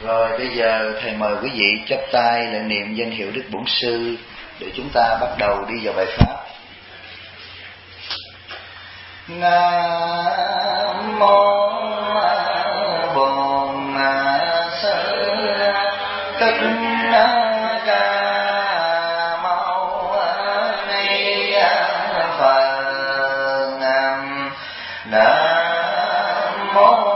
Rồi bây giờ thầy mời quý vị chắp tay lại niệm danh hiệu Đức Bổn Sư để chúng ta bắt đầu đi vào bài pháp. Nam mô Bổn Sư Thích Ca Mâu Ni Phật. Nam mô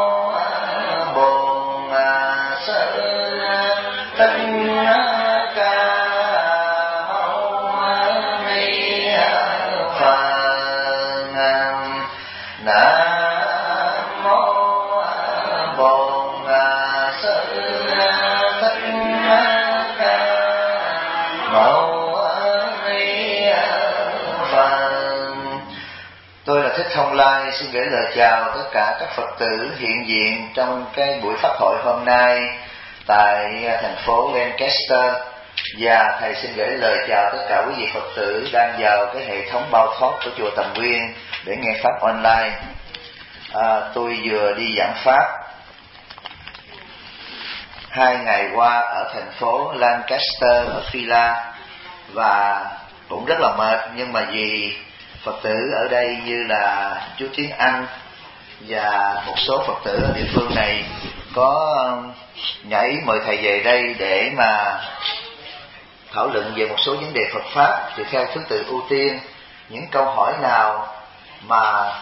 Thích Thông Lai xin gửi lời chào tất cả các Phật tử hiện diện trong cái buổi pháp hội hôm nay tại thành phố Lancaster, và thầy xin gửi lời chào tất cả quý vị Phật tử đang vào cái hệ thống bao thoát của chùa Tầm Nguyên để nghe pháp online. Tôi vừa đi giảng pháp 2 ngày qua ở thành phố Lancaster ở Phi La và cũng rất là mệt, nhưng mà vì Phật tử ở đây như là chú Tiến Anh và một số Phật tử ở địa phương này có nhảy mời thầy về đây để mà thảo luận về một số vấn đề Phật Pháp, thì theo thứ tự ưu tiên, những câu hỏi nào mà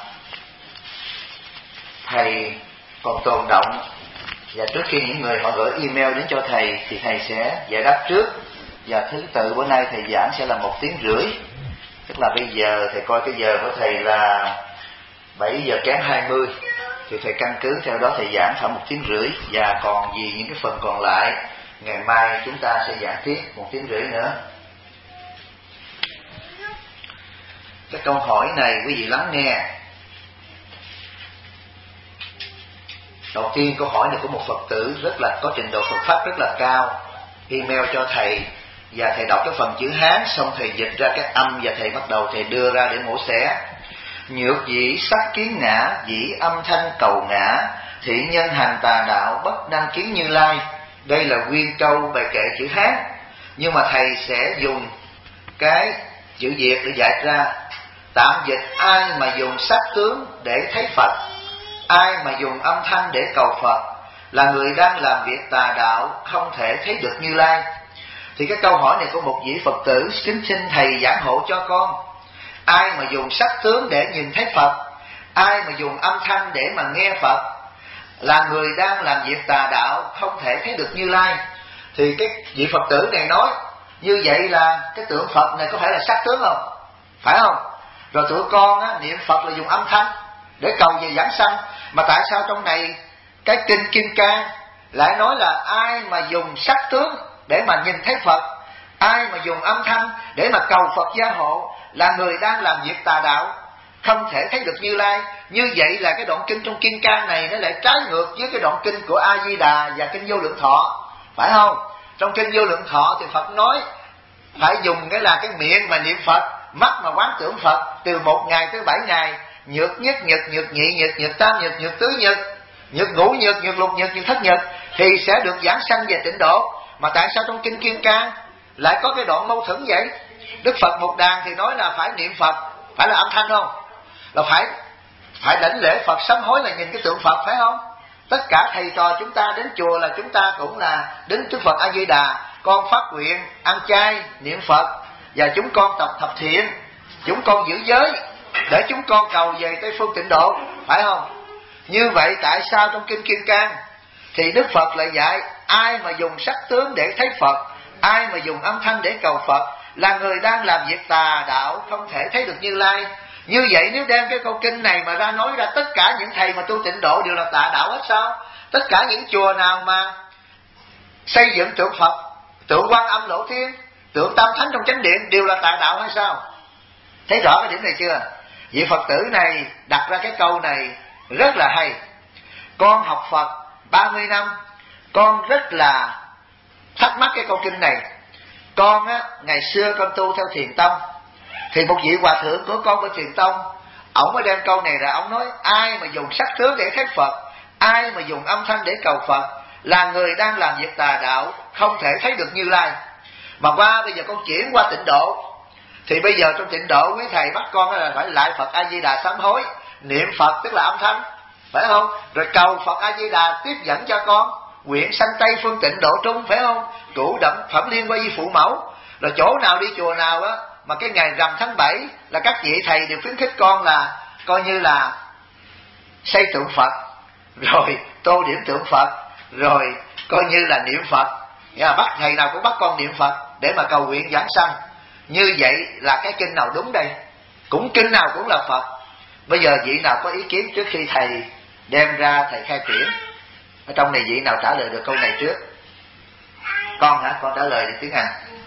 thầy còn tồn động và trước khi những người họ gửi email đến cho thầy thì thầy sẽ giải đáp trước, và thứ tự bữa nay thầy giảng sẽ là 1 tiếng rưỡi. Tức là bây giờ thầy coi cái giờ của thầy là 7 giờ kém 20, thì thầy căn cứ theo đó thầy giảng khoảng 1 tiếng rưỡi, và còn vì những cái phần còn lại ngày mai chúng ta sẽ giảng tiếp 1 tiếng rưỡi nữa. Cái câu hỏi này quý vị lắng nghe. Đầu tiên câu hỏi này của một Phật tử rất là có trình độ Phật Pháp rất là cao, email cho thầy, và thầy đọc cái phần chữ Hán xong thầy dịch ra cái âm và thầy bắt đầu thầy đưa ra để mổ xẻ. Nhược dĩ sắc kiến ngã, dĩ âm thanh cầu ngã, thị nhân hành tà đạo bất năng kiến Như Lai. Đây là nguyên câu bài kệ chữ Hán, nhưng mà thầy sẽ dùng cái chữ Việt để giải ra. Tạm dịch: ai mà dùng sắc tướng để thấy Phật, ai mà dùng âm thanh để cầu Phật là người đang làm việc tà đạo, không thể thấy được Như Lai. Thì cái câu hỏi này của một vị Phật tử xin thầy giảng hộ cho con. Ai mà dùng sắc tướng để nhìn thấy Phật, ai mà dùng âm thanh để mà nghe Phật là người đang làm việc tà đạo, không thể thấy được Như Lai. Thì cái vị Phật tử này nói như vậy là cái tượng Phật này có phải là sắc tướng không? Phải không? Rồi tụi con á, niệm Phật là dùng âm thanh để cầu về giảng sanh, mà tại sao trong này cái kinh Kim Cang lại nói là ai mà dùng sắc tướng để mà nhìn thấy Phật, ai mà dùng âm thanh để mà cầu Phật gia hộ là người đang làm việc tà đạo, không thể thấy được Như Lai. Như vậy là cái đoạn kinh trong Kim Cang này nó lại trái ngược với cái đoạn kinh của A Di Đà và kinh Vô Lượng Thọ, phải không? Trong kinh Vô Lượng Thọ thì Phật nói phải dùng cái là cái miệng mà niệm Phật, mắt mà quán tưởng Phật từ 1 ngày tới 7 ngày, nhược nhất nhật, nhược nhị nhật, nhược tam nhật, nhược tứ nhật, nhược ngũ nhật, nhược lục nhật, nhược thất nhật, thì sẽ được giảng sanh về tịnh độ. Mà tại sao trong kinh Kim Cang lại có cái đoạn mâu thuẫn vậy? Đức Phật Một Đàn thì nói là phải niệm Phật, phải là âm thanh không? Là phải đảnh lễ Phật sám hối là nhìn cái tượng Phật, phải không? Tất cả thầy trò chúng ta đến chùa là chúng ta cũng là đến trước Phật A Di Đà, con phát nguyện ăn chay niệm Phật, và chúng con tập thập thiện, chúng con giữ giới để chúng con cầu về Tây Phương tịnh độ, phải không? Như vậy tại sao trong kinh Kim Cang thì Đức Phật lại dạy ai mà dùng sắc tướng để thấy Phật, ai mà dùng âm thanh để cầu Phật là người đang làm việc tà đạo, không thể thấy được Như Lai. Như vậy nếu đem cái câu kinh này mà ra nói ra, tất cả những thầy mà tu tịnh độ đều là tà đạo hết sao? Tất cả những chùa nào mà xây dựng tượng Phật, tượng Quan Âm Lộ Thiên, tượng Tam Thánh trong chánh điện đều là tà đạo hay sao? Thấy rõ cái điểm này chưa? Vị Phật tử này đặt ra cái câu này rất là hay. Con học Phật 30 năm, con rất là thắc mắc cái câu kinh này. Con á, ngày xưa con tu theo Thiền Tông, thì một vị hòa thượng của con bên Thiền Tông, ổng mới đem câu này ra, ổng nói ai mà dùng sắc tướng để thấy Phật, ai mà dùng âm thanh để cầu Phật là người đang làm việc tà đạo, không thể thấy được Như Lai. Mà bây giờ con chuyển qua tịnh độ, thì bây giờ trong tịnh độ quý thầy bắt con là phải lại Phật A Di Đà sám hối, niệm Phật tức là âm thanh, phải không? Rồi cầu Phật A Di Đà tiếp dẫn cho con nguyện sanh Tây phương tịnh độ trung, phải không? Cửu đậm phẩm liên quan với phụ mẫu. Rồi chỗ nào đi chùa nào á mà cái ngày rằm tháng 7 là các vị thầy đều khuyến khích con là coi như là xây tượng Phật, rồi tô điểm tượng Phật, rồi coi như là niệm Phật. Bắt thầy nào cũng bắt con niệm Phật để mà cầu nguyện giảng sanh. Như vậy là cái kinh nào đúng đây? Cũng kinh nào cũng là Phật. Bây giờ vị nào có ý kiến trước khi thầy đem ra thầy khai triển? Ở trong này vị nào trả lời được câu này trước? Con hả? Con trả lời đi tiếng Anh.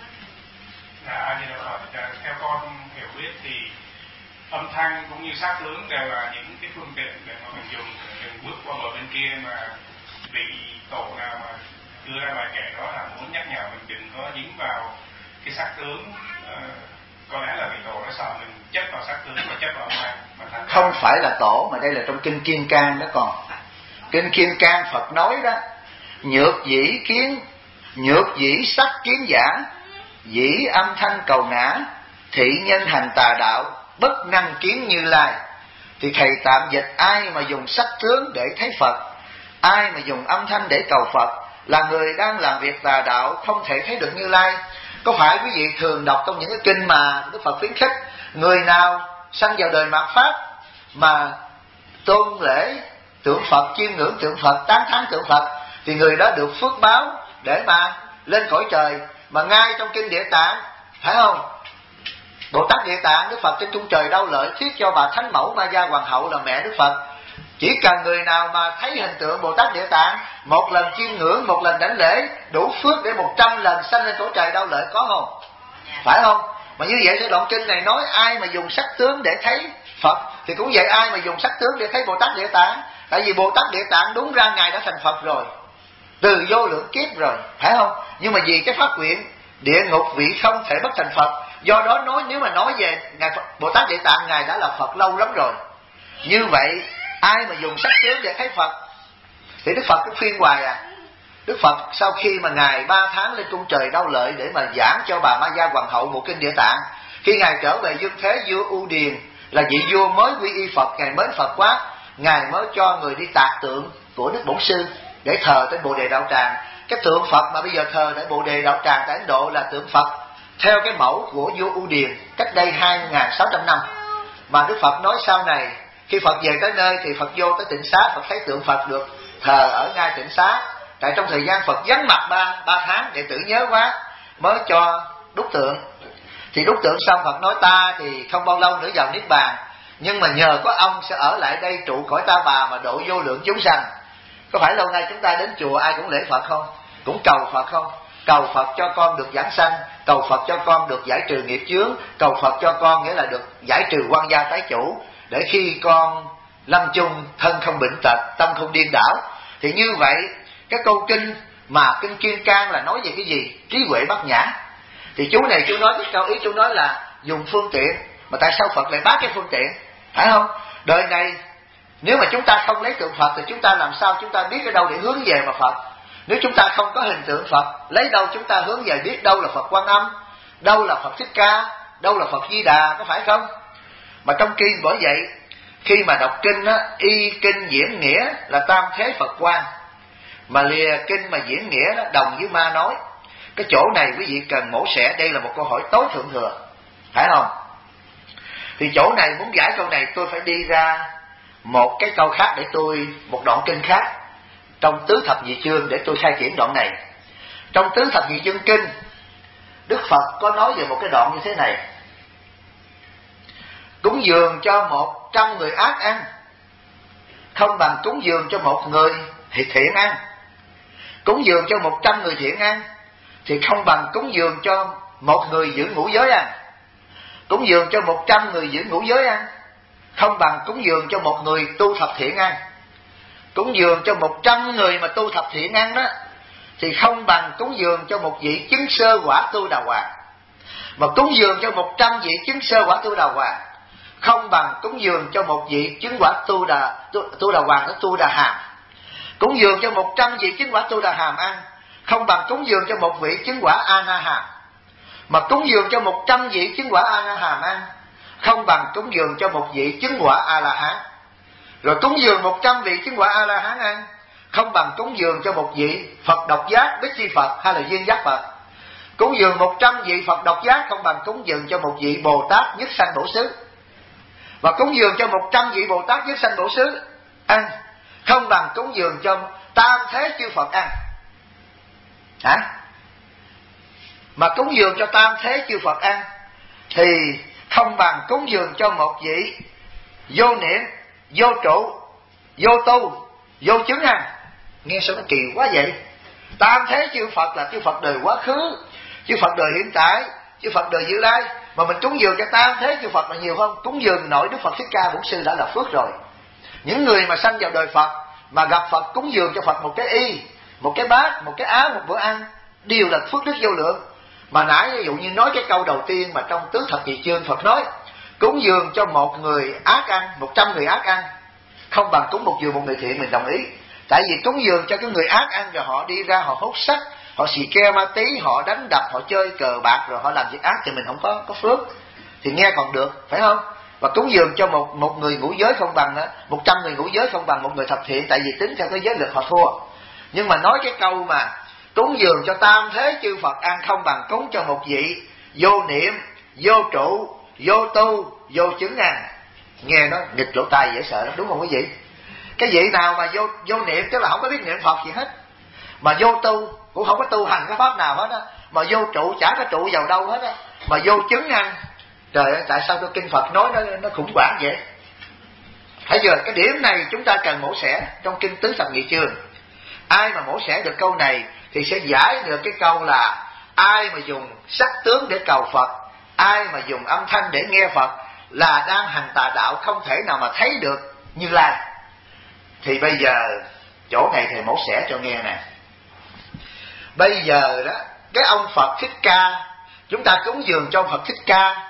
Theo con hiểu biết thì âm thanh cũng như sắc tướng đều là những cái phương tiện để mà mình dùng để mình bước qua bờ bên kia, mà vị tổ nào mà đưa ra bài kể đó là muốn nhắc nhở mình đừng có dính vào cái sắc tướng. Có lẽ là vị tổ nó sợ mình chấp vào sắc tướng và chấp vào âm thanh. Không phải là tổ, mà đây là trong kinh Kim Cang đó con. Kinh Kim Cang Phật nói đó: nhược dĩ sắc kiến giả, dĩ âm thanh cầu ngã, thị nhân hành tà đạo, bất năng kiến Như Lai. Thì thầy tạm dịch ai mà dùng sắc tướng để thấy Phật, ai mà dùng âm thanh để cầu Phật là người đang làm việc tà đạo, không thể thấy được Như Lai. Có phải quý vị thường đọc trong những cái kinh mà Đức Phật khuyến khích người nào sanh vào đời mạt Pháp mà tôn lễ tượng Phật, chiêm ngưỡng tượng Phật, tán thán tượng Phật, thì người đó được phước báo để mà lên cõi trời. Mà ngay trong kinh Địa Tạng, phải không? Bồ Tát Địa Tạng, Đức Phật trên trung trời Đau Lợi thuyết cho bà Thánh Mẫu Ma Gia Hoàng hậu là mẹ Đức Phật. Chỉ cần người nào mà thấy hình tượng Bồ Tát Địa Tạng, một lần chiêm ngưỡng, một lần đảnh lễ, đủ phước để 100 lần sanh lên cõi trời Đau Lợi, có không? Phải không? Mà như vậy cái đoạn kinh này nói ai mà dùng sắc tướng để thấy Phật, thì cũng vậy, ai mà dùng sắc tướng để thấy Bồ Tát Địa Tạng. Tại vì Bồ Tát Địa Tạng đúng ra Ngài đã thành Phật rồi, từ vô lượng kiếp rồi, phải không? Nhưng mà vì cái phát nguyện địa ngục vị không thể bất thành Phật, do đó nếu mà nói về Ngài Bồ Tát Địa Tạng, Ngài đã là Phật lâu lắm rồi. Như vậy ai mà dùng sắc tướng để thấy Phật thì Đức Phật cũng khuyên hoài Đức Phật sau khi mà Ngài 3 tháng lên cung trời Đau Lợi để mà giảng cho bà Ma Gia Hoàng hậu một kinh Địa Tạng, khi Ngài trở về dương thế vua U Điền là vị vua mới quy y Phật, Ngài mến Phật quá, Ngài mới cho người đi tạc tượng của Đức Bổn Sư để thờ trên Bồ Đề Đạo Tràng. Cái tượng Phật mà bây giờ thờ tại Bồ Đề Đạo Tràng tại Ấn Độ là tượng Phật theo cái mẫu của vua U Điền cách đây 2.600 năm. Mà Đức Phật nói sau này khi Phật về tới nơi thì Phật vô tới Tịnh Xá, Phật thấy tượng Phật được thờ ở ngay Tịnh Xá. Tại trong thời gian Phật vắng mặt 3 tháng, đệ tử nhớ quá mới cho đúc tượng. Thì đúc tượng xong Phật nói ta thì không bao lâu nữa vào Niết Bàn, nhưng mà nhờ có ông sẽ ở lại đây trụ cõi Ta Bà mà độ vô lượng chúng sanh. Có phải lâu nay chúng ta đến chùa ai cũng lễ Phật không? Cũng cầu Phật không? Cầu Phật cho con được giảng sanh, cầu Phật cho con được giải trừ nghiệp chướng, cầu Phật cho con nghĩa là được giải trừ quan gia tái chủ, để khi con lâm chung thân không bệnh tật, tâm không điên đảo. Thì như vậy cái câu kinh mà kinh Kim Cang là nói về cái gì? Trí huệ bát nhã. Thì chú này chú nói cái câu ý chú nói là dùng phương tiện, mà tại sao Phật lại bác cái phương tiện? Phải không? Đời này nếu mà chúng ta không lấy tượng Phật thì chúng ta làm sao chúng ta biết ở đâu để hướng về mà Phật? Nếu chúng ta không có hình tượng Phật, lấy đâu chúng ta hướng về biết đâu là Phật Quan Âm, đâu là Phật Thích Ca, đâu là Phật Di Đà, có phải không? Mà trong kinh bởi vậy khi mà đọc kinh á, y kinh diễn nghĩa là tam thế Phật quan, mà lìa kinh mà diễn nghĩa đó đồng với ma nói. Cái chỗ này quý vị cần mổ xẻ, đây là một câu hỏi tối thượng thừa, phải không? Thì chỗ này muốn giải câu này tôi phải đi ra một cái câu khác để một đoạn kinh khác trong tứ thập nhị chương để tôi khai triển đoạn này. Trong tứ thập nhị chương kinh, Đức Phật có nói về một cái đoạn như thế này: cúng dường cho 100 người ác ăn không bằng cúng dường cho một người thiện ăn. Cúng dường cho 100 người thiện ăn thì không bằng cúng dường cho một người giữ ngũ giới ăn. Cúng dường cho 100 người giữ ngũ giới ăn không bằng cúng dường cho một người tu thập thiện ăn. Cúng dường cho 100 người mà tu thập thiện ăn đó thì không bằng cúng dường cho một vị chứng sơ quả tu đà hoàng. Mà cúng dường cho 100 vị chứng sơ quả tu đà hoàng không bằng cúng dường cho một vị chứng quả tu đà hoàng, nó tu đà hàm. Cúng dường cho 100 vị chứng quả Tu Đà Hàm ăn không bằng cúng dường cho một vị chứng quả A Na Hàm. Mà cúng dường cho 100 vị chứng quả A Na Hàm ăn không bằng cúng dường cho một vị chứng quả A La Hán. Rồi cúng dường 100 vị chứng quả A La Hán ăn không bằng cúng dường cho một vị Phật độc giác Bích Chi Phật hay là Duyên Giác Phật. Cúng dường 100 vị Phật độc giác không bằng cúng dường cho một vị Bồ Tát Nhất Sanh Bổ Xứ. Và cúng dường cho 100 vị Bồ Tát Nhất Sanh Bổ Xứ ăn không bằng cúng dường cho tam thế chư Phật ăn. Mà cúng dường cho tam thế chư Phật ăn thì không bằng cúng dường cho một vị vô niệm, vô trụ, vô tu, vô chứng ăn. Nghe sao nó kỳ quá vậy? Tam thế chư Phật là chư Phật đời quá khứ, chư Phật đời hiện tại, chư Phật đời dự lai, mà mình cúng dường cho tam thế chư Phật là nhiều không? Cúng dường nội Đức Phật Thích Ca Bổn Sư đã là phước rồi. Những người mà sanh vào đời Phật mà gặp Phật cúng dường cho Phật một cái y, một cái bát, một cái áo, một bữa ăn đều là phước đức vô lượng. Mà nãy ví dụ như nói cái câu đầu tiên mà trong Tứ Thập Nhị Chương Phật nói cúng dường cho một người ác ăn, 100 người ác ăn không bằng cúng một dường một người thiện, mình đồng ý. Tại vì cúng dường cho cái người ác ăn rồi họ đi ra họ hút sách, họ xì ke ma tí, họ đánh đập, họ chơi cờ bạc, rồi họ làm việc ác thì mình không có phước. Thì nghe còn được, phải không? Và cúng dường cho một người ngũ giới không bằng 100 người ngũ giới không bằng một người thập thiện, tại vì tính theo cái giới lực họ thua. Nhưng mà nói cái câu mà cúng dường cho tam thế chư Phật ăn không bằng cúng cho một vị vô niệm, vô trụ, vô tu, vô chứng ăn, nghe nó nghịch lỗ tai dễ sợ lắm, đúng không quý vị? Cái vị nào mà vô niệm tức là không có biết niệm Phật gì hết, mà vô tu cũng không có tu hành cái pháp nào hết á, mà vô trụ chả có trụ vào đâu hết á, mà vô chứng ăn. Trời ơi, tại sao cái kinh Phật nói nó khủng hoảng vậy? Thấy chưa? Cái điểm này chúng ta cần mổ xẻ trong kinh Tứ Thập Nhị Chương. Ai mà mổ xẻ được câu này thì sẽ giải được cái câu là ai mà dùng sắc tướng để cầu Phật, ai mà dùng âm thanh để nghe Phật là đang hành tà đạo, không thể nào mà thấy được Như Lai. Thì bây giờ chỗ này thầy mổ xẻ cho nghe nè. Bây giờ đó, cái ông Phật Thích Ca, chúng ta cúng dường cho ông Phật Thích Ca,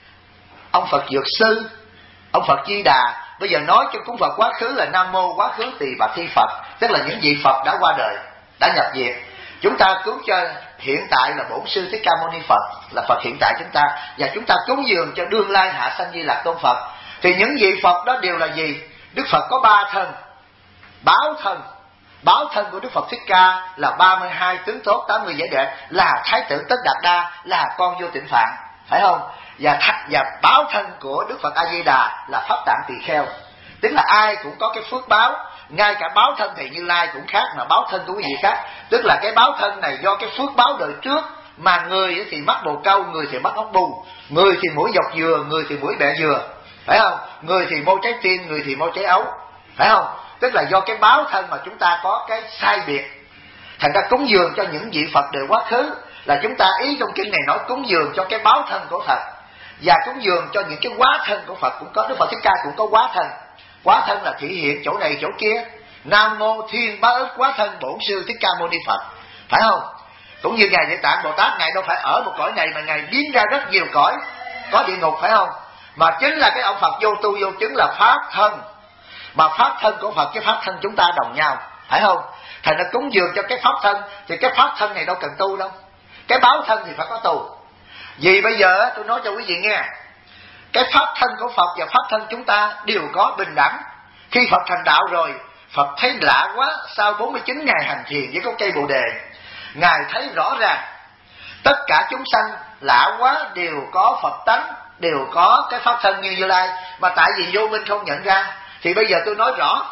ông Phật Dược Sư, ông Phật Di Đà. Bây giờ nói cho cúng Phật quá khứ là Nam Mô Quá Khứ Tỳ Bà Thi Phật, tức là những vị Phật đã qua đời, đã nhập diệt. Chúng ta cúng cho hiện tại là Bổn Sư Thích Ca Mâu Ni Phật, là Phật hiện tại chúng ta. Và chúng ta cúng dường cho đương lai hạ sanh Di Lặc Tôn Phật. Thì những vị Phật đó đều là gì? Đức Phật có 3 thân. Báo thân, báo thân của Đức Phật Thích Ca là 32 tướng tốt, 80 vẻ đẹp, là Thái tử Tất Đạt Đa, là con vô Tịnh Phạn, phải không? Và báo thân của Đức Phật A Di Đà là Pháp Tạng Tỳ Kheo. Tức là ai cũng có cái phước báo, ngay cả báo thân Thầy Như Lai cũng khác, mà báo thân của quý vị khác. Tức là cái báo thân này do cái phước báo đời trước, mà người thì mắc bồ câu, người thì mắc ốc bù, người thì mũi dọc dừa, người thì mũi bẹ dừa, phải không? Người thì môi trái tim, người thì môi trái ấu, phải không? Tức là do cái báo thân mà chúng ta có cái sai biệt. Thành ra cúng dường cho những vị Phật đời quá khứ là chúng ta ý trong kinh này nói cúng dường cho cái báo thân của Phật, và cúng dường cho những cái quá thân của Phật cũng có. Đức Phật Thích Ca cũng có quá thân. Quá thân là thể hiện chỗ này chỗ kia. Nam Mô Thiên Bá Ức Quá Thân Bổn Sư Thích Ca Mâu Ni Phật, phải không? Cũng như Ngài Địa Tạng Bồ Tát, Ngài đâu phải ở một cõi này mà Ngài biến ra rất nhiều cõi, có địa ngục, phải không? Mà chính là cái ông Phật vô tu vô chứng là pháp thân. Mà pháp thân của Phật với pháp thân chúng ta đồng nhau, phải không? Thành ra cúng dường cho cái pháp thân, thì cái pháp thân này đâu cần tu đâu. Cái báo thân thì phải có tu. Vì bây giờ tôi nói cho quý vị nghe, cái pháp thân của Phật và pháp thân chúng ta đều có bình đẳng. Khi Phật thành đạo rồi, Phật thấy lạ quá, sau 49 ngày hành thiền với có cây Bồ Đề, Ngài thấy rõ ràng tất cả chúng sanh lạ quá đều có Phật tánh, đều có cái pháp thân như Như Lai, mà tại vì vô minh không nhận ra. Thì bây giờ tôi nói rõ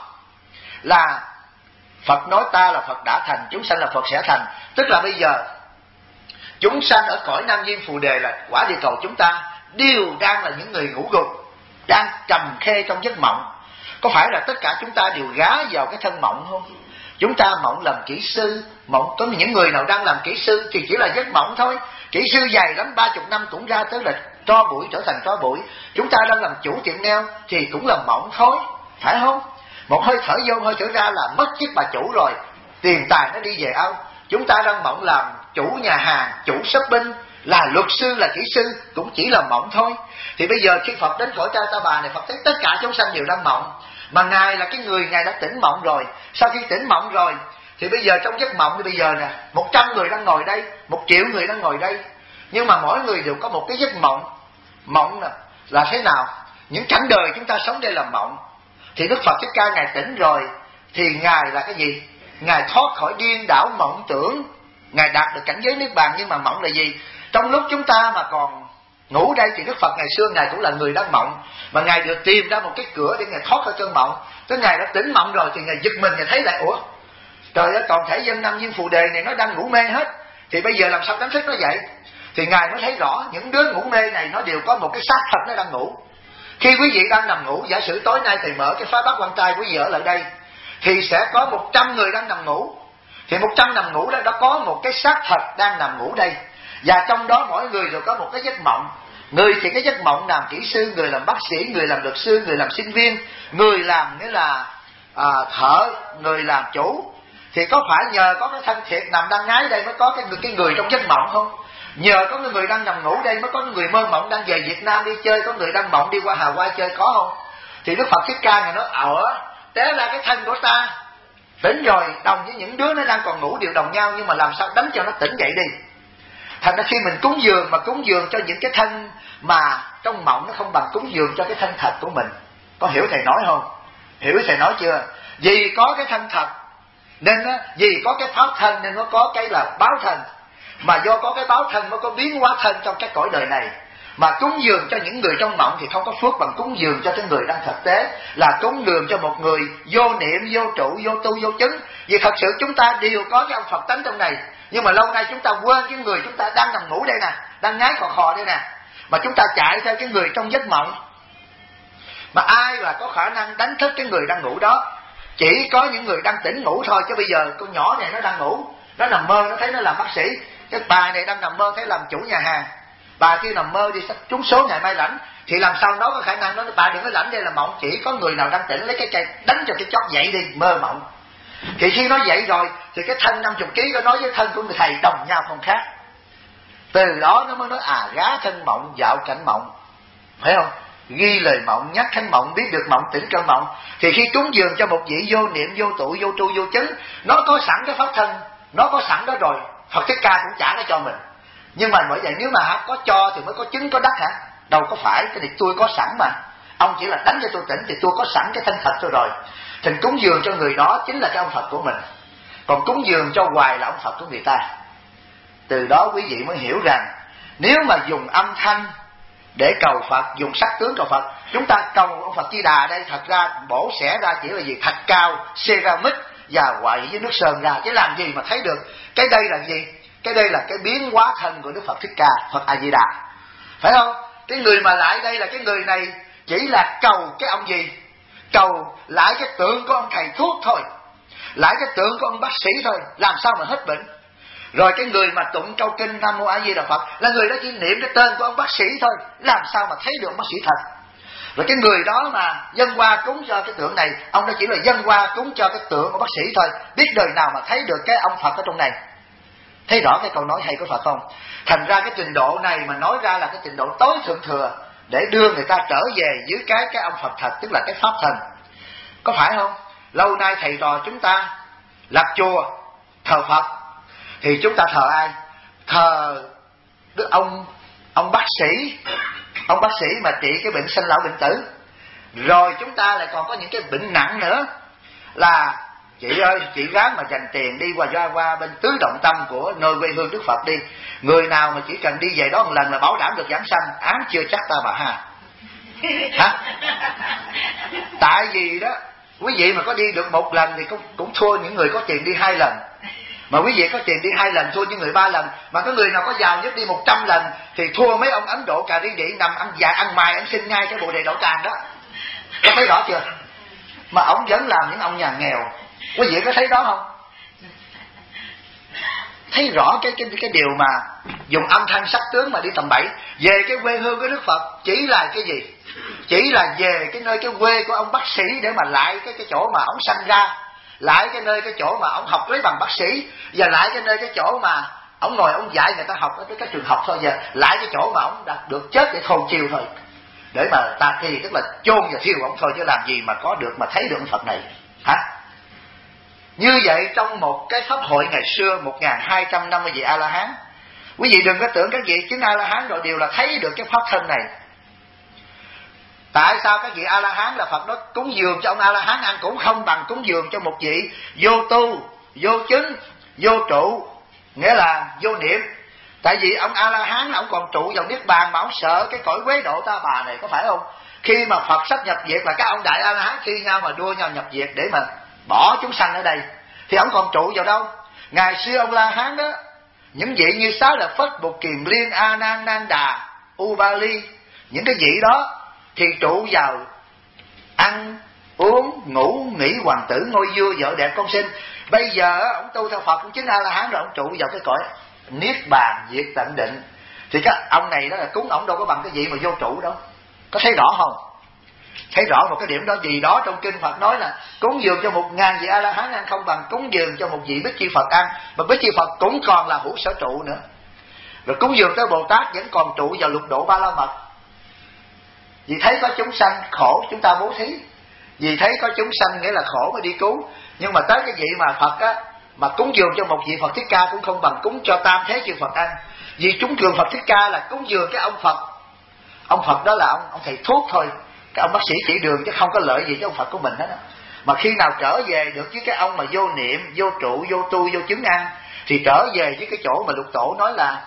là Phật nói ta là Phật đã thành, chúng sanh là Phật sẽ thành. Tức là bây giờ chúng sanh ở cõi Nam Diêm Phù Đề là quả địa cầu chúng ta đều đang là những người ngủ gục, đang trầm khê trong giấc mộng. Có phải là tất cả chúng ta đều gá vào cái thân mộng không? Chúng ta mộng làm kỹ sư, mộng có những người nào đang làm kỹ sư thì chỉ là giấc mộng thôi. Kỹ sư dài lắm, 30 năm cũng ra tới là tro bụi, trở thành tro bụi. Chúng ta đang làm chủ tiệm nail thì cũng là mộng thôi, phải không? Một hơi thở vô hơi thở ra là mất chiếc bà chủ rồi, tiền tài nó đi về đâu. Chúng ta đang mộng làm chủ nhà hàng, chủ shopping, là luật sư, là kỹ sư, cũng chỉ là mộng thôi. Thì bây giờ khi Phật đến cõi Ta Bà này, Phật thấy tất cả chúng sanh đều đang mộng. Mà Ngài là cái người Ngài đã tỉnh mộng rồi. Sau khi tỉnh mộng rồi thì bây giờ trong giấc mộng thì bây giờ nè, 100 người đang ngồi đây, 1 triệu người đang ngồi đây, nhưng mà mỗi người đều có một cái giấc mộng. Mộng là thế nào? Những cảnh đời chúng ta sống đây là mộng. Thì Đức Phật Thích Ca Ngài tỉnh rồi thì Ngài là cái gì? Ngài thoát khỏi điên đảo mộng tưởng, Ngài đạt được cảnh giới Niết Bàn. Nhưng mà mộng là gì? Trong lúc chúng ta mà còn ngủ đây thì Đức Phật ngày xưa Ngài cũng là người đang mộng, mà Ngài được tìm ra một cái cửa để Ngài thoát khỏi cơn mộng. Tới Ngài đã tỉnh mộng rồi thì Ngài giật mình, Ngài thấy lại, ủa trời ơi, toàn thể dân năm viên phù đề này nó đang ngủ mê hết, thì bây giờ làm sao đánh thức nó dậy? Thì Ngài mới thấy rõ những đứa ngủ mê này nó đều có một cái xác thật nó đang ngủ. Khi quý vị đang nằm ngủ, giả sử tối nay thầy mở cái phá bát quan trai quý vị ở lại đây, thì sẽ có 100 người đang nằm ngủ. Thì 100 nằm ngủ đó, có một cái xác thật đang nằm ngủ đây. Và trong đó mỗi người đều có một cái giấc mộng. Người thì cái giấc mộng làm kỹ sư, người làm bác sĩ, người làm luật sư, người làm sinh viên, người làm nghĩa là thợ, người làm chủ. Thì có phải nhờ có cái thân thiệt nằm đang ngái đây mới có cái người trong giấc mộng không? Nhờ có người đang nằm ngủ đây mới có người mơ mộng đang về Việt Nam đi chơi, có người đang mộng đi qua Hawaii chơi, có không? Thì Đức Phật Thích Ca Ngài nói té ra cái thân của ta tỉnh rồi, đồng với những đứa nó đang còn ngủ đều đồng nhau, nhưng mà làm sao đánh cho nó tỉnh dậy đi. Thành ra khi mình cúng dường, mà cúng dường cho những cái thân mà trong mộng nó không bằng cúng dường cho cái thân thật của mình. Có hiểu thầy nói không? Hiểu thầy nói chưa? Vì có cái thân thật nên vì có cái pháp thân nên nó có cái là báo thân, mà do có cái báo thân mới có biến hóa thân trong cái cõi đời này. Mà cúng dường cho những người trong mộng thì không có phước bằng cúng dường cho cái người đang thực tế, là cúng dường cho một người vô niệm, vô trụ, vô tu, vô chứng. Vì thật sự chúng ta đều có cái ông Phật tánh trong này, nhưng mà lâu nay chúng ta quên cái người chúng ta đang nằm ngủ đây nè, đang ngái khò khò đây nè, mà chúng ta chạy theo cái người trong giấc mộng. Mà ai là có khả năng đánh thức cái người đang ngủ đó? Chỉ có những người đang tỉnh ngủ thôi. Chứ bây giờ con nhỏ này nó đang ngủ, nó nằm mơ nó thấy nó làm bác sĩ, cái bà này đang nằm mơ thấy làm chủ nhà hàng, bà kia nằm mơ đi trúng số ngày mai lãnh, thì làm sao nó có khả năng nói bà đừng có lãnh đây là mộng. Chỉ có người nào đang tỉnh lấy cái cây đánh cho cái chót dậy đi, mơ mộng. Thì khi nó dậy rồi thì cái thân 50 kg nó nói với thân của người thầy đồng nhau không khác. Từ đó nó mới nói gá thân mộng, dạo cảnh mộng, phải không? Ghi lời mộng, nhắc thánh mộng, biết được mộng, tỉnh cơn mộng. Thì khi cúng dường cho một vị vô niệm, vô tụ, vô tru, vô chứng, nó có sẵn cái pháp thân, nó có sẵn đó rồi. Phật Thích Ca cũng trả nó cho mình. Nhưng mà bởi vậy nếu mà có cho thì mới có chứng có đắc hả? Đâu có phải, cái này tôi có sẵn mà. Ông chỉ là đánh cho tôi tỉnh thì tôi có sẵn cái thân thật tôi rồi. Thì cúng dường cho người đó chính là cái ông Phật của mình. Còn cúng dường cho hoài là ông Phật của người ta. Từ đó quý vị mới hiểu rằng nếu mà dùng âm thanh để cầu Phật, dùng sắc tướng cầu Phật, chúng ta cầu ông Phật Di Đà đây thật ra bổ xẻ ra chỉ là gì? Thạch cao, ceramic và quậy với nước sơn ra, chứ làm gì mà thấy được. Cái đây là gì? Cái đây là cái biến hóa thân của Đức Phật Thích Ca, Phật A Di Đà, phải không? Cái người mà lại đây là cái người này chỉ là cầu cái ông gì? Cầu lại cái tượng của ông thầy thuốc thôi, lại cái tượng của ông bác sĩ thôi, làm sao mà hết bệnh. Rồi cái người mà tụng câu kinh Nam Mô A Di Đà Phật là người đó chỉ niệm cái tên của ông bác sĩ thôi, làm sao mà thấy được ông bác sĩ thật. Rồi cái người đó mà dâng hoa cúng cho cái tượng này, ông đó chỉ là dâng hoa cúng cho cái tượng của bác sĩ thôi, biết đời nào mà thấy được cái ông Phật ở trong này. Thấy rõ cái câu nói hay của Phật không? Thành ra cái trình độ này mà nói ra là cái trình độ tối thượng thừa để đưa người ta trở về dưới cái ông Phật thật, tức là cái pháp thần. Có phải không? Lâu nay thầy trò chúng ta lập chùa thờ Phật thì chúng ta thờ ai? Thờ đức ông bác sĩ, ông bác sĩ mà trị cái bệnh sanh lão bệnh tử. Rồi chúng ta lại còn có những cái bệnh nặng nữa, là chị ơi, chị ráng mà dành tiền đi qua bên Tứ Động Tâm của nơi quê hương Đức Phật đi. Người nào mà chỉ cần đi về đó một lần là bảo đảm được giảng sanh, án chưa chắc ta bà ha. Hả? Tại vì đó, quý vị mà có đi được một lần thì cũng thua những người có tiền đi 2 lần. Mà quý vị có tiền đi 2 lần thua những người 3 lần. Mà có người nào có giàu nhất đi 100 lần thì thua mấy ông Ấn Độ cà ri vị nằm ăn dài ăn mài ăn xin ngay cái Bồ Đề Đậu Tràng đó. Có thấy rõ chưa? Mà ông vẫn làm những ông nhà nghèo. Quý vị có thấy đó không? Thấy rõ cái điều mà dùng âm thanh sắc tướng mà đi tầm bậy. Về cái quê hương của Đức Phật chỉ là cái gì? Chỉ là về cái nơi cái quê của ông bác sĩ để mà lại cái chỗ mà ông sanh ra, lại cái nơi cái chỗ mà ông học lấy bằng bác sĩ, và lại cái nơi cái chỗ mà ông ngồi ông dạy người ta học ở cái trường học thôi, giờ lại cái chỗ mà ông đã được chết để thồn chiều thôi. để mà ta thì tức là chôn và thiêu ông thôi, chứ làm gì mà có được mà thấy được ông Phật này hả? Như vậy trong một cái pháp hội ngày xưa 1250 vị A-la-hán, quý vị đừng có tưởng các vị chứng A-la-hán rồi đều là thấy được cái pháp thân này. Tại sao các vị A-la-hán là Phật đó cúng dường cho ông A-la-hán ăn cũng không bằng cúng dường cho một vị vô tu, vô chứng, vô trụ, nghĩa là vô niệm. Tại vì ông A-la-hán ông còn trụ vào niết bàn mà ông sợ cái cõi quế độ ta bà này, có phải không? Khi mà Phật sắp nhập diệt là các ông đại A-la-hán thi nhau mà đua nhau nhập diệt để mà bỏ chúng sanh ở đây, thì ông còn trụ vào đâu? Ngày xưa ông La-hán đó, những vị như Xá Lợi Phất, Bụt Kiền Liên, A Nan Nan Đà, U-ba-li, những cái vị đó thì trụ vào ăn uống ngủ nghỉ, hoàng tử ngôi vua, vợ đẹp con sinh. Bây giờ ông tu theo Phật cũng chính A-la-hán rồi, ông trụ vào cái cõi niết bàn diệt tận định. Thì các ông này đó là cúng ông đâu có bằng cái vị mà vô trụ đâu. Có thấy rõ không? Thấy rõ một cái điểm đó. Gì đó trong kinh Phật nói là cúng dường cho 1000 vị A-la-hán ăn không bằng cúng dường cho một vị Bích Chi Phật ăn, mà Bích Chi Phật cũng còn là hữu sở trụ nữa. Rồi cúng dường tới Bồ Tát vẫn còn trụ vào lục độ Ba La Mật. Vì thấy có chúng sanh khổ chúng ta bố thí, vì thấy có chúng sanh nghĩa là khổ mới đi cứu. Nhưng mà tới cái vị mà Phật á, mà cúng dường cho một vị Phật Thích Ca cũng không bằng cúng cho tam thế chư Phật ăn. Vì chúng dường Phật Thích Ca là cúng dường cái ông Phật. Ông Phật đó là ông thầy thuốc thôi, cái ông bác sĩ chỉ đường, chứ không có lợi gì cho ông Phật của mình hết á. Mà khi nào trở về được với cái ông mà vô niệm, vô trụ, vô tu, vô chứng ăn, thì trở về với cái chỗ mà Lục Tổ nói là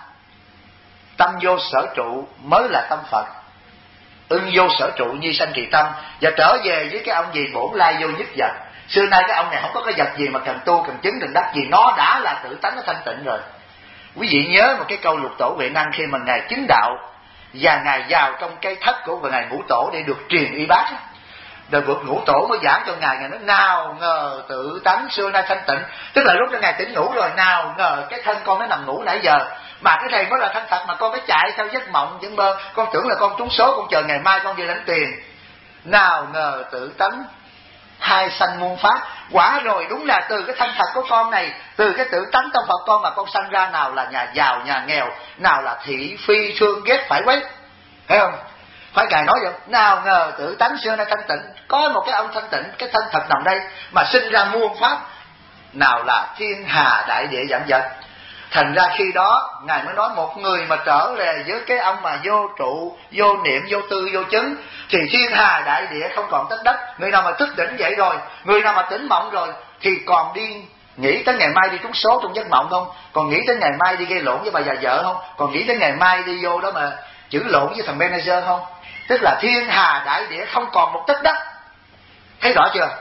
tâm vô sở trụ mới là tâm Phật, ưng vô sở trụ như sanh trì tâm. Và trở về với cái ông gì bổn lai vô nhất vật. Xưa nay cái ông này không có cái vật gì mà cần tu, cần chứng, cần đắc gì, nó đã là tự tánh, nó thanh tịnh rồi. Quý vị nhớ một cái câu Lục Tổ Huệ Năng khi mà Ngài chứng đạo và Ngài vào trong cái thất của Ngài Ngũ Tổ để được truyền y bát. Rồi vượt Ngũ Tổ mới giảng cho Ngài, Ngài nói nào ngờ tự tánh xưa nay thanh tịnh. Tức là lúc đó Ngài tỉnh ngủ rồi, nào ngờ cái thân con nó nằm ngủ nãy giờ, mà cái này mới là thanh thật mà con mới chạy theo giấc mộng vẫn mơ. Con tưởng là con trúng số, con chờ ngày mai con về lãnh tiền. Nào ngờ tự tánh hai sanh muôn pháp. Quả rồi đúng là từ cái thân thật của con này, từ cái tự tánh trong Phật con mà con sanh ra, nào là nhà giàu nhà nghèo, nào là thị phi thương ghét phải quấy. Thấy không? Phải Ngài nói vậy. Nào ngờ tự tánh xưa nay thanh tịnh. Có một cái ông thanh tịnh, cái thân thật nằm đây mà sinh ra muôn pháp, nào là thiên hà đại địa vạn vật. Thành ra khi đó Ngài mới nói một người mà trở về với cái ông mà vô trụ, vô niệm, vô tư, vô chứng, thì thiên hà đại địa không còn tất đất. Người nào mà thức tỉnh vậy rồi, người nào mà tỉnh mộng rồi, thì còn đi nghĩ tới ngày mai đi trúng số trong giấc mộng không? Còn nghĩ tới ngày mai đi gây lộn với bà già vợ không? Còn nghĩ tới ngày mai đi vô đó mà chữ lộn với thằng manager không? Tức là thiên hà đại địa không còn một tấc đất. Thấy rõ chưa?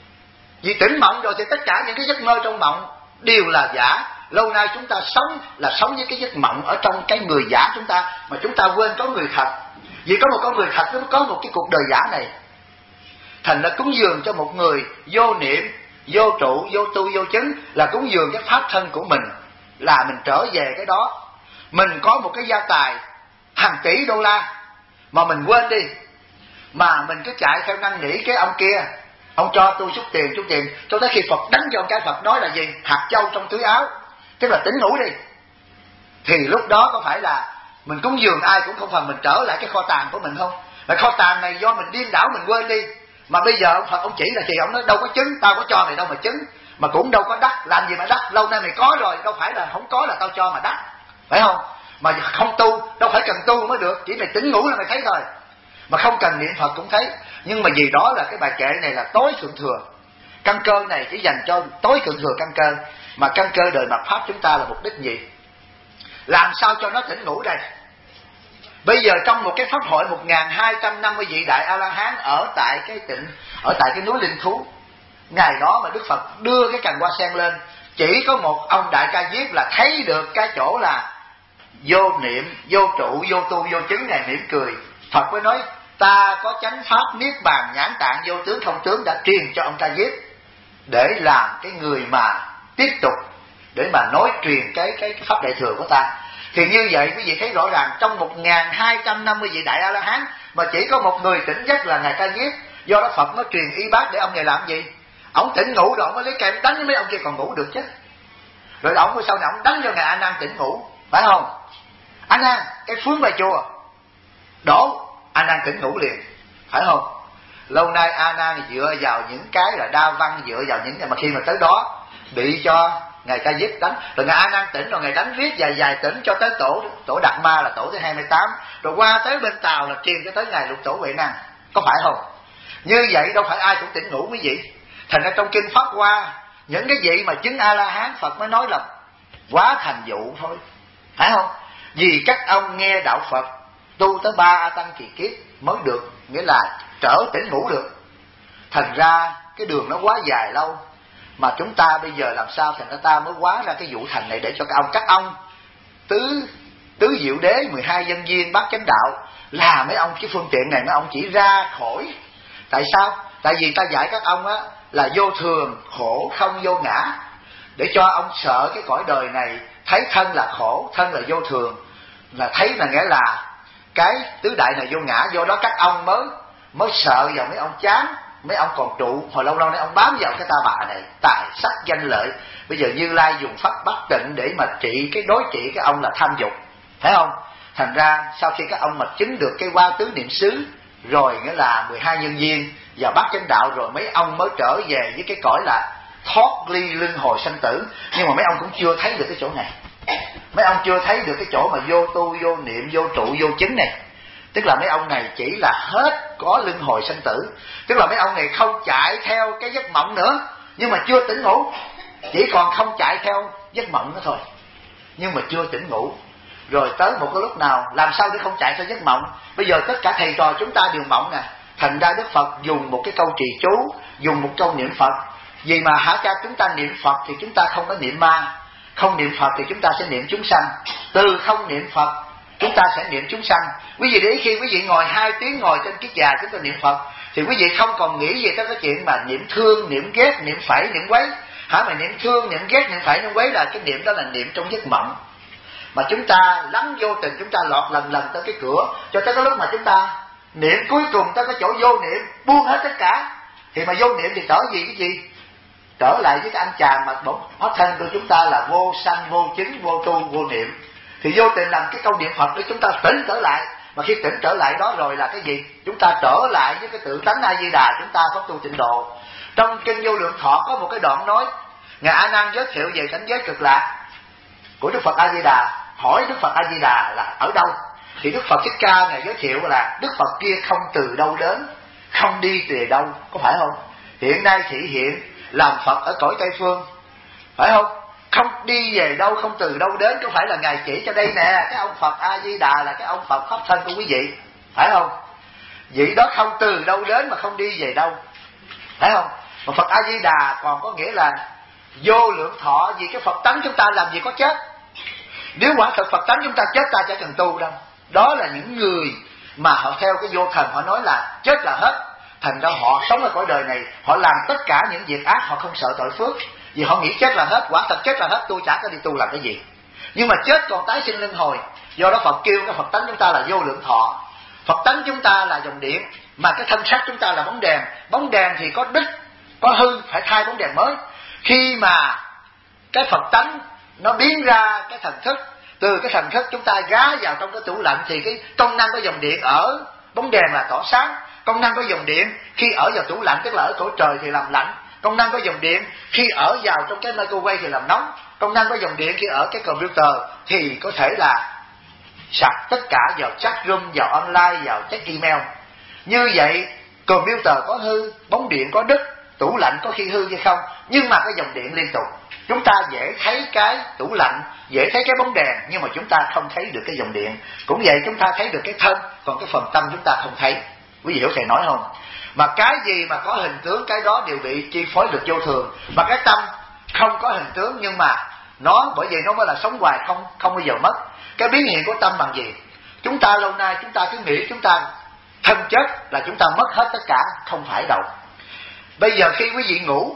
Vì tỉnh mộng rồi thì tất cả những cái giấc mơ trong mộng đều là giả. Lâu nay chúng ta sống là sống với cái giấc mộng ở trong cái người giả chúng ta, mà chúng ta quên có người thật. Vì có một con người thật nó có một cái cuộc đời giả này. Thành ra cúng dường cho một người vô niệm, vô trụ, vô tu, vô chứng là cúng dường cái pháp thân của mình, là mình trở về cái đó. Mình có một cái gia tài hàng tỷ đô la mà mình quên đi, mà mình cứ chạy theo năn nỉ cái ông kia, ông cho tôi chút tiền, cho tới khi Phật đánh cho cái Phật nói là gì? Hạt châu trong túi áo, tức là tỉnh ngủ đi. Thì lúc đó có phải là mình cúng dường ai cũng không phần mình trở lại cái kho tàng của mình không? Mà kho tàng này do mình điên đảo mình quên đi. Mà bây giờ ông Phật ông chỉ là thì ông nói đâu có chứng, tao có cho mày đâu mà chứng, mà cũng đâu có đắc, làm gì mà đắc, lâu nay mày có rồi, đâu phải là không có là tao cho mà đắc, phải không? Mà không tu, đâu phải cần tu mới được, chỉ mày tỉnh ngủ là mày thấy thôi. Mà không cần niệm Phật cũng thấy. Nhưng mà vì đó là cái bài kệ này là tối thượng thừa. Căn cơ này chỉ dành cho tối thượng thừa căn cơ. Mà căn cơ đời mạt Pháp chúng ta là mục đích gì? Làm sao cho nó tỉnh ngủ đây? Bây giờ trong một cái pháp hội 1250 vị đại A-la-hán ở tại cái núi Linh Thú, ngày đó mà Đức Phật đưa cái cành hoa sen lên, chỉ có một ông đại ca diếp là thấy được cái chỗ là vô niệm, vô trụ, vô tu, vô chứng. Ngài mỉm cười. Phật mới nói ta có chánh pháp niết bàn nhãn tạng vô tướng không tướng đã truyền cho ông ca diếp, để làm cái người mà tiếp tục để mà nói truyền cái pháp đại thừa của ta. Thì như vậy quý vị thấy rõ ràng trong 1250 vị đại A-la-hán mà chỉ có một người tỉnh giấc là Ngài Ca Diếp. Do đó Phật mới truyền y bát để ông này làm gì? Ông tỉnh ngủ rồi ông mới lấy cây đánh mấy ông kia còn ngủ được chứ. Rồi ông sau này ông đánh cho Ngài A Nan tỉnh ngủ, phải không? A Nan, cái phướng bài chùa đổ A Nan tỉnh ngủ liền, phải không? Lâu nay A Nan dựa vào những cái là đa văn, dựa vào những cái mà khi mà tới đó bị cho ngài Ca Diếp đánh, rồi ngài A Nan tỉnh, rồi ngài đánh riết dài tỉnh cho tới tổ Đạt Ma là tổ thứ 28, rồi qua tới bên Tàu là truyền cho tới ngài Lục Tổ Huệ Năng, có phải không? Như vậy đâu phải ai cũng tỉnh ngủ quý vị. Thành ra trong kinh Pháp Hoa, những cái vị mà chứng A La Hán Phật mới nói là quá thành dụ thôi, phải không? Vì các ông nghe đạo Phật tu tới 3 A Tăng kỳ kiếp mới được, nghĩa là trở tỉnh ngủ được. Thành ra cái đường nó quá dài lâu, mà chúng ta bây giờ làm sao thành ra ta mới hóa ra cái vụ thành này để cho các ông tứ diệu đế, 12 dân viên, bát chánh đạo là mấy ông cái phương tiện này mấy ông chỉ ra khỏi. Tại sao? Tại vì ta dạy các ông á là vô thường, khổ, không vô ngã, để cho ông sợ cái cõi đời này, thấy thân là khổ, thân là vô thường, là thấy là nghĩa là cái tứ đại này vô ngã. Do đó các ông mới sợ vào mấy ông chán, mấy ông còn trụ hồi lâu nay ông bám vào cái ta bà này, tài sắc danh lợi. Bây giờ Như Lai dùng pháp bất tịnh để mà đối trị cái ông là tham dục, phải không? Thành ra sau khi các ông mà chứng được cái qua tứ niệm xứ rồi, nghĩa là 12 nhân viên và bát chánh đạo, rồi mấy ông mới trở về với cái cõi là thoát ly luân hồi sanh tử. Nhưng mà mấy ông cũng chưa thấy được cái chỗ này, mấy ông chưa thấy được cái chỗ mà vô tu, vô niệm, vô trụ, vô chứng này. Tức là mấy ông này chỉ là hết có luân hồi sanh tử, tức là mấy ông này không chạy theo cái giấc mộng nữa, nhưng mà chưa tỉnh ngủ, chỉ còn không chạy theo giấc mộng nữa thôi, nhưng mà chưa tỉnh ngủ. Rồi tới một cái lúc nào làm sao để không chạy theo giấc mộng? Bây giờ tất cả thầy trò chúng ta đều mộng nè, thành ra Đức Phật dùng một cái câu trì chú, dùng một câu niệm Phật. Vì mà hả cha, chúng ta niệm Phật thì chúng ta không có niệm ma, không niệm Phật thì chúng ta sẽ niệm chúng sanh. Từ không niệm Phật chúng ta sẽ niệm chúng sanh. Quý vị để ý, khi quý vị ngồi 2 tiếng ngồi trên kiết già chúng ta niệm Phật thì quý vị không còn nghĩ về cái chuyện mà niệm thương, niệm ghét, niệm phẩy, niệm quấy. Mà niệm thương, niệm ghét, niệm phẩy, niệm quấy là cái niệm đó là niệm trong giấc mộng. Mà chúng ta lắng vô tình, chúng ta lọt lần tới cái cửa, cho tới cái lúc mà chúng ta niệm cuối cùng tới cái chỗ vô niệm, buông hết tất cả. Thì mà vô niệm thì trở gì cái gì? Trở lại với cái anh chàng mà hóa thân của chúng ta là vô sanh, vô chứng, vô tu, vô niệm. Thì vô tình làm cái câu niệm Phật để chúng ta tỉnh trở lại. Mà khi tỉnh trở lại đó rồi là cái gì? Chúng ta trở lại với cái tự tánh A Di Đà, chúng ta có tu tịnh độ. Trong kinh Vô Lượng Thọ có một cái đoạn nói, ngài A Nan giới thiệu về cảnh giới cực lạc của Đức Phật A Di Đà. Hỏi Đức Phật A Di Đà là ở đâu? Thì Đức Phật Thích Ca ngài giới thiệu là Đức Phật kia không từ đâu đến, không đi từ đâu, có phải không? Hiện nay thị hiện làm Phật ở cõi Tây Phương, phải không? Không đi về đâu, không từ đâu đến, có phải là ngài chỉ cho đây nè, cái ông Phật A Di Đà là cái ông Phật pháp thân của quý vị, phải không? Vậy đó không từ đâu đến mà không đi về đâu, phải không? Mà Phật A Di Đà còn có nghĩa là vô lượng thọ, vì cái Phật tánh chúng ta làm gì có chết. Nếu quả thật Phật tánh chúng ta chết, ta chẳng cần tu đâu. Đó là những người mà họ theo cái vô thần, họ nói là chết là hết. Thành ra họ sống ở cõi đời này, họ làm tất cả những việc ác, họ không sợ tội phước, vì họ nghĩ chết là hết. Quả thật chết là hết, tôi chả có đi tu làm cái gì. Nhưng mà chết còn tái sinh luân hồi. Do đó Phật kêu cái Phật tánh chúng ta là vô lượng thọ. Phật tánh chúng ta là dòng điện, mà cái thân xác chúng ta là bóng đèn. Bóng đèn thì có đứt, có hư, phải thay bóng đèn mới. Khi mà cái Phật tánh nó biến ra cái thần thức, từ cái thần thức chúng ta gá vào trong cái tủ lạnh, thì cái công năng của dòng điện ở bóng đèn là tỏ sáng. Công năng của dòng điện khi ở vào tủ lạnh, tức là ở cõi trời thì làm lạnh. Công năng của dòng điện khi ở vào trong cái microwave thì làm nóng. Công năng của dòng điện khi ở cái computer thì có thể là sạc tất cả vào chat room, vào online, vào check email. Như vậy computer có hư, bóng điện có đứt, tủ lạnh có khi hư hay không, nhưng mà cái dòng điện liên tục. Chúng ta dễ thấy cái tủ lạnh, dễ thấy cái bóng đèn, nhưng mà chúng ta không thấy được cái dòng điện. Cũng vậy, chúng ta thấy được cái thân, còn cái phần tâm chúng ta không thấy. Quý vị hiểu thầy nói không? Mà cái gì mà có hình tướng, cái đó đều bị chi phối được vô thường. Mà cái tâm không có hình tướng, nhưng mà nó, bởi vì nó mới là sống hoài, không bao giờ mất. Cái biến hiện của tâm bằng gì? Chúng ta lâu nay chúng ta cứ nghĩ chúng ta thân chết là chúng ta mất hết tất cả, không phải đâu. Bây giờ khi quý vị ngủ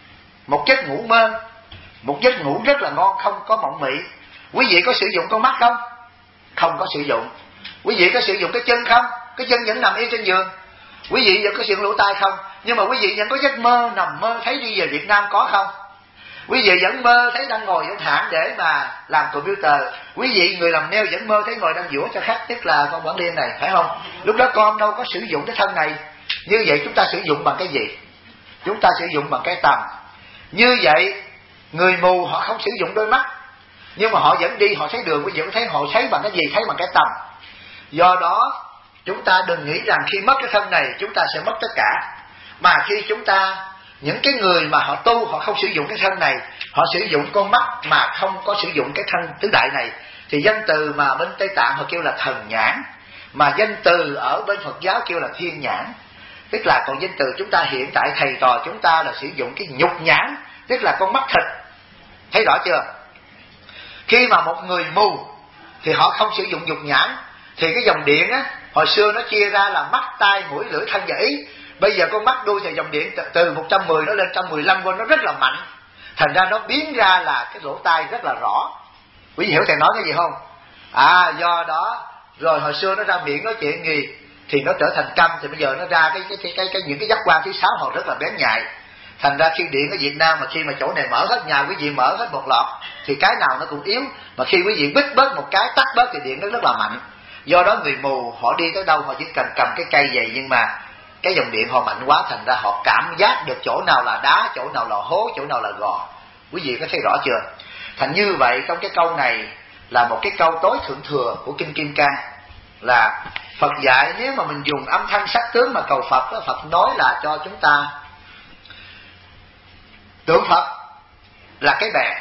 một giấc ngủ mơ, một giấc ngủ rất là ngon, không có mộng mị, quý vị có sử dụng con mắt không? Không có sử dụng. Quý vị có sử dụng cái chân không? Cái chân vẫn nằm yên trên giường. Quý vị vẫn có sử dụng lỗ tai không? Nhưng mà quý vị vẫn có giấc mơ, nằm mơ thấy đi về Việt Nam, có không? Quý vị vẫn mơ thấy đang ngồi vô thảm để mà làm computer. Quý vị người làm nail vẫn mơ thấy ngồi đang giũa cho khách, tức là con Quảng Liên này, phải không? Lúc đó con đâu có sử dụng cái thân này. Như vậy chúng ta sử dụng bằng cái gì? Chúng ta sử dụng bằng cái tầm. Như vậy người mù họ không sử dụng đôi mắt, nhưng mà họ vẫn đi, họ thấy đường. Quý vị có thấy họ thấy bằng cái gì? Thấy bằng cái tầm. Do đó chúng ta đừng nghĩ rằng khi mất cái thân này chúng ta sẽ mất tất cả. Mà khi chúng ta, những cái người mà họ tu, họ không sử dụng cái thân này, họ sử dụng con mắt mà không có sử dụng cái thân tứ đại này, thì danh từ mà bên Tây Tạng họ kêu là thần nhãn, mà danh từ ở bên Phật giáo kêu là thiên nhãn. Tức là còn danh từ chúng ta hiện tại thầy trò chúng ta là sử dụng cái nhục nhãn, tức là con mắt thịt. Thấy rõ chưa? Khi mà một người mù thì họ không sử dụng nhục nhãn, thì cái dòng điện á, hồi xưa nó chia ra là mắt, tai, mũi, lưỡi, thân và ý. Bây giờ con mắt đuôi thì dòng điện từ 110 nó lên 115V, nó rất là mạnh. Thành ra nó biến ra là cái lỗ tai rất là rõ. Quý vị hiểu thầy nói cái gì không? Do đó rồi hồi xưa nó ra miệng nói chuyện gì thì nó trở thành câm, thì bây giờ nó ra những cái giác quan thứ 6 họ rất là bén nhạy. Thành ra khi điện ở Việt Nam mà khi mà chỗ này mở hết, nhà quý vị mở hết một lọt thì cái nào nó cũng yếu, mà khi quý vị bít bớt một cái, tắt bớt thì điện nó rất là mạnh. Do đó người mù họ đi tới đâu họ chỉ cần cầm cái cây vậy, nhưng mà cái dòng điện họ mạnh quá, thành ra họ cảm giác được chỗ nào là đá, chỗ nào là hố, chỗ nào là gò. Quý vị có thấy rõ chưa? Thành như vậy trong cái câu này là một cái câu tối thượng thừa của Kinh Kim Cang, là Phật dạy nếu mà mình dùng âm thanh sắc tướng mà cầu Phật đó, Phật nói là cho chúng ta tưởng Phật là cái bè,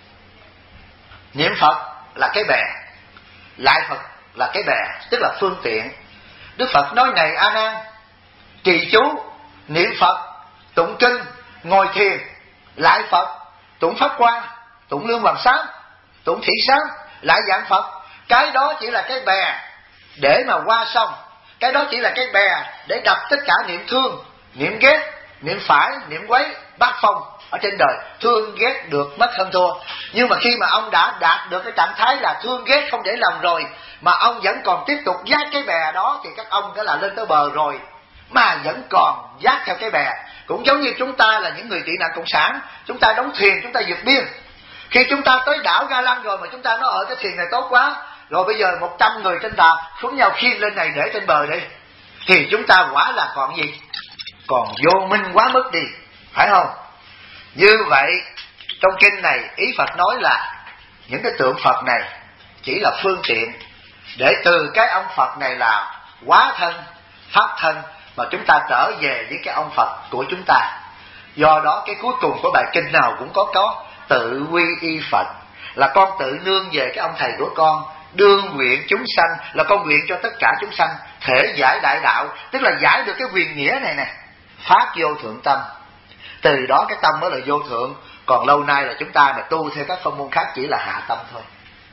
niệm Phật là cái bè, lại Phật là cái bè, tức là phương tiện. Đức Phật nói này A Nan, trì chú, niệm Phật, tụng kinh, ngồi thiền, lại Phật, tụng pháp quan, tụng lương hoàng sám, tụng thị sám, lại giảng Phật. Cái đó chỉ là cái bè để mà qua sông, cái đó chỉ là cái bè để đập tất cả niệm thương, niệm ghét, niệm phải, niệm quấy, bát phong ở trên đời. Thương ghét được mất hơn thua. Nhưng mà khi mà ông đã đạt được cái trạng thái là thương ghét không để lòng rồi, mà ông vẫn còn tiếp tục dắt cái bè đó, thì các ông đã là lên tới bờ rồi, mà vẫn còn dắt theo cái bè. Cũng giống như chúng ta là những người tị nạn cộng sản, chúng ta đóng thuyền, chúng ta vượt biên. Khi chúng ta tới đảo Ga Lăng rồi mà chúng ta nói ở cái thuyền này tốt quá, rồi bây giờ 100 người trên tàu xuống nhau khiêng lên này để trên bờ đi, thì chúng ta quả là còn gì? Còn vô minh quá mức đi, phải không? Như vậy trong kinh này ý Phật nói là những cái tượng Phật này chỉ là phương tiện để từ cái ông Phật này là hóa thân, pháp thân, mà chúng ta trở về với cái ông Phật của chúng ta. Do đó cái cuối cùng của bài kinh nào cũng có tự quy y Phật, là con tự nương về cái ông thầy của con. Đương nguyện chúng sanh là con nguyện cho tất cả chúng sanh thể giải đại đạo, tức là giải được cái quyền nghĩa này nè, phát vô thượng tâm. Từ đó cái tâm mới là vô thượng. Còn lâu nay là chúng ta mà tu theo các pháp môn khác chỉ là hạ tâm thôi.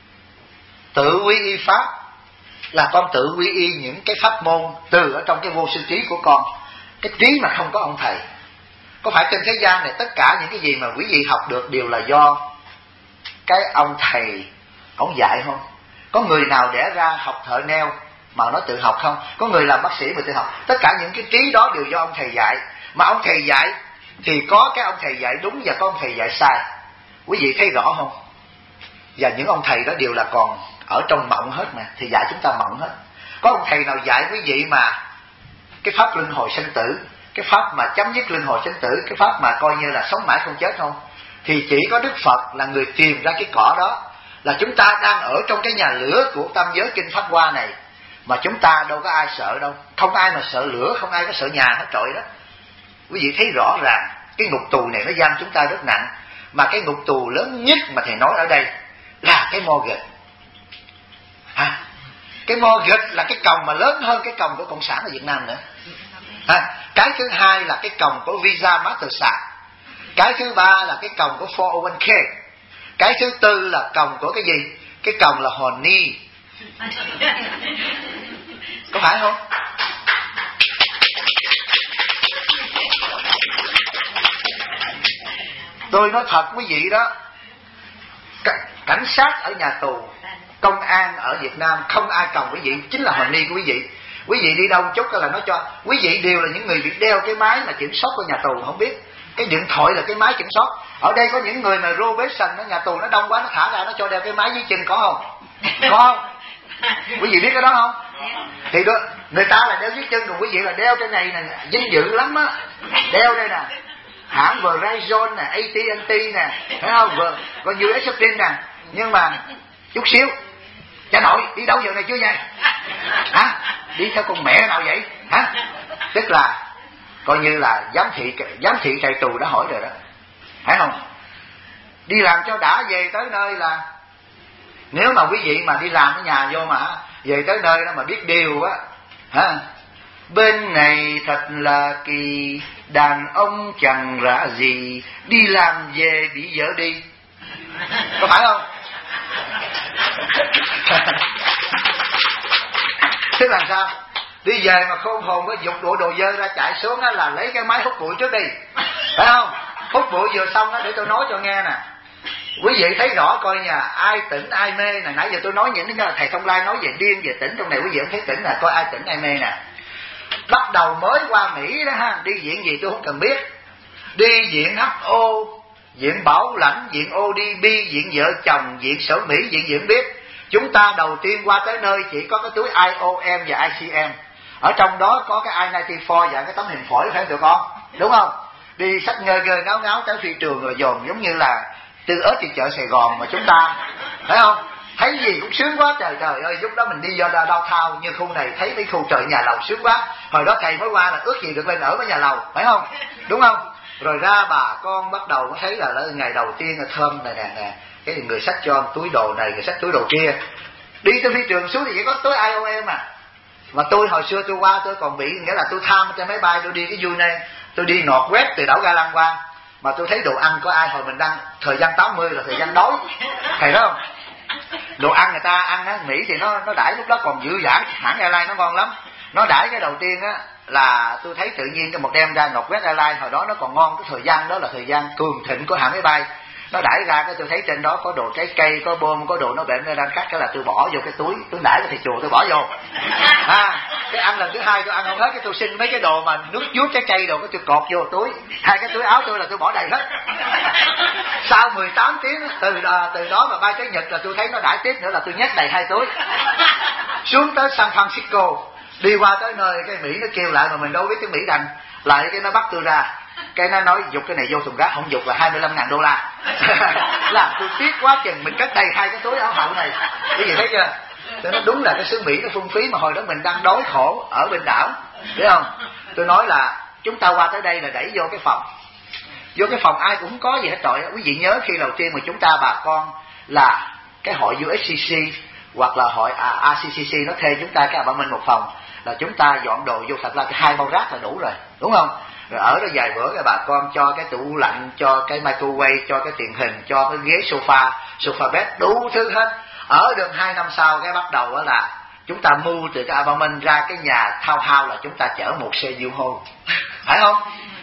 Tự quy y pháp là con tự quy y những cái pháp môn từ ở trong cái vô sư trí của con, cái trí mà không có ông thầy. Có phải trên thế gian này tất cả những cái gì mà quý vị học được đều là do cái ông thầy ông dạy không? Có người nào đẻ ra học thợ neo mà nó tự học không? Có người làm bác sĩ mà tự học. Tất cả những cái trí đó đều do ông thầy dạy. Mà ông thầy dạy thì có cái ông thầy dạy đúng và có ông thầy dạy sai. Quý vị thấy rõ không? Và những ông thầy đó đều là còn ở trong mộng hết mà, thì dạy chúng ta mộng hết. Có ông thầy nào dạy quý vị mà cái pháp luân hồi sinh tử, cái pháp mà chấm dứt luân hồi sinh tử, cái pháp mà coi như là sống mãi không chết không? Thì chỉ có Đức Phật là người tìm ra cái cỏ đó. Là chúng ta đang ở trong cái nhà lửa của tam giới kinh Pháp Hoa này, mà chúng ta đâu có ai sợ đâu. Không ai mà sợ lửa, không ai có sợ nhà hết trọi đó. Quý vị thấy rõ ràng cái ngục tù này nó giam chúng ta rất nặng. Mà cái ngục tù lớn nhất mà thầy nói ở đây là cái mortgage. Cái mortgage là cái còng mà lớn hơn cái còng của Cộng sản ở Việt Nam nữa. Cái thứ hai là cái còng của Visa Mastercard. Cái thứ ba là cái còng của 401k. Cái thứ tư là còng của cái gì? Cái còng là hòn ni. Có phải không? Tôi nói thật quý vị đó, cảnh sát ở nhà tù, công an ở Việt Nam không ai còng quý vị, chính là hòn ni của quý vị. Quý vị đi đâu chút là nó cho. Quý vị đều là những người bị đeo cái máy mà kiểm soát của nhà tù không biết. Cái điện thoại là cái máy kiểm soát. Ở đây có những người mà probation ở nhà tù nó đông quá, nó thả ra nó cho đeo cái máy dưới chân, có không? Có không? Quý vị biết cái đó không? Thì đó, người ta là đeo dưới chân, còn quý vị là đeo cái này nè, vinh dự lắm á. Đeo đây nè, hãng Verizon nè, AT&T nè, thấy không? Còn US Supreme nè. Nhưng mà chút xíu, cha nội đi đâu giờ này chưa vậy? Hả? Đi theo con mẹ nào vậy? Hả? Tức là coi như là giám thị cai tù đã hỏi rồi đó, phải không? Đi làm cho đã, về tới nơi là, nếu mà quý vị mà đi làm ở nhà vô mà về tới nơi đó mà biết điều á, hả? Bên này thật là kỳ, đàn ông chẳng ra gì, đi làm về bị vợ đi, có phải không? Tức là sao? Đi về mà khôn hồn mới dục đồ dơ ra, chạy xuống á là lấy cái máy hút bụi trước đi, phải không? Hút bụi vừa xong á, để tôi nói cho nghe nè. Quý vị thấy rõ coi nha, ai tỉnh ai mê nè. Nãy giờ tôi nói những cái thầy Thông Lai nói về điên về tỉnh, trong này quý vị không thấy tỉnh nè, coi ai tỉnh ai mê nè. Bắt đầu mới qua Mỹ đó ha, đi viện gì tôi không cần biết, đi viện HO, viện Bảo Lãnh, viện ODB, viện vợ chồng, viện Sở Mỹ, viện gì không biết. Chúng ta đầu tiên qua tới nơi chỉ có cái túi IOM và ICM, ở trong đó có cái I-94 và cái tấm hình phổi, phải không tụi con? Đúng không? Đi xách ngơ ngáo ngáo tới phi trường rồi dồn, giống như là Tư ớt đi chợ Sài Gòn mà chúng ta, phải không? Thấy gì cũng sướng quá, trời ơi. Lúc đó mình đi do đau thao, như khu này thấy mấy khu trời nhà lầu sướng quá. Hồi đó thầy mới qua là ước gì được lên ở với nhà lầu, phải không? Đúng không? Rồi ra bà con bắt đầu mới thấy là ngày đầu tiên là thơm này nè, cái người xách cho túi đồ này, người xách túi đồ kia. Đi tới phi trường xuống thì chỉ có túi IOM à. Mà tôi hồi xưa tôi qua tôi còn bị, nghĩa là tôi tham trên máy bay, tôi đi cái vui này, tôi đi Northwest từ đảo Ga Lăng qua, mà tôi thấy đồ ăn có ai, hồi mình đang thời gian 80 là thời gian đói, thầy thấy không? Đồ ăn người ta ăn á, Mỹ thì nó đãi lúc đó còn dư dả, hãng airline nó ngon lắm. Nó đãi cái đầu tiên á là tôi thấy tự nhiên cái một đem ra Northwest Airlines, hồi đó nó còn ngon, cái thời gian đó là thời gian cường thịnh của hãng máy bay. Nó đãi ra cái tôi thấy trên đó có đồ trái cây, có bom, có đồ nó bệnh nên đang cắt, cái là tôi bỏ vô cái túi nãy của thầy chùa tôi bỏ vô. Cái ăn lần thứ hai tôi ăn không hết, cái tôi xin mấy cái đồ mà nước vuốt trái cây đồ, cái tôi cột vô túi. Hai cái túi áo tôi là tôi bỏ đầy hết. Sau 18 tiếng từ đó mà bay tới Nhật là tôi thấy nó đãi tiếp nữa là tôi nhét đầy hai túi. Xuống tới San Francisco, đi qua tới nơi cái Mỹ nó kêu lại mà mình đâu biết tiếng Mỹ đành, lại cái nó bắt tôi ra, cái nó nói dục cái này vô thùng rác, không dục là $25.000. Làm tôi tiếc quá chừng, mình cất đầy hai cái túi áo hậu này. Cái gì thấy chưa? Tôi nói đúng là cái xứ Mỹ nó phung phí, mà hồi đó mình đang đói khổ ở bên đảo, biết không? Tôi nói là chúng ta qua tới đây là đẩy vô cái phòng. Vô cái phòng ai cũng không có gì hết trọi. Quý vị nhớ khi đầu tiên mà chúng ta bà con là cái hội USCC hoặc là hội ACCC nó thuê chúng ta cái apartment một phòng, là chúng ta dọn đồ vô, thật ra cái 2 bao rác là đủ rồi, đúng không? Rồi ở đó vài bữa cái bà con cho cái tủ lạnh, cho cái microwave, cho cái tiền hình, cho cái ghế sofa bed, đủ thứ hết. Ở được 2 năm sau cái bắt đầu đó là chúng ta mua từ cái apartment ra cái nhà townhouse, là chúng ta chở một xe U-Haul, phải không?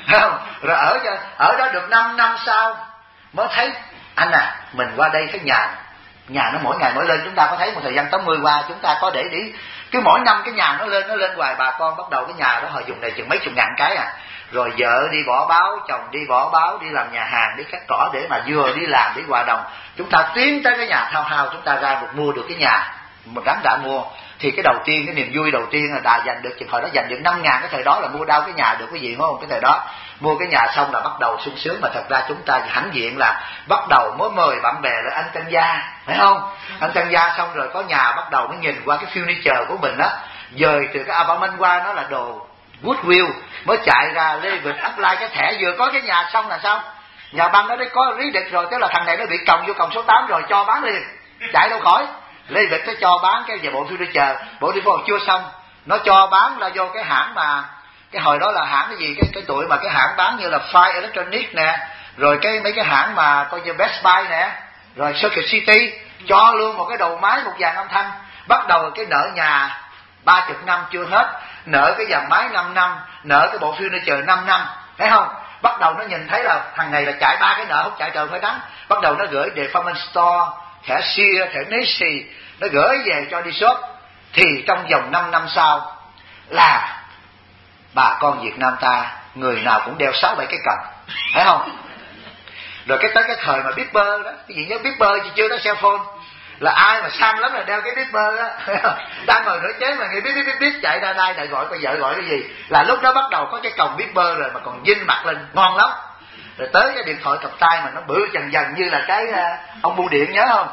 Rồi ở đó được 5 năm sau mới thấy anh à, mình qua đây cái nhà nó mỗi ngày mỗi lên. Chúng ta có thấy một thời gian 80 qua chúng ta có để ý cứ mỗi năm cái nhà nó lên hoài. Bà con bắt đầu cái nhà đó họ dùng này chừng mấy chục ngàn cái à. Rồi vợ đi bỏ báo, chồng đi bỏ báo, đi làm nhà hàng, đi cắt cỏ, để mà vừa đi làm đi hòa đồng. Chúng ta tiến tới cái nhà townhouse, chúng ta ra được mua được cái nhà mà gắn đã mua. Thì cái đầu tiên, cái niềm vui đầu tiên là đã giành được, hồi đó giành được 5.000 cái thời đó là mua đâu cái nhà được cái gì, đúng không? Cái thời đó mua cái nhà xong là bắt đầu sung sướng, mà thật ra chúng ta hãnh diện là bắt đầu mới mời bạn bè là anh tăng gia, phải không? Anh tăng gia xong rồi có nhà bắt đầu mới nhìn qua cái furniture của mình á, dời từ cái apartment qua nó là đồ Goodwill, mới chạy ra Lê Vịt apply cái thẻ, vừa có cái nhà xong là sao? Nhà băng đó đấy có lý địch rồi, tức là thằng này nó bị còng vô còng số 8 rồi, cho bán liền, chạy đâu khỏi. Lê Vịt nó cho bán cái về bộ furniture, bộ đi vô chưa xong, nó cho bán là vô cái hãng mà cái hồi đó là hãng cái gì, cái tụi mà cái hãng bán như là Fire Electronics nè, rồi cái mấy cái hãng mà coi như Best Buy nè, rồi Circuit City, cho luôn một cái đầu máy một dàn âm thanh. Bắt đầu cái nợ nhà 30 năm chưa hết, nợ cái dàn máy 5 năm, nợ cái bộ furniture 5 năm, thấy không? Bắt đầu nó nhìn thấy là thằng này là chạy 3 cái nợ, không chạy trời phải đắng. Bắt đầu nó gửi department store, thẻ Sears, thẻ Macy's, nó gửi về cho đi shop. Thì trong vòng 5 năm sau là bà con Việt Nam ta người nào cũng đeo 6-7 cái cần, phải không? Rồi tới cái thời mà biết bơ đó, cái gì nhớ biết bơ chứ chưa có cell phone, là ai mà sang lắm là đeo cái biết bơ đó, đang ngồi rửa chén mà nghe biết chạy ra đây lại gọi con vợ gọi cái gì, là lúc đó bắt đầu có cái còng biết bơ rồi mà còn dinh mặt lên, ngon lắm. Rồi tới cái điện thoại cầm tay mà nó bự dần dần như là cái ông bưu điện, nhớ không?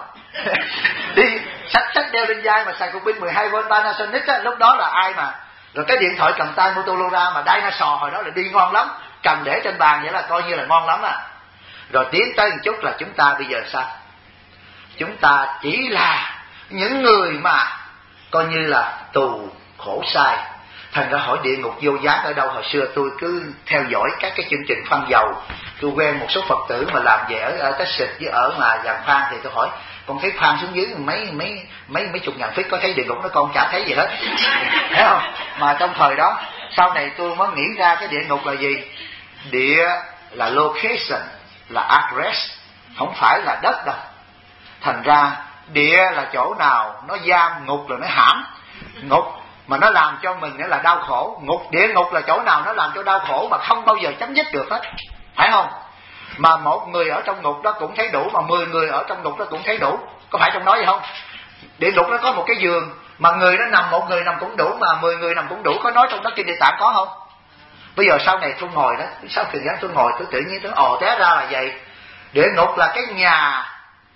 Đi sách đeo lên vai mà xài cục pin 12V Panasonic á, lúc đó là ai mà. Rồi cái điện thoại cầm tay Motorola mà Dinosaur hồi đó là đi ngon lắm, cầm để trên bàn vậy là coi như là ngon lắm à. Rồi tiến tới một chút là chúng ta bây giờ sao? Chúng ta chỉ là những người mà coi như là tù khổ sai. Thành ra hỏi địa ngục vô gián ở đâu? Hồi xưa tôi cứ theo dõi các cái chương trình Phan Dầu, tôi quen một số Phật tử mà làm về ở Texas với ở mà Giàng Phan, thì tôi hỏi con thấy Phan xuống dưới mấy chục ngàn feet có thấy địa ngục nó, con chả thấy gì hết, thấy không? Mà trong thời đó sau này tôi mới nghĩ ra cái địa ngục là gì? Địa là location, là address, không phải là đất đâu. Thành ra địa là chỗ nào nó giam, ngục là nó hãm. Ngục mà nó làm cho mình là đau khổ. Địa ngục là chỗ nào nó làm cho đau khổ mà không bao giờ chấm dứt được hết, phải không? Mà một người ở trong ngục đó cũng thấy đủ, mà 10 người ở trong ngục đó cũng thấy đủ, có phải trong đó vậy không? Địa ngục nó có một cái giường mà người nó nằm, một người nằm cũng đủ, mà 10 người nằm cũng đủ, có nói trong đó Kinh Địa Tạng có không? Bây giờ sau này tôi ngồi đó, sau thời gian tôi ngồi tôi tự nhiên tôi té ra là vậy. Địa ngục là cái nhà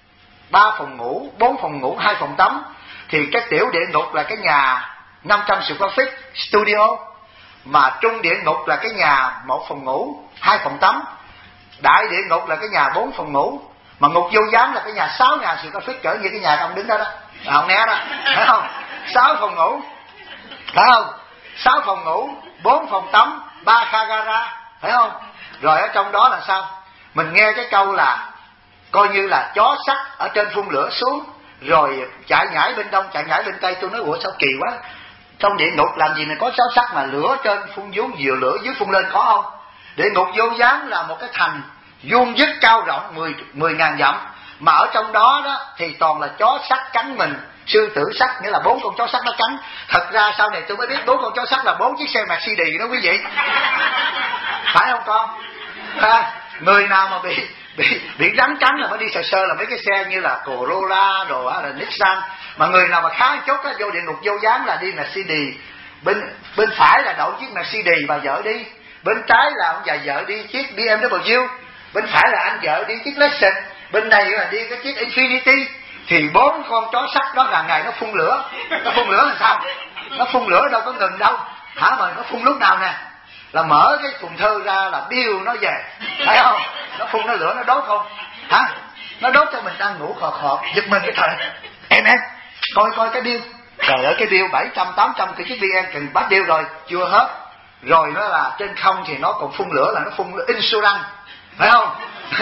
3 phòng ngủ, 4 phòng ngủ, 2 phòng tắm. Thì cái tiểu địa ngục là cái nhà 500 square feet studio. Mà trung địa ngục là cái nhà 1 phòng ngủ, 2 phòng tắm. Đại địa ngục là cái nhà 4 phòng ngủ. Mà ngục vô gián là cái nhà 6.000 square feet, cỡ như cái nhà ông đứng đó đó, ông né đó, thấy không? 6 phòng ngủ, thấy không? 6 phòng ngủ, 4 phòng tắm, 3 gara, thấy không? Rồi ở trong đó là sao? Mình nghe cái câu là coi như là chó sắt ở trên phun lửa xuống, rồi chạy nhảy bên đông chạy nhảy bên tây. Tôi nói ủa sao kỳ quá, trong địa ngục làm gì mà có chó sắt mà lửa trên phun xuống, dìu lửa dưới phun lên, có không? Địa ngục vô gián là một cái thành vuông vức cao rộng 10.000 dặm, mà ở trong đó đó thì toàn là chó sắt cắn mình, sư tử sắt, nghĩa là 4 con chó sắt nó cắn. Thật ra sau này tôi mới biết 4 con chó sắt là 4 chiếc xe Mercedes đó quý vị, phải không con? Người nào mà bị rắn cắn là mới đi sơ là mấy cái xe như là Corolla đồ á, là Nissan. Mà người nào mà khá chút á, vô địa ngục vô gián là đi Mercedes. Bên phải là đậu chiếc Mercedes bà vợ đi, bên trái là ông già vợ đi chiếc BMW, bên phải là anh vợ đi chiếc Lexus, bên này là đi cái chiếc Infiniti. Thì 4 con chó sắt đó hàng ngày nó phun lửa. Nó phun lửa là sao? Nó phun lửa đâu có ngừng đâu hả? Mà nó phun lúc nào nè? Là mở cái thùng thơ ra là biêu nó về, thấy không? Nó phun nó lửa nó đốt không hả? Nó đốt cho mình đang ngủ khò khò, giật mình cái thời em coi cái biêu, trời ơi cái biêu 700-800 cái chiếc BM cần bắt biêu rồi chưa hết. Rồi nó là trên không thì nó còn phun lửa, là nó phun insurance, phải không?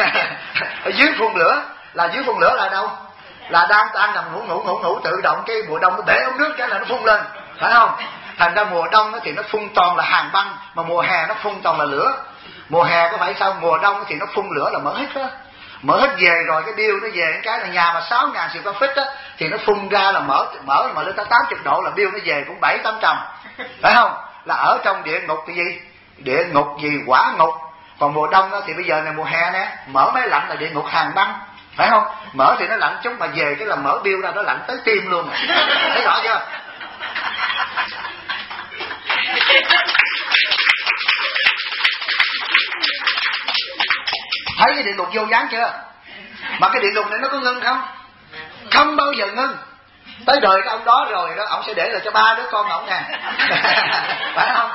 Ở dưới phun lửa là đâu? Là đang nằm ngủ tự động cái mùa đông nó bể ống nước cái là nó phun lên, phải không? Thành ra mùa đông thì nó phun toàn là hàng băng, mà mùa hè nó phun toàn là lửa. Mùa hè có phải sao? Mùa đông thì nó phun lửa là mở hết đó. Mở hết về rồi cái biêu nó về cái là nhà mà 6.000 square feet á, thì nó phun ra là mở mà lên tới 80 độ là biêu nó về cũng 700-800, phải không? Là ở trong địa ngục cái gì? Địa ngục gì? Quả ngục. Còn mùa đông đó thì bây giờ này mùa hè nè, mở máy lạnh là địa ngục hàng băng, phải không? Mở thì nó lạnh chút, mà về cái là mở biêu ra nó lạnh tới tim luôn. Thấy rõ chưa? Thấy cái địa ngục vô gián chưa? Mà cái địa ngục này nó có ngưng không? Không bao giờ ngưng. Tới đời cái ông đó rồi đó, ông sẽ để lại cho 3 đứa con ổng nè. Phải không?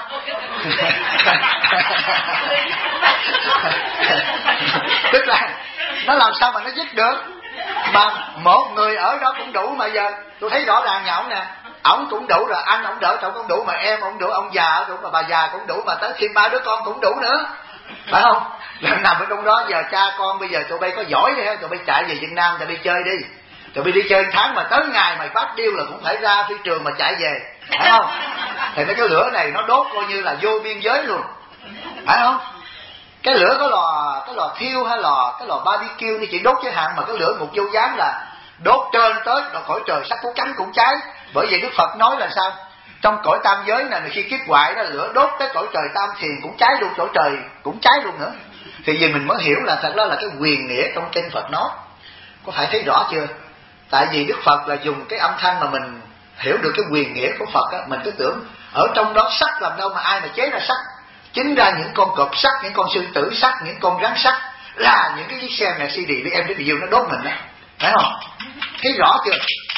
Tức là nó làm sao mà nó dứt được? Mà một người ở đó cũng đủ. Mà giờ tôi thấy rõ ràng nhà ổng nè, ổng cũng đủ rồi, anh ổng đỡ chồng cũng đủ, mà em ổng đủ, ông già cũng, mà bà già cũng đủ, mà tới thêm 3 đứa con cũng đủ nữa, phải không? Lần nằm ở trong đó. Giờ cha con bây giờ tụi bay có giỏi đi, tụi bay chạy về Việt Nam tụi bay chơi đi, tụi bay đi chơi 1 tháng, mà tới ngày mày phát điêu là cũng phải ra phi trường mà chạy về, phải không? Thì cái lửa này nó đốt coi như là vô biên giới luôn, phải không? Cái lửa có lò thiêu hay cái lò barbecue thì chỉ đốt giới hạn, mà cái lửa ngục vô gián là đốt trên tới khỏi trời, sắc có cánh cũng cháy. Bởi vậy Đức Phật nói là sao? Trong cõi tam giới này khi kiếp hoại đó, lửa đốt tới cõi trời tam thiền cũng cháy luôn, cõi trời cũng cháy luôn nữa. Thì vì mình mới hiểu là thật đó là cái quyền nghĩa trong kinh Phật nói. Có phải thấy rõ chưa? Tại vì Đức Phật là dùng cái âm thanh mà mình hiểu được cái quyền nghĩa của Phật á, mình cứ tưởng ở trong đó sắt làm đâu mà ai mà chế ra sắt. Chính ra những con cọp sắt, những con sư tử sắt, những con rắn sắt là những cái chiếc xe Mercedes BMW nó đốt mình á, phải không? Thấy rõ chưa?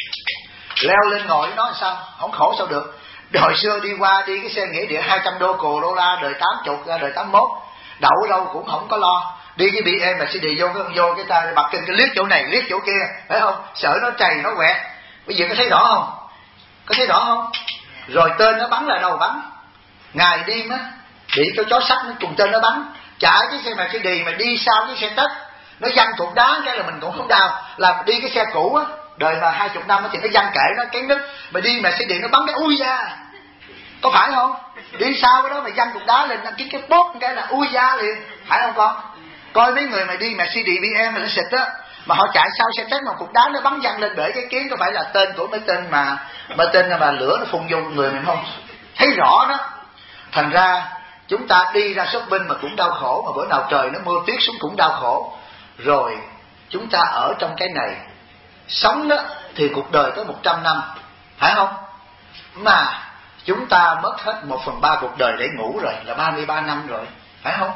Leo lên ngồi nó làm sao? Không khổ sao được. Hồi xưa đi qua đi cái xe nghĩa địa 200 đô la đời 80 ra đời 81, đậu ở đâu cũng không có lo. Đi cái BM Mercedes vô cái ta bật kinh cái liếc chỗ này liếc chỗ kia, phải không? Sợ nó trầy nó quẹt. Bây giờ có thấy rõ không? Có thấy rõ không? Rồi tên nó bắn là đâu bắn? Ngày đêm á bị cái chó sắt nó cùng tên nó bắn. Chạy cái xe Mercedes mà đi sau cái xe Tết, nó văng cục đá cái là mình cũng không đau. Là đi cái xe cũ á, đời mà 20 năm thì nó văng kệ nó cái nứt, mà đi Mercedes nó bắn cái ui da. Có phải không? Đi sau cái đó mà văng cục đá lên cái bốt cái là ui da liền, phải không con? Coi mấy người mà đi Mercedes BM mà nó xịt á, mà họ chạy sau xe Tết mà cục đá nó bắn văng lên bể cái kiến, có phải là tên của mấy tên mà lửa nó phun vô người mình không? Thấy rõ đó. Thành ra chúng ta đi ra shopping mà cũng đau khổ, mà bữa nào trời nó mưa tuyết xuống cũng đau khổ. Rồi chúng ta ở trong cái này sống đó thì cuộc đời tới 100 năm, phải không? Mà chúng ta mất hết 1/3 cuộc đời để ngủ rồi, là 33 năm rồi, phải không?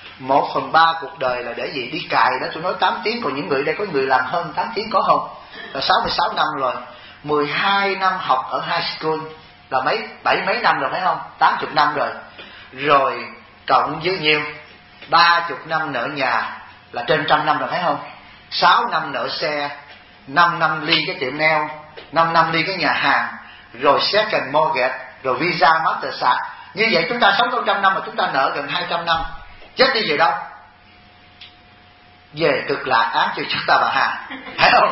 1/3 cuộc đời là để gì? Đi cài đó, tôi nói 8 tiếng, còn những người đây có người làm hơn 8 tiếng có không? Là 66 năm rồi. 12 năm học ở high school là mấy năm rồi, phải không? 80 năm rồi. Rồi cộng với nhiêu? 30 năm nợ nhà là trên 100 năm rồi, phải không? 6 năm nợ xe, 5 năm ly cái tiệm nail, 5 năm ly cái nhà hàng, rồi second mortgage, rồi visa Mastercard. Như vậy chúng ta sống 100 năm mà chúng ta nợ gần 200 năm. Chết đi về đâu? Về cực lạc án cho chúng ta bà Hà, phải không?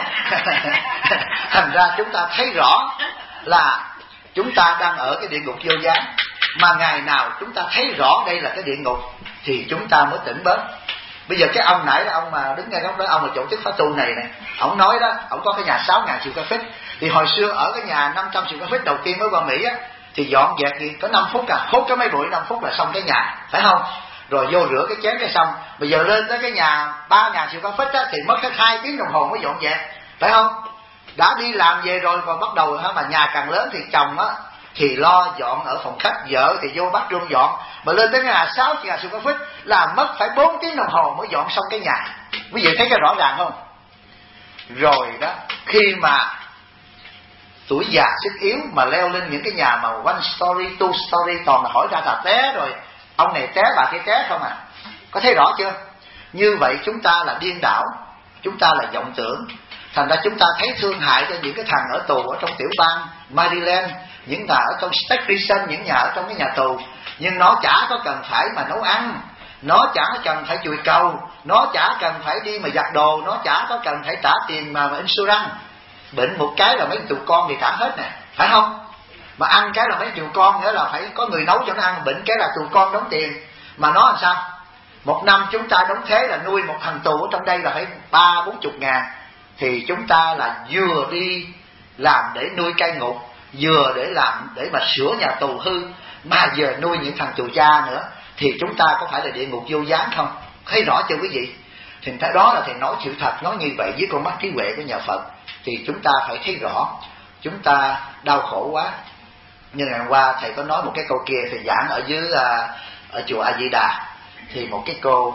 Thành ra chúng ta thấy rõ là chúng ta đang ở cái địa ngục vô gián. Mà ngày nào chúng ta thấy rõ đây là cái địa ngục thì chúng ta mới tỉnh bớt. Bây giờ cái ông nãy đó, ông mà đứng ngay góc đó, ông là chủ chức khóa tu này nè, ông nói đó, ông có cái nhà 6.000 triệu feet. Thì hồi xưa ở cái nhà 500 triệu feet đầu tiên mới qua Mỹ á, thì dọn dẹp gì có 5 phút à, hút cái mấy bụi 5 phút là xong cái nhà, phải không? Rồi vô rửa cái chén cái xong. Bây giờ lên tới cái nhà 3.000 triệu feet á thì mất hết 2 tiếng đồng hồ mới dọn dẹp, phải không? Đã đi làm về rồi còn bắt đầu hả, mà nhà càng lớn thì chồng á thì lo dọn ở phòng khách, vợ thì vô bathroom dọn. Mà lên tới cái nhà 6.000 triệu feet là mất phải 4 tiếng đồng hồ mới dọn xong cái nhà. Quý vị thấy cái rõ ràng không? Rồi đó, khi mà tuổi già sức yếu mà leo lên những cái nhà mà 1 story, 2 story, toàn là hỏi ra là té rồi, ông này té bà kia té không à. Có thấy rõ chưa? Như vậy chúng ta là điên đảo, chúng ta là vọng tưởng. Thành ra chúng ta thấy thương hại cho những cái thằng ở tù ở trong tiểu bang Maryland, những nhà ở trong State Prison, những nhà ở trong cái nhà tù. Nhưng nó chả có cần phải mà nấu ăn, nó chả cần phải chùi cầu, nó chả cần phải đi mà giặt đồ, nó chả có cần phải trả tiền mà insurance. Bệnh một cái là mấy tụi con thì trả hết nè, phải không? Mà ăn cái là mấy tụi con nữa là phải có người nấu cho nó ăn, bệnh cái là tụi con đóng tiền. Mà nó làm sao? 1 năm chúng ta đóng thế là nuôi một thằng tù ở trong đây là phải 30-40 ngàn. Thì chúng ta là vừa đi làm để nuôi cai ngục, vừa để làm để mà sửa nhà tù hư, mà giờ nuôi những thằng tù cha nữa, thì chúng ta có phải là địa ngục vô gián không? Thấy rõ chưa quý vị? Thì đó là thầy nói sự thật, nói như vậy với con mắt trí huệ của nhà Phật. Thì chúng ta phải thấy rõ, chúng ta đau khổ quá. Nhưng ngày hôm qua thầy có nói một cái câu kia, thầy giảng ở dưới ở chùa A Di Đà. Thì một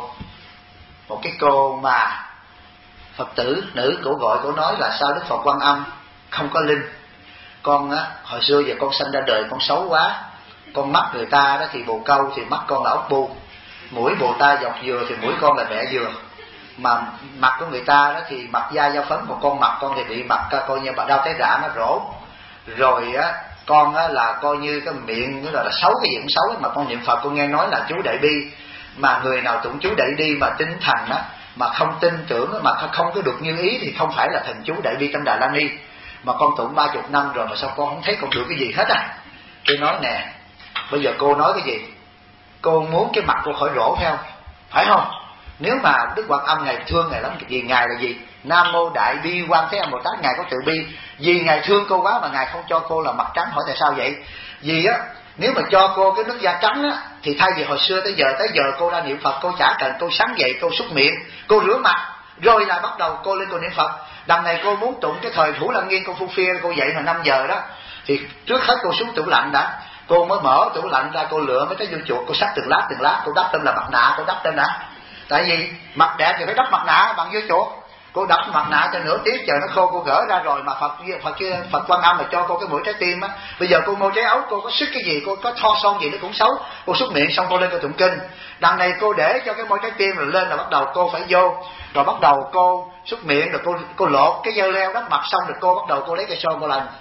cái cô mà Phật tử nữ, cổ gọi cổ nói là sao Đức Phật Quan Âm không có linh. Con á, hồi xưa giờ con sanh ra đời con xấu quá, con mắt người ta đó thì bồ câu thì mắt con là ốc bu, mũi bồ ta dọc dừa thì mũi con là mẹ dừa, mà mặt của người ta đó thì mặt da da phấn, còn con mặt con thì bị mặt coi như bà đau té rã nó rỗ. Rồi á con á là coi như cái miệng nó là xấu, cái gì cũng xấu. Mà con niệm Phật con nghe nói là chú Đại Bi, mà người nào tụng chú Đại Bi mà tinh thần á, mà không tin tưởng, mà không có được như ý thì không phải là thần chú Đại Bi Tâm Đà La Ni. Mà con tụng 30 năm rồi mà sao con không thấy con được cái gì hết à? Tôi nói nè, bây giờ cô nói cái gì? Cô muốn cái mặt cô khỏi rỗ theo, phải không? Nếu mà Đức Quan Âm Ngài thương Ngài lắm, vì Ngài là gì? Nam Mô Đại Bi Quan Thế Âm Bồ Tát, Ngài có từ bi. Vì Ngài thương cô quá mà Ngài không cho cô là mặt trắng. Hỏi tại sao vậy? Vì á, nếu mà cho cô cái nước da trắng á, thì thay vì hồi xưa tới giờ cô ra niệm Phật, cô chả cần, cô sáng dậy cô súc miệng, cô rửa mặt, rồi lại bắt đầu cô lên cô niệm Phật. Đằng này cô muốn tụng cái thời Thủ Lăng Nghiêm, cô phu phia, cô dậy mà 5 giờ đó, thì trước hết cô xuống tủ lạnh đã, cô mới mở tủ lạnh ra, cô lựa mấy cái dưa chuột, cô xắt từng lát, cô đắp tên là mặt nạ, cô đắp tên đã. Tại vì mặt đẹp thì phải đắp mặt nạ bằng dưa chuột. Cô đắp mặt nạ cho nửa tiếng chờ nó khô, cô gỡ ra rồi mà Phật Quan Âm mà cho cô cái mũi trái tim á. Bây giờ cô mua trái ấu, cô có sức cái gì, cô có thoa son gì nó cũng xấu. Cô xúc miệng xong cô lên cô tụng kinh. Đằng này cô để cho cái mũi trái tim rồi lên là bắt đầu cô phải vô, rồi bắt đầu cô xúc miệng, rồi cô lột cái dơ leo đắp mặt xong rồi cô bắt đầu cô lấy cây son cô lần.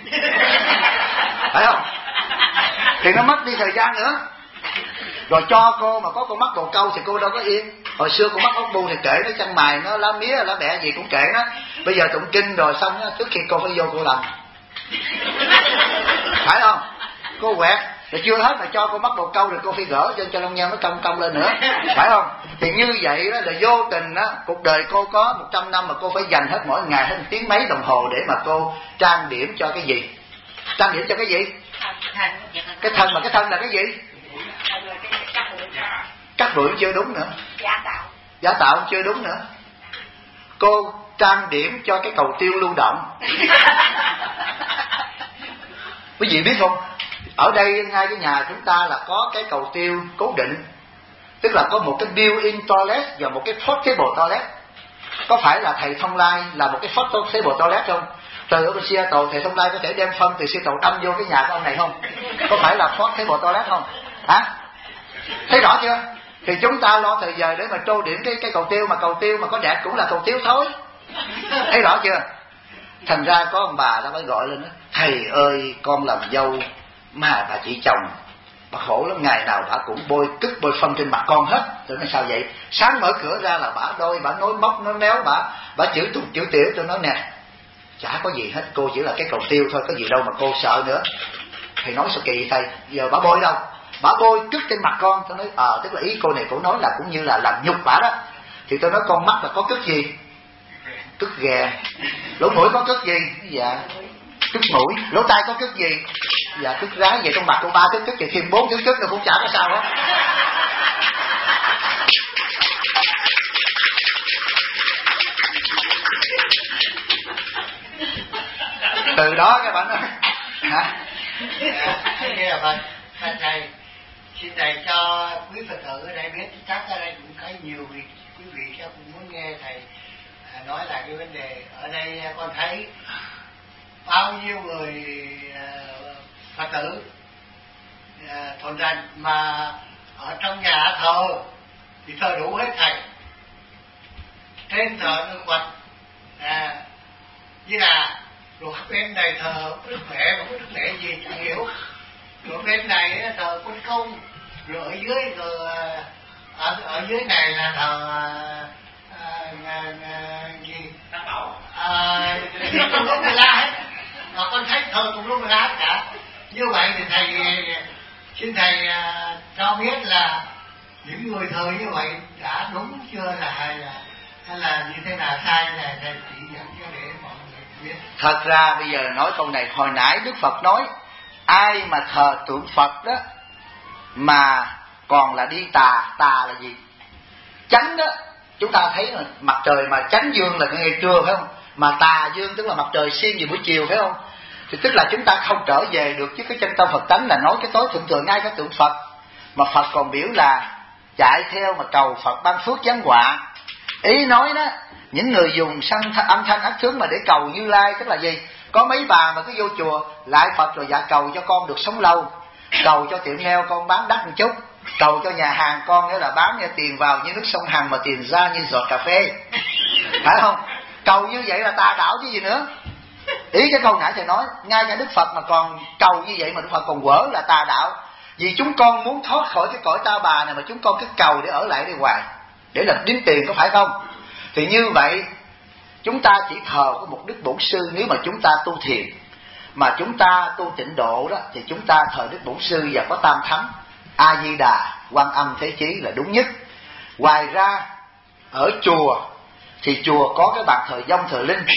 Phải không? Thì nó mất đi thời gian nữa. Rồi cho cô mà có con mắt bồ câu thì cô đâu có yên. Hồi xưa con mắt ốc bu thì kệ nó, chân mày nó lá mía lá bẹ gì cũng kệ nó. Bây giờ tụng kinh rồi xong á, trước khi cô phải vô cô làm. Phải không? Cô quẹt rồi chưa hết mà cho con mắt bồ câu rồi cô phải gỡ cho lông nheo nó cong lên nữa. Phải không? Thì như vậy đó là vô tình đó, cuộc đời cô có 100 năm mà cô phải dành hết mỗi ngày hết 1 tiếng mấy đồng hồ để mà cô trang điểm cho cái gì? Trang điểm cho cái gì? Cái thân, mà cái thân là cái gì? Cắt bụi chưa đúng nữa. Giả tạo chưa đúng nữa. Cô trang điểm cho cái cầu tiêu lưu động. Quý vị biết không? Ở đây ngay cái nhà chúng ta là có cái cầu tiêu cố định, tức là có một cái built-in toilet và một cái portable toilet. Có phải là thầy Thông Lai là một cái portable toilet không? Từ ở bên Seattle thầy Thông Lai có thể đem phân từ Seattle đâm vô cái nhà của ông này không? Có phải là portable toilet không? Hả? Thấy rõ chưa? Thì chúng ta lo thời giờ để mà trô điểm cái cầu tiêu mà có đẹp cũng là cầu tiêu thôi. Thấy rõ chưa? Thành ra có ông bà đã mới gọi lên đó: thầy ơi, con làm dâu mà bà chị chồng bà khổ lắm, ngày nào bà cũng bôi phân trên mặt con hết. Rồi nói sao vậy? Sáng mở cửa ra là bà nối móc, nó méo, bà chửi tục chửi tiểu. Tôi nói nè, chả có gì hết, cô chỉ là cái cầu tiêu thôi, có gì đâu mà cô sợ nữa. Thầy nói sao kỳ thầy, giờ bà bôi đâu? Bà bôi cứt trên mặt con. Tôi nói tức là ý cô này, cô nói là cũng như là làm nhục bà đó. Thì tôi nói con mắt là có cứt gì? Cứt ghè. Lỗ mũi có cứt gì? Dạ cứt mũi. Lỗ tai có cứt gì? Dạ cứt rái. Vậy trong mặt cô 3 cứt thì thêm 4 cứt nó cũng chả có sao hết. Từ đó các bạn nói hả? Nghe là vậy. Thầy xin thầy cho quý Phật tử ở đây biết, chắc ở đây cũng có nhiều quý vị chắc cũng muốn nghe thầy nói lại cái vấn đề. Ở đây con thấy bao nhiêu người Phật tử thuần thành mà ở trong nhà thờ thì thờ đủ hết thầy. Trên thờ Đức Phật như là rồi bên này thờ Đức Mẹ, mà Đức Mẹ gì chẳng hiểu. Rồi bên này thờ Quân Công, rồi ở dưới ở dưới này là thờ gì? Tam Bảo. Tùm lum la hết. Mà con thấy thờ tùm lum la hết cả. Như vậy thì thầy xin thầy cho biết là những người thờ như vậy đã đúng chưa, là hay là như thế nào sai này, thầy chỉ dẫn cho để mọi người biết. Thật ra bây giờ nói câu này, hồi nãy Đức Phật nói ai mà thờ tượng Phật đó mà còn là đi tà là gì? Chánh đó, chúng ta thấy là mặt trời mà chánh dương là ngày trưa phải không? Mà tà dương tức là mặt trời xiên về buổi chiều phải không? Thì tức là chúng ta không trở về được với cái chân tâm Phật tánh, là nói cái tối thượng thừa ngay cái tượng Phật. Mà Phật còn biểu là chạy theo mà cầu Phật ban phước giáng họa. Ý nói đó, những người dùng âm thanh ác tướng mà để cầu Như Lai tức là gì? Có mấy bà mà cứ vô chùa lại Phật rồi dạ cầu cho con được sống lâu, cầu cho tiệm heo con bán đắt một chút, cầu cho nhà hàng con nghĩa là bán tiền vào như nước sông Hằng mà tiền ra như giọt cà phê. Phải không? Cầu như vậy là tà đạo chứ gì nữa. Ý cái câu nãy thầy nói, ngay cả Đức Phật mà còn cầu như vậy mà Đức Phật còn quở là tà đạo. Vì chúng con muốn thoát khỏi cái cõi ta bà này mà chúng con cứ cầu để ở lại đây hoài, để làm kiếm tiền, có phải không? Thì như vậy chúng ta chỉ thờ có một Đức Bổn Sư. Nếu mà chúng ta tu thiền mà chúng ta tu tịnh độ đó thì chúng ta thờ Đức Bổn Sư và có Tam Thánh A Di Đà, Quan Âm, Thế Chí là đúng nhất. Ngoài ra ở chùa thì chùa có cái bàn thờ vong thờ linh,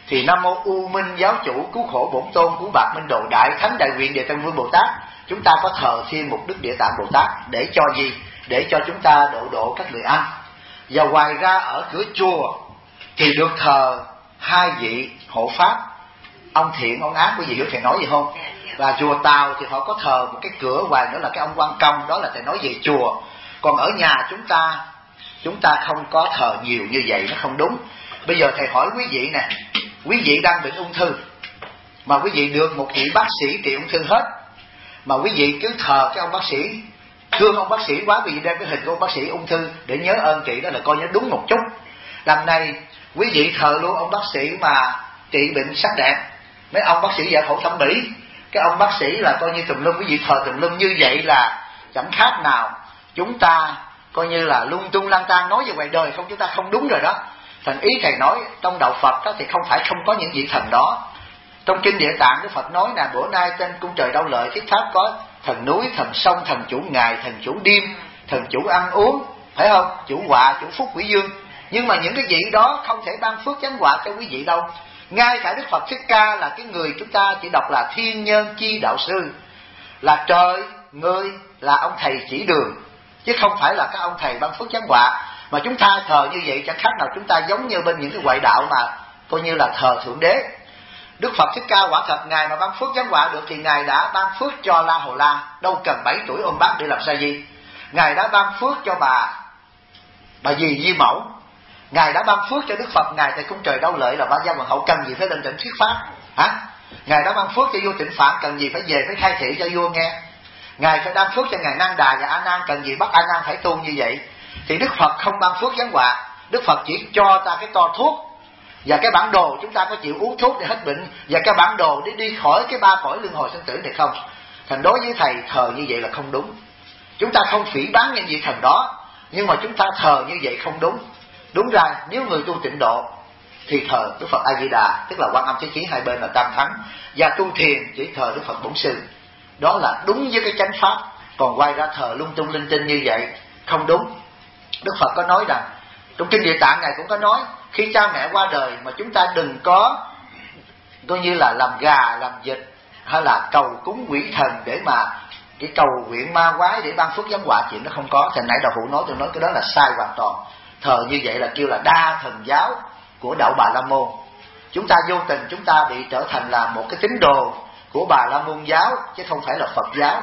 thì Nam Mô U Minh Giáo Chủ Cứu Khổ Bổn Tôn Cứu Bạc Minh Độ Đại Thánh Đại Nguyện Địa Tạng Vương Bồ Tát, chúng ta có thờ thêm một Đức Địa Tạng Bồ Tát để cho gì? Để cho chúng ta độ các người ăn. Và ngoài ra ở cửa chùa thì được thờ hai vị hộ pháp, ông thiện ông ác. Quý vị hiểu thầy nói gì không? Và chùa Tàu thì họ có thờ một cái cửa ngoài nữa là cái ông Quan Công, đó là thầy nói về chùa. Còn ở nhà chúng ta không có thờ nhiều như vậy, nó không đúng. Bây giờ thầy hỏi quý vị nè, quý vị đang bệnh ung thư mà quý vị được một vị bác sĩ trị ung thư hết, mà quý vị cứ thờ cái ông bác sĩ, thương ông bác sĩ quá, quý vị đem cái hình của ông bác sĩ ung thư để nhớ ơn trị, đó là coi như đúng một chút. Lần này quý vị thờ luôn ông bác sĩ mà trị bệnh sắc đẹp, mấy ông bác sĩ giải phẫu thẩm mỹ, cái ông bác sĩ là coi như tùm lum, quý vị thờ tùm lum như vậy là chẳng khác nào chúng ta coi như là lung tung lang tan nói về ngoài đời không, chúng ta không đúng rồi đó. Thành ý thầy nói trong đạo Phật đó thì không phải không có những vị thần đó. Trong kinh Địa Tạng Đức Phật nói là bữa nay trên cung trời Đau Lợi Thiết Tháp có thần núi, thần sông, thần chủ ngày, thần chủ đêm, thần chủ ăn uống, phải không? Chủ họa, chủ phúc, quỷ dương. Nhưng mà những cái vị đó không thể ban phước chánh họa cho quý vị đâu. Ngay cả Đức Phật Thích Ca là cái người chúng ta chỉ đọc là thiên nhân chi đạo sư, là trời người, là ông thầy chỉ đường, chứ không phải là các ông thầy ban phước chánh họa. Mà chúng ta thờ như vậy chẳng khác nào chúng ta giống như bên những cái ngoại đạo mà coi như là thờ Thượng Đế. Đức Phật Thích Ca quả thật Ngài mà ban phước chánh họa được thì Ngài đã ban phước cho La Hầu La, đâu cần 7 tuổi ôm bác để làm sai gì. Ngài đã ban phước cho bà dì Di Mẫu, Ngài đã ban phước cho Đức Phật Ngài tại cung trời Đau Lợi là Ba Gia Hoàng Hậu, cần gì phải lên đỉnh thuyết pháp hả? Ngài đã ban phước cho vua Tịnh Phạn, cần gì phải về phải khai thị cho vua nghe. Ngài phải ban phước cho ngài Nan Đà và A Nan, cần gì bắt A Nan phải tu như vậy. Thì Đức Phật không ban phước giáng họa, Đức Phật chỉ cho ta cái to thuốc và cái bản đồ chúng ta có chịu uống thuốc để hết bệnh, và cái bản đồ để đi khỏi cái 3 cõi luân hồi sinh tử này không. Thành đối với thầy thờ như vậy là không đúng. Chúng ta không phỉ báng những vị thần đó, nhưng mà chúng ta thờ như vậy không đúng. Đúng ra nếu người tu tịnh độ thì thờ Đức Phật A Di Đà, tức là Quan Âm Thế Chí hai bên là Tam Thắng, và tu thiền chỉ thờ Đức Phật Bổn Sư. Đó là đúng với cái chánh pháp. Còn quay ra thờ lung tung linh tinh như vậy không đúng. Đức Phật có nói rằng trong kinh Địa Tạng Ngài cũng có nói, khi cha mẹ qua đời mà chúng ta đừng có coi như là làm gà làm vịt hay là cầu cúng quỷ thần để mà cái cầu nguyện ma quái để ban phước giáng họa, chuyện đó không có. Thành nãy đạo hữu nói, tôi nói cái đó là sai hoàn toàn. Thờ như vậy là kêu là đa thần giáo của đạo Bà La Môn. Chúng ta vô tình chúng ta bị trở thành là một cái tín đồ của Bà La Môn giáo chứ không phải là Phật giáo.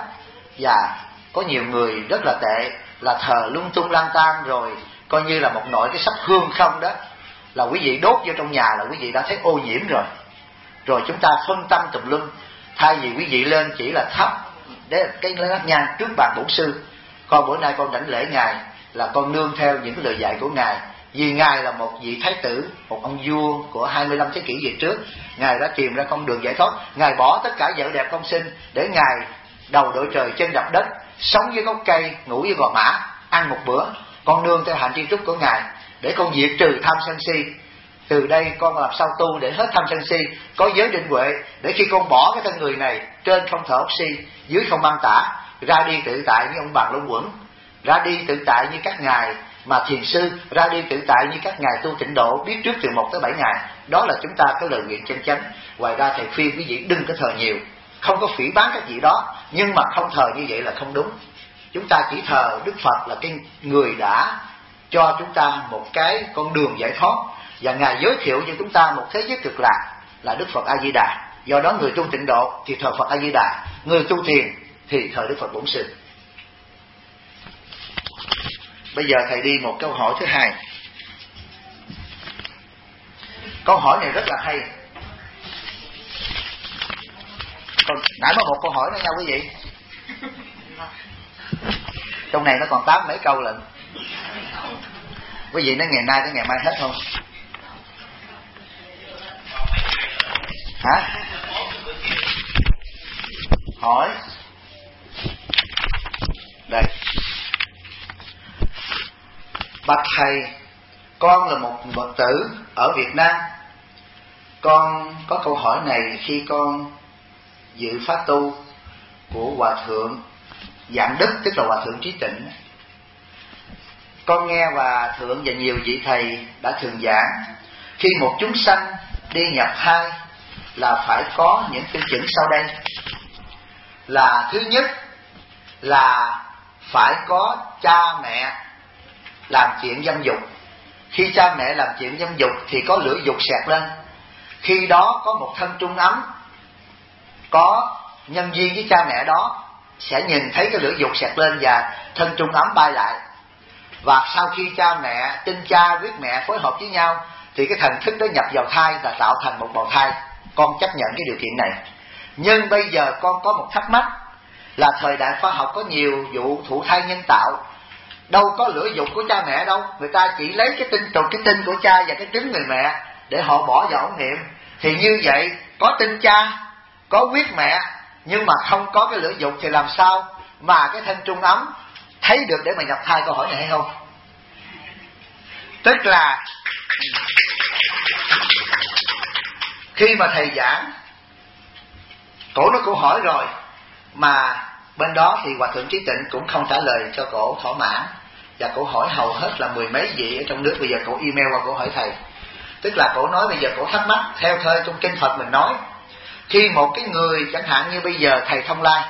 Và có nhiều người rất là tệ là thờ lung tung lang tan, rồi coi như là một nỗi cái sắp hương không đó, là quý vị đốt vô trong nhà là quý vị đã thấy ô nhiễm rồi. Rồi chúng ta phân tâm tùm lum, thay vì quý vị lên chỉ là thắp để cái nát nhang trước bàn Bổn Sư. Con bữa nay con đảnh lễ Ngài là con nương theo những cái lời dạy của Ngài, vì Ngài là một vị thái tử, một ông vua của 25 thế kỷ về trước. Ngài đã tìm ra con đường giải thoát. Ngài bỏ tất cả vợ đẹp công sinh để Ngài đầu đội trời chân đập đất, sống với gốc cây, ngủ với gò mã, ăn một bữa. Con nương theo hạnh tri túc của Ngài để con diệt trừ tham sân si. Từ đây con làm sao tu để hết tham sân si, có giới định huệ, để khi con bỏ cái thân người này, trên không thở oxy, dưới không mang tả, ra đi tự tại như ông Bàn Long Quẩn, ra đi tự tại như các ngài mà thiền sư, ra đi tự tại như các ngài tu tịnh độ, biết trước từ 1 tới 7 ngày. Đó là chúng ta có lời nguyện chân chánh. Ngoài ra thầy khuyên quý vị đừng có thờ nhiều, không có phỉ báng các vị đó, nhưng mà không thờ như vậy là không đúng. Chúng ta chỉ thờ Đức Phật là cái người đã cho chúng ta một cái con đường giải thoát, và Ngài giới thiệu cho chúng ta một thế giới cực lạc là Đức Phật A Di Đà. Do đó người tu tịnh độ thì thờ Phật A Di Đà, người tu thiền thì thờ Đức Phật Bổn Sư. Bây giờ thầy đi một câu hỏi thứ hai. Câu hỏi này rất là hay. Còn nãy có một câu hỏi nữa nha quý vị. Trong này nó còn 8 mấy câu lận. Quý vị nói ngày nay tới ngày mai hết không? Hả? Hỏi. Đây. Bạch thầy, con là một Phật tử ở Việt Nam. Con có câu hỏi này khi con dự pháp tu của Hòa Thượng Dạng Đức, tức là Hòa Thượng Trí Tịnh. Con nghe Hòa Thượng và nhiều vị thầy đã thường giảng, khi một chúng sanh đi nhập thai là phải có những tiêu chuẩn sau đây. Là thứ nhất là phải có cha mẹ làm chuyện dâm dục. Khi cha mẹ làm chuyện dâm dục thì có lửa dục xẹt lên. Khi đó có một thân trung ấm, có nhân duyên với cha mẹ đó, sẽ nhìn thấy cái lửa dục xẹt lên và thân trung ấm bay lại. Và sau khi cha mẹ, tinh cha huyết mẹ phối hợp với nhau thì cái thần thức đó nhập vào thai và tạo thành một bào thai. Con chấp nhận cái điều kiện này. Nhưng bây giờ con có một thắc mắc là thời đại khoa học có nhiều vụ thụ thai nhân tạo, đâu có lửa dục của cha mẹ đâu. Người ta chỉ lấy cái tinh của cha và cái trứng người mẹ để họ bỏ vào ống nghiệm. Thì như vậy có tinh cha, có huyết mẹ, nhưng mà không có cái lửa dục thì làm sao mà cái thân trung ấm thấy được để mà nhập thai? Câu hỏi này hay không? Tức là khi mà thầy giảng, cổ nó cũng hỏi rồi, mà bên đó thì Hòa Thượng Trí Tịnh cũng không trả lời cho cổ thỏa mãn, và cổ hỏi hầu hết là mười mấy vị ở trong nước. Bây giờ cổ email qua cổ hỏi thầy. Tức là cổ nói bây giờ cổ thắc mắc theo thời trong kinh Phật mình nói, khi một cái người chẳng hạn như bây giờ thầy Thông Lai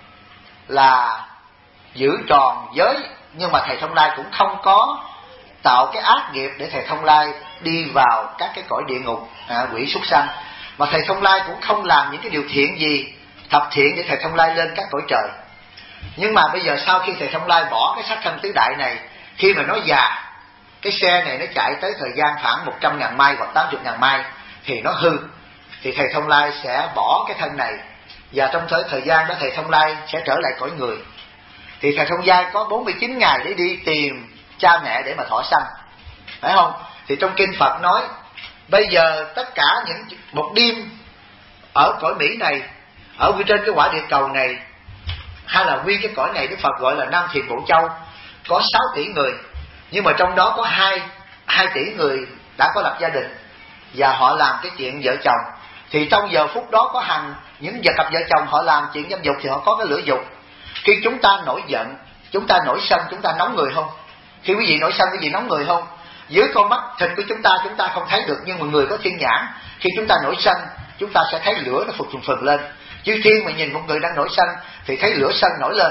là giữ tròn giới, nhưng mà thầy Thông Lai cũng không có tạo cái ác nghiệp để thầy Thông Lai đi vào các cái cõi địa ngục, quỷ súc sanh, mà thầy Thông Lai cũng không làm những cái điều thiện gì thập thiện để thầy Thông Lai lên các cõi trời. Nhưng mà bây giờ sau khi thầy Thông Lai bỏ cái sắc thân tứ đại này, khi mà nó già, cái xe này nó chạy tới thời gian khoảng 100.000 mai hoặc 80.000 mai thì nó hư, thì thầy Thông Lai sẽ bỏ cái thân này, và trong thời gian đó thầy Thông Lai sẽ trở lại cõi người. Thì thầy Thông Lai có 49 ngày để đi tìm cha mẹ để mà thọ sanh, phải không? Thì trong kinh Phật nói bây giờ tất cả những một đêm ở cõi Mỹ này, ở trên cái quả địa cầu này, hay là nguyên cái cõi này, Đức Phật gọi là Nam Thiền Bộ Châu, có 6 tỷ người, nhưng mà trong đó có 2 tỷ người đã có lập gia đình và họ làm cái chuyện vợ chồng. Thì trong giờ phút đó có những cặp vợ chồng họ làm chuyện dâm dục thì họ có cái lửa dục. Khi chúng ta nổi giận, chúng ta nổi sân, chúng ta nóng người không? Khi quý vị nổi sân, quý vị nóng người không? Dưới con mắt thịt của chúng ta không thấy được, nhưng mà người có thiên nhãn, khi chúng ta nổi sân, chúng ta sẽ thấy lửa nó phừng lên. Chư thiên mà nhìn một người đang nổi sân thì thấy lửa sân nổi lên.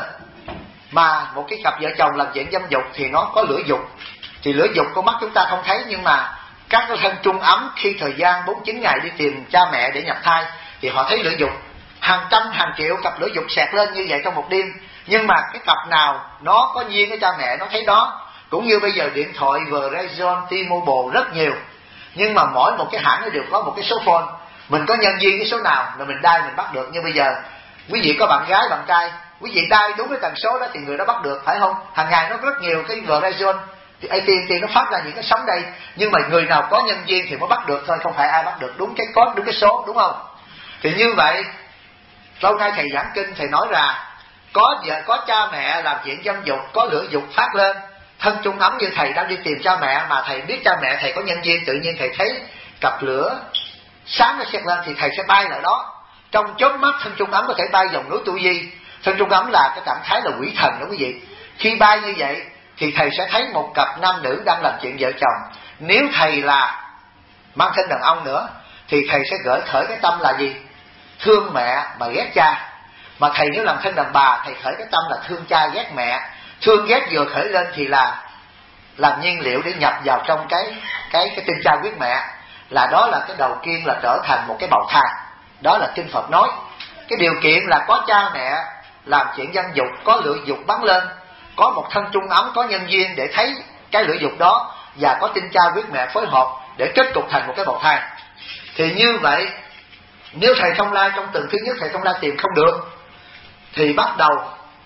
Mà một cái cặp vợ chồng làm chuyện dâm dục thì nó có lửa dục. Thì lửa dục con mắt chúng ta không thấy, nhưng mà các cái thân trung ấm khi thời gian 49 ngày đi tìm cha mẹ để nhập thai thì họ thấy lửa dục. Hàng trăm hàng triệu cặp lửa dục xẹt lên như vậy trong một đêm. Nhưng mà cái cặp nào nó có duyên với cha mẹ nó thấy đó. Cũng như bây giờ điện thoại Verizon, T-Mobile rất nhiều, nhưng mà mỗi một cái hãng nó đều có một cái số phone. Mình có nhân duyên cái số nào là mình đai mình bắt được. Như bây giờ quý vị có bạn gái bạn trai, quý vị đai đúng cái tần số đó thì người đó bắt được, phải không? Hàng ngày nó rất nhiều cái Verizon thì AT&T nó phát ra những cái sóng đây, nhưng mà người nào có nhân duyên thì mới bắt được thôi, không phải ai bắt được đúng cái code, đúng cái số, đúng không? Thì như vậy lâu nay thầy giảng kinh, thầy nói là có cha mẹ làm chuyện dâm dục, có lửa dục phát lên, thân trung ấm như thầy đang đi tìm cha mẹ, mà thầy biết cha mẹ thầy có nhân duyên, tự nhiên thầy thấy cặp lửa sáng nó xẹt lên thì thầy sẽ bay lại đó. Trong chớp mắt thân trung ấm có thể bay dòng núi Tu Di. Thân trung ấm là cái trạng thái là quỷ thần đó quý vị. Khi bay như vậy thì thầy sẽ thấy một cặp nam nữ đang làm chuyện vợ chồng. Nếu thầy là mang thân đàn ông nữa thì thầy sẽ gửi khởi cái tâm là gì? Thương mẹ mà ghét cha. Mà thầy nếu làm thân đàn bà, thầy khởi cái tâm là thương cha ghét mẹ. Thương ghét vừa khởi lên thì là làm nhiên liệu để nhập vào trong cái tinh cha huyết mẹ, là đó là cái đầu tiên là trở thành một cái bào thai. Đó là kinh Phật nói. Cái điều kiện là có cha mẹ làm chuyện dâm dục, có lửa dục bắn lên, có một thân trung ấm, có nhân duyên để thấy cái lửa dục đó, và có tinh cha huyết mẹ phối hợp để kết cục thành một cái bào thai. Thì như vậy nếu thầy Thông Lai trong tuần thứ nhất thầy Thông Lai tìm không được thì bắt đầu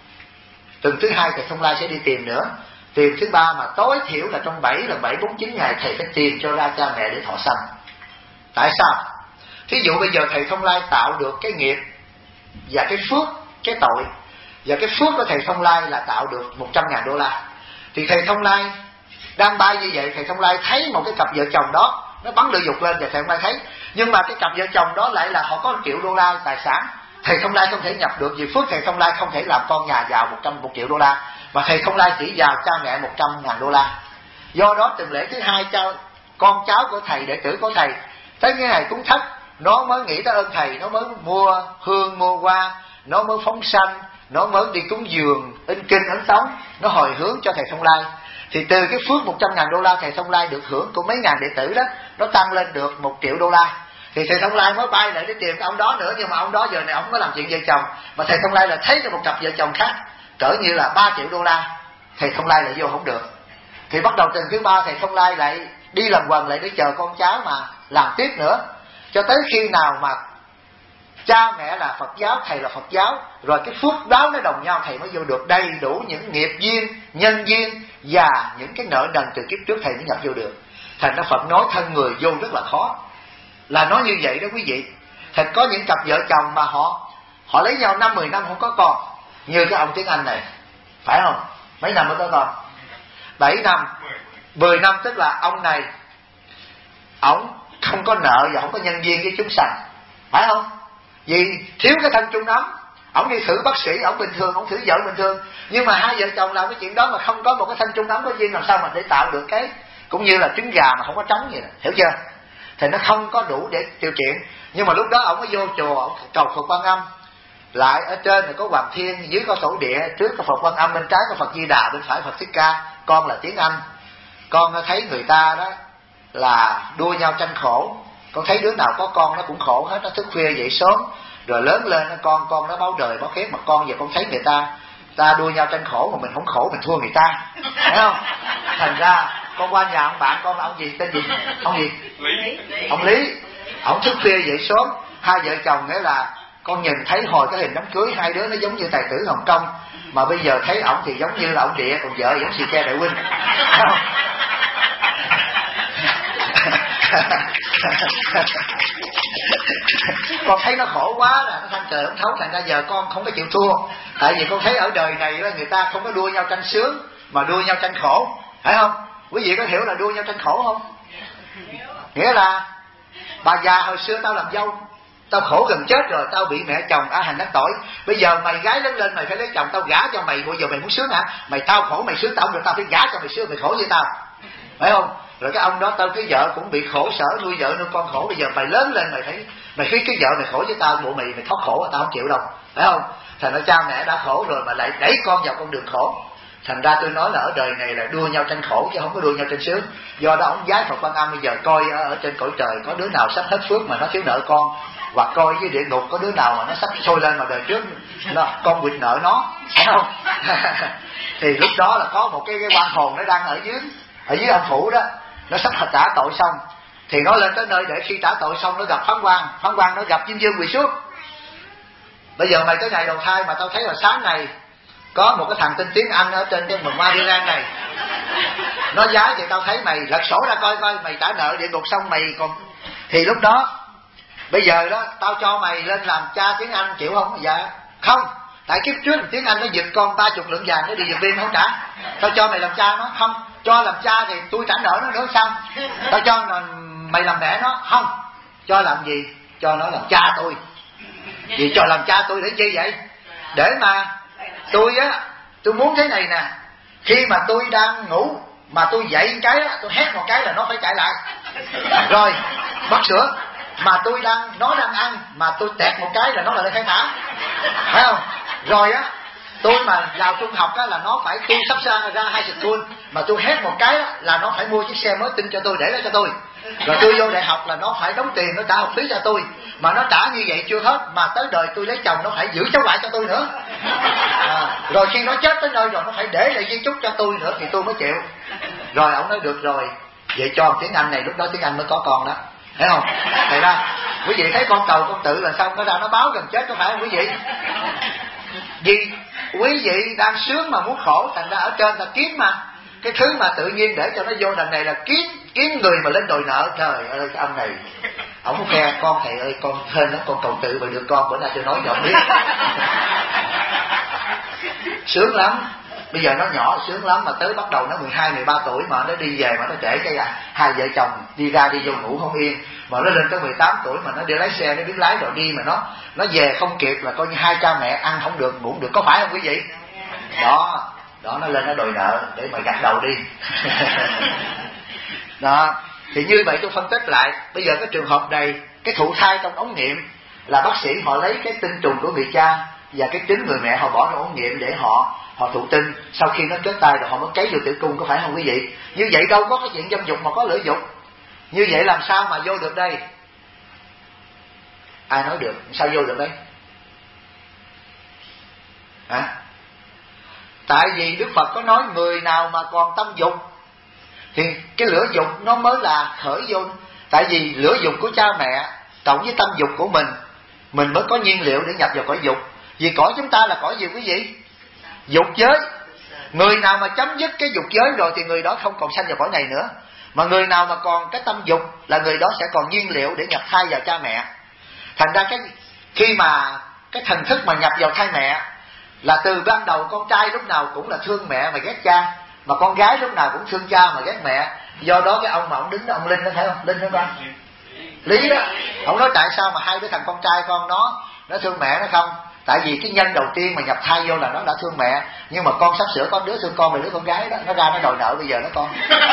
tuần thứ hai thầy Thông Lai sẽ đi tìm nữa, tìm thứ ba, mà tối thiểu là trong 749 ngày thầy phải tìm cho ra cha mẹ để thọ sanh. Tại sao? Thí dụ bây giờ thầy Thông Lai tạo được cái nghiệp và cái phước, cái tội, và cái phước của thầy Thông Lai là tạo được 100.000 đô la, thì thầy Thông Lai đang bay như vậy, thầy Thông Lai thấy một cái cặp vợ chồng đó nó bắn lửa dục lên, và thầy Thông Lai thấy, nhưng mà cái cặp vợ chồng đó lại là họ có 1 triệu đô la tài sản. Thầy Thông Lai không thể nhập được, vì phước thầy Thông Lai không thể làm con nhà giàu 1 triệu đô la, mà thầy Thông Lai chỉ giàu cha mẹ 100.000 đô la. Do đó tuần lễ thứ hai cho con cháu của thầy, đệ tử của thầy Tới cái ngày cúng thất, nó mới nghĩ tới ơn thầy, nó mới mua hương mua hoa, nó mới phóng sanh, nó mới đi cúng dường, in kinh ấn tống, nó hồi hướng cho thầy Thông Lai. Thì từ cái phước 100.000 đô la thầy Thông Lai được hưởng của mấy ngàn đệ tử đó, nó tăng lên được 1 triệu đô la. Thì thầy Thông Lai mới bay lại để tìm cái ông đó nữa, nhưng mà ông đó giờ này ông có làm chuyện vợ chồng, mà thầy Thông Lai là thấy được một cặp vợ chồng khác cỡ như là 3 triệu đô la, thầy Thông Lai lại vô không được. Thì bắt đầu tuần thứ 3 thầy Thông Lai lại đi lần quần lại để chờ con cháu mà làm tiếp nữa, cho tới khi nào mà cha mẹ là Phật giáo, thầy là Phật giáo, rồi cái phước báo nó đồng nhau, thầy mới vô được đầy đủ những nghiệp duyên, nhân duyên và những cái nợ nần từ kiếp trước thầy mới nhập vô được. Thành ra Phật nói thân người vô rất là khó, là nói như vậy đó quý vị. Thật có những cặp vợ chồng mà họ lấy nhau 5-10 năm không có con, như cái ông tiếng Anh này, phải không? Mấy năm mới có con? 7 năm, 10 năm, tức là ông này ổng không có nợ và không có nhân duyên với chúng sanh, phải không? Vì thiếu cái thân chung ấm. Ổng đi thử bác sĩ, ổng bình thường, ổng thử vợ bình thường, nhưng mà hai vợ chồng làm cái chuyện đó mà không có một cái thân chung ấm có duyên, làm sao mà để tạo được cái, cũng như là trứng gà mà không có trống vậy đó, hiểu chưa? Thì nó không có đủ để tiêu chuyện. Nhưng mà lúc đó ổng có vô chùa, ổng cầu Phật Quan Âm, lại ở trên là có Hoàng Thiên, dưới có Tổ Địa, trước có Phật Quan Âm, bên trái có Phật Di Đà, bên phải Phật Thích Ca. Con là tiếng Anh, con thấy người ta đó là đua nhau tranh khổ, con thấy đứa nào có con nó cũng khổ hết, nó thức khuya dậy sớm, rồi lớn lên con nó báo đời báo khét, mà con giờ con thấy người ta đua nhau tranh khổ mà mình không khổ, mình thua người ta, thấy không? Thành ra con qua nhà ông bạn con là ông gì, tên gì? Ông gì? Lý. Ông Lý. Ông thức khuya dậy sớm, hai vợ chồng nghĩa là con nhìn thấy hồi cái hình đám cưới hai đứa nó giống như tài tử Hồng Kông, mà bây giờ thấy ổng thì giống như là ông Địa, còn vợ giống xì ke Đại Huynh, thấy không? Con thấy nó khổ quá là nó than trời ổng thấu, thành ra giờ con không có chịu thua. Tại vì con thấy ở đời này người ta không có đua nhau tranh sướng mà đua nhau tranh khổ, phải không? Quý vị có hiểu là đua nhau tranh khổ không? Nghĩa là bà già hồi xưa tao làm dâu, tao khổ gần chết rồi, tao bị mẹ chồng hành đắc tội, bây giờ mày gái lớn lên mày phải lấy chồng, tao gả cho mày, bây giờ mày muốn sướng hả? Mày tao khổ mày sướng, tao không được, tao phải gả cho mày sướng, mày khổ với tao, phải không? Rồi cái ông đó tao cái vợ cũng bị khổ sở, nuôi vợ nuôi con khổ, bây giờ mày lớn lên mày thấy cái vợ mày khổ với tao, bộ mày thoát khổ, tao không chịu đâu, phải không? Thành ra cha mẹ đã khổ rồi mà lại đẩy con vào con đường khổ. Thành ra tôi nói là ở đời này là đua nhau tranh khổ chứ không có đua nhau tranh sướng. Do đó ông giái Phật Quan Âm bây giờ coi ở trên cõi trời có đứa nào sắp hết phước mà nó thiếu nợ con, hoặc coi với địa ngục có đứa nào mà nó sắp sôi lên mà đời trước con quỵt nợ nó, phải không? Thì lúc đó là có một cái quan hồn nó đang ở dưới âm phủ đó, nó sắp trả tội xong thì nó lên tới nơi để khi trả tội xong nó gặp Phán Quan nó gặp Diêm Vương quỳ xuống. Bây giờ mày tới ngày đầu thai mà tao thấy là sáng này có một cái thằng tên tiếng Anh ở trên cái mừng hoa đi lan này, nó giá thì tao thấy mày lật sổ ra coi mày trả nợ địa ngục xong mày còn, thì lúc đó bây giờ đó tao cho mày lên làm cha tiếng Anh chịu không? Dạ không, tại kiếp trước tiếng Anh nó giật con 30 lượng vàng nó đi giật viên không trả, tao cho mày làm cha nó không, cho làm cha thì tôi trả nợ nó nữa sao? Tao cho mày làm mẹ nó không, cho làm gì? Cho nó làm cha tôi. Vì cho làm cha tôi để chi vậy? Để mà tôi muốn thế này nè, khi mà tôi đang ngủ mà tôi dậy cái tôi hét một cái là nó phải chạy lại, rồi bắt sữa. Mà nó đang ăn mà tôi tẹt một cái là nó lại khai thả, phải không? Rồi tôi mà vào trung học là nó phải, tôi sắp ra high school mà tôi hét một cái là nó phải mua chiếc xe mới tinh cho tôi để đó cho tôi. Rồi tôi vô đại học là nó phải đóng tiền, nó trả học phí cho tôi, mà nó trả như vậy chưa hết, mà tới đời tôi lấy chồng nó phải giữ cháu lại cho tôi nữa. Rồi khi nó chết tới nơi rồi nó phải để lại di chúc cho tôi nữa thì tôi mới chịu. Rồi ông nói được rồi, vậy cho tiếng Anh này, lúc đó tiếng Anh mới có con đó, thấy không? Thì ra quý vị thấy con cầu con tự là xong nó ra nó báo gần chết, có phải không quý vị? Vì quý vị đang sướng mà muốn khổ, thành ra ở trên ta kiếm mà cái thứ mà tự nhiên để cho nó vô đằng này là kiếm người mà lên đòi nợ. Trời ơi cái ông này ông khe con thầy ơi, con hên đó, con cầu tự mà được con, bữa nay tôi nói cho ông biết. Sướng lắm. Bây giờ nó nhỏ sướng lắm, mà tới bắt đầu nó 12-13 tuổi mà nó đi về mà nó trễ cái hai vợ chồng đi ra đi vô ngủ không yên, mà nó lên tới 18 tuổi mà nó đi lái xe, nó biết lái rồi đi mà nó về không kịp là coi như hai cha mẹ ăn không được ngủ không được, có phải không quý vị? Đó nó lên nó đòi nợ để mà gạt đầu đi. Đó Thì như vậy tôi phân tích lại, bây giờ cái trường hợp này, cái thụ thai trong ống nghiệm là bác sĩ họ lấy cái tinh trùng của người cha và cái trứng người mẹ họ bỏ trong ống nghiệm để họ thụ tinh. Sau khi nó kết tay rồi họ mới cấy vô tử cung, có phải không quý vị? Như vậy đâu có cái chuyện dâm dục mà có lưỡi dục. Như vậy làm sao mà vô được đây? Ai nói được? Sao vô được đấy? Hả? Tại vì Đức Phật có nói người nào mà còn tâm dục thì cái lửa dục nó mới là khởi vô. Tại vì lửa dục của cha mẹ cộng với tâm dục của mình mới có nhiên liệu để nhập vào cõi dục. Vì cõi chúng ta là cõi gì quý vị? Dục giới. Người nào mà chấm dứt cái dục giới rồi thì người đó không còn sanh vào cõi này nữa. Mà người nào mà còn cái tâm dục là người đó sẽ còn nhiên liệu để nhập thai vào cha mẹ. Thành ra khi mà cái thần thức mà nhập vào thai mẹ là từ ban đầu con trai lúc nào cũng là thương mẹ mà ghét cha, mà con gái lúc nào cũng thương cha mà ghét mẹ. Do đó cái ông mà ông đứng đó, ông Linh đó, thấy không? Linh không ba? Lý đó. Ông nói tại sao mà hai đứa thằng con trai con nó thương mẹ nó không? Tại vì cái nhân đầu tiên mà nhập thai vô là nó đã thương mẹ, nhưng mà con sắp sửa có đứa thương con, mà đứa con gái đó nó ra nó đòi nợ bây giờ nó con.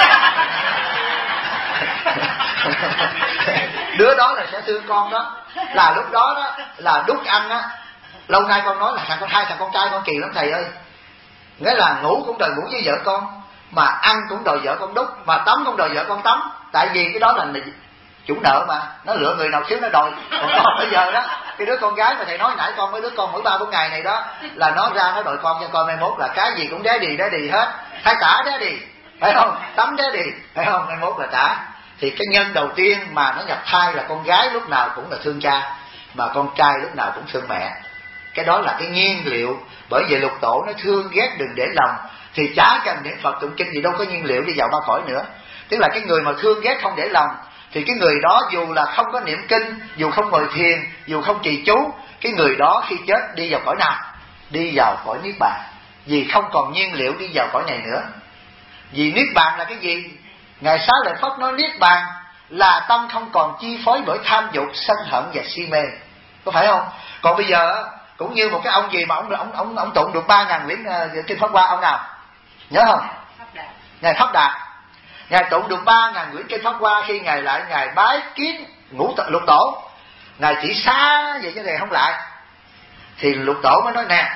Đứa đó là sẽ thương con đó, là lúc đó đó là đút ăn á. Lâu nay con nói là hai thằng con trai con kỳ lắm thầy ơi. Nghĩa là ngủ cũng đòi ngủ với vợ con, mà ăn cũng đòi vợ con đút, mà tắm cũng đòi vợ con tắm. Tại vì cái đó là chủ nợ mà, nó lựa người nào thiếu nó đòi. Còn con bây giờ đó, cái đứa con gái mà thầy nói nãy con, mấy đứa con mỗi 3-4 ngày này đó là nó ra nó đòi con cho con, mai mốt là cái gì cũng đé đì hết. Hay tả đé đì, phải không? Tắm đé đì, phải không? Mai mốt là tả. Thì cái nhân đầu tiên mà nó nhập thai là con gái lúc nào cũng là thương cha, mà con trai lúc nào cũng thương mẹ. Cái đó là cái nhiên liệu. Bởi vì Lục Tổ nó thương ghét đừng để lòng, thì chả cần niệm Phật tụng kinh gì đâu có nhiên liệu đi vào ba cõi nữa. Tức là cái người mà thương ghét không để lòng thì cái người đó dù là không có niệm kinh, dù không ngồi thiền, dù không trì chú, cái người đó khi chết đi vào cõi nào? Đi vào cõi Niết Bàn. Vì không còn nhiên liệu đi vào cõi này nữa. Vì Niết Bàn là cái gì? Ngài Xá Lợi Phất nói Niết Bàn là tâm không còn chi phối bởi tham dục, sân hận và si mê. Có phải không? Còn bây giờ cũng như một cái ông gì mà ông tụng được 3.000 quyển kinh Pháp Hoa, ông nào nhớ không? Ngài Pháp Đạt. Ngài tụng được 3.000 quyển kinh Pháp Hoa. Khi ngài lại ngài bái kiến Lục Tổ, ngài chỉ xá vậy chứ ngài không lại. Thì Lục Tổ mới nói nè,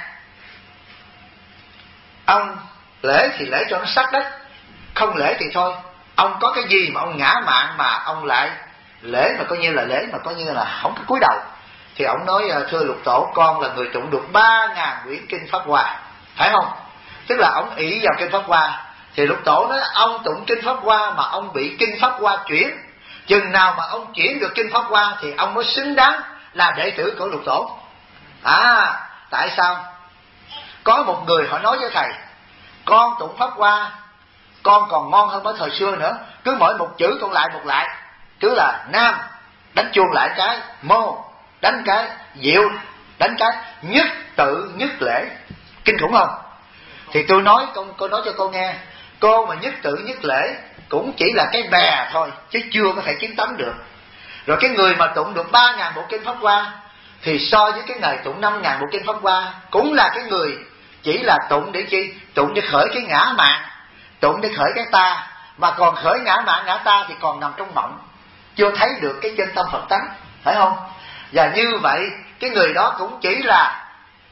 ông lễ thì lễ cho nó sát đất, không lễ thì thôi. Ông có cái gì mà ông ngã mạn mà ông lại lễ mà coi như là lễ, mà coi như là không có cúi đầu. Thì ông nói thưa Lục Tổ, con là người tụng được 3.000 quyển kinh Pháp Hoa, phải không? Tức là ông ỷ vào kinh Pháp Hoa. Thì Lục Tổ nói ông tụng kinh Pháp Hoa mà ông bị kinh Pháp Hoa chuyển. Chừng nào mà ông chuyển được kinh Pháp Hoa thì ông mới xứng đáng là đệ tử của Lục Tổ. Tại sao? Có một người họ nói với thầy, con tụng Pháp Hoa con còn ngon hơn ở thời xưa nữa. Cứ mỗi một chữ con lại một lại, cứ là nam đánh chuông lại cái, mô đánh cái, diệu đánh cái, nhất tự nhất lễ. Kinh khủng không? Thì tôi nói cô nói cho cô nghe, cô mà nhất tự nhất lễ cũng chỉ là cái bè thôi, chứ chưa có thể chiến tấn được. Rồi cái người mà tụng được 3.000 bộ kinh Pháp Hoa thì so với cái người tụng 5.000 bộ kinh Pháp Hoa cũng là cái người chỉ là tụng để chi? Tụng để khởi cái ngã mạn, tụng để khởi cái ta. Mà còn khởi ngã mạn ngã ta thì còn nằm trong mộng, chưa thấy được cái chân tâm Phật tánh, phải không? Và như vậy cái người đó cũng chỉ là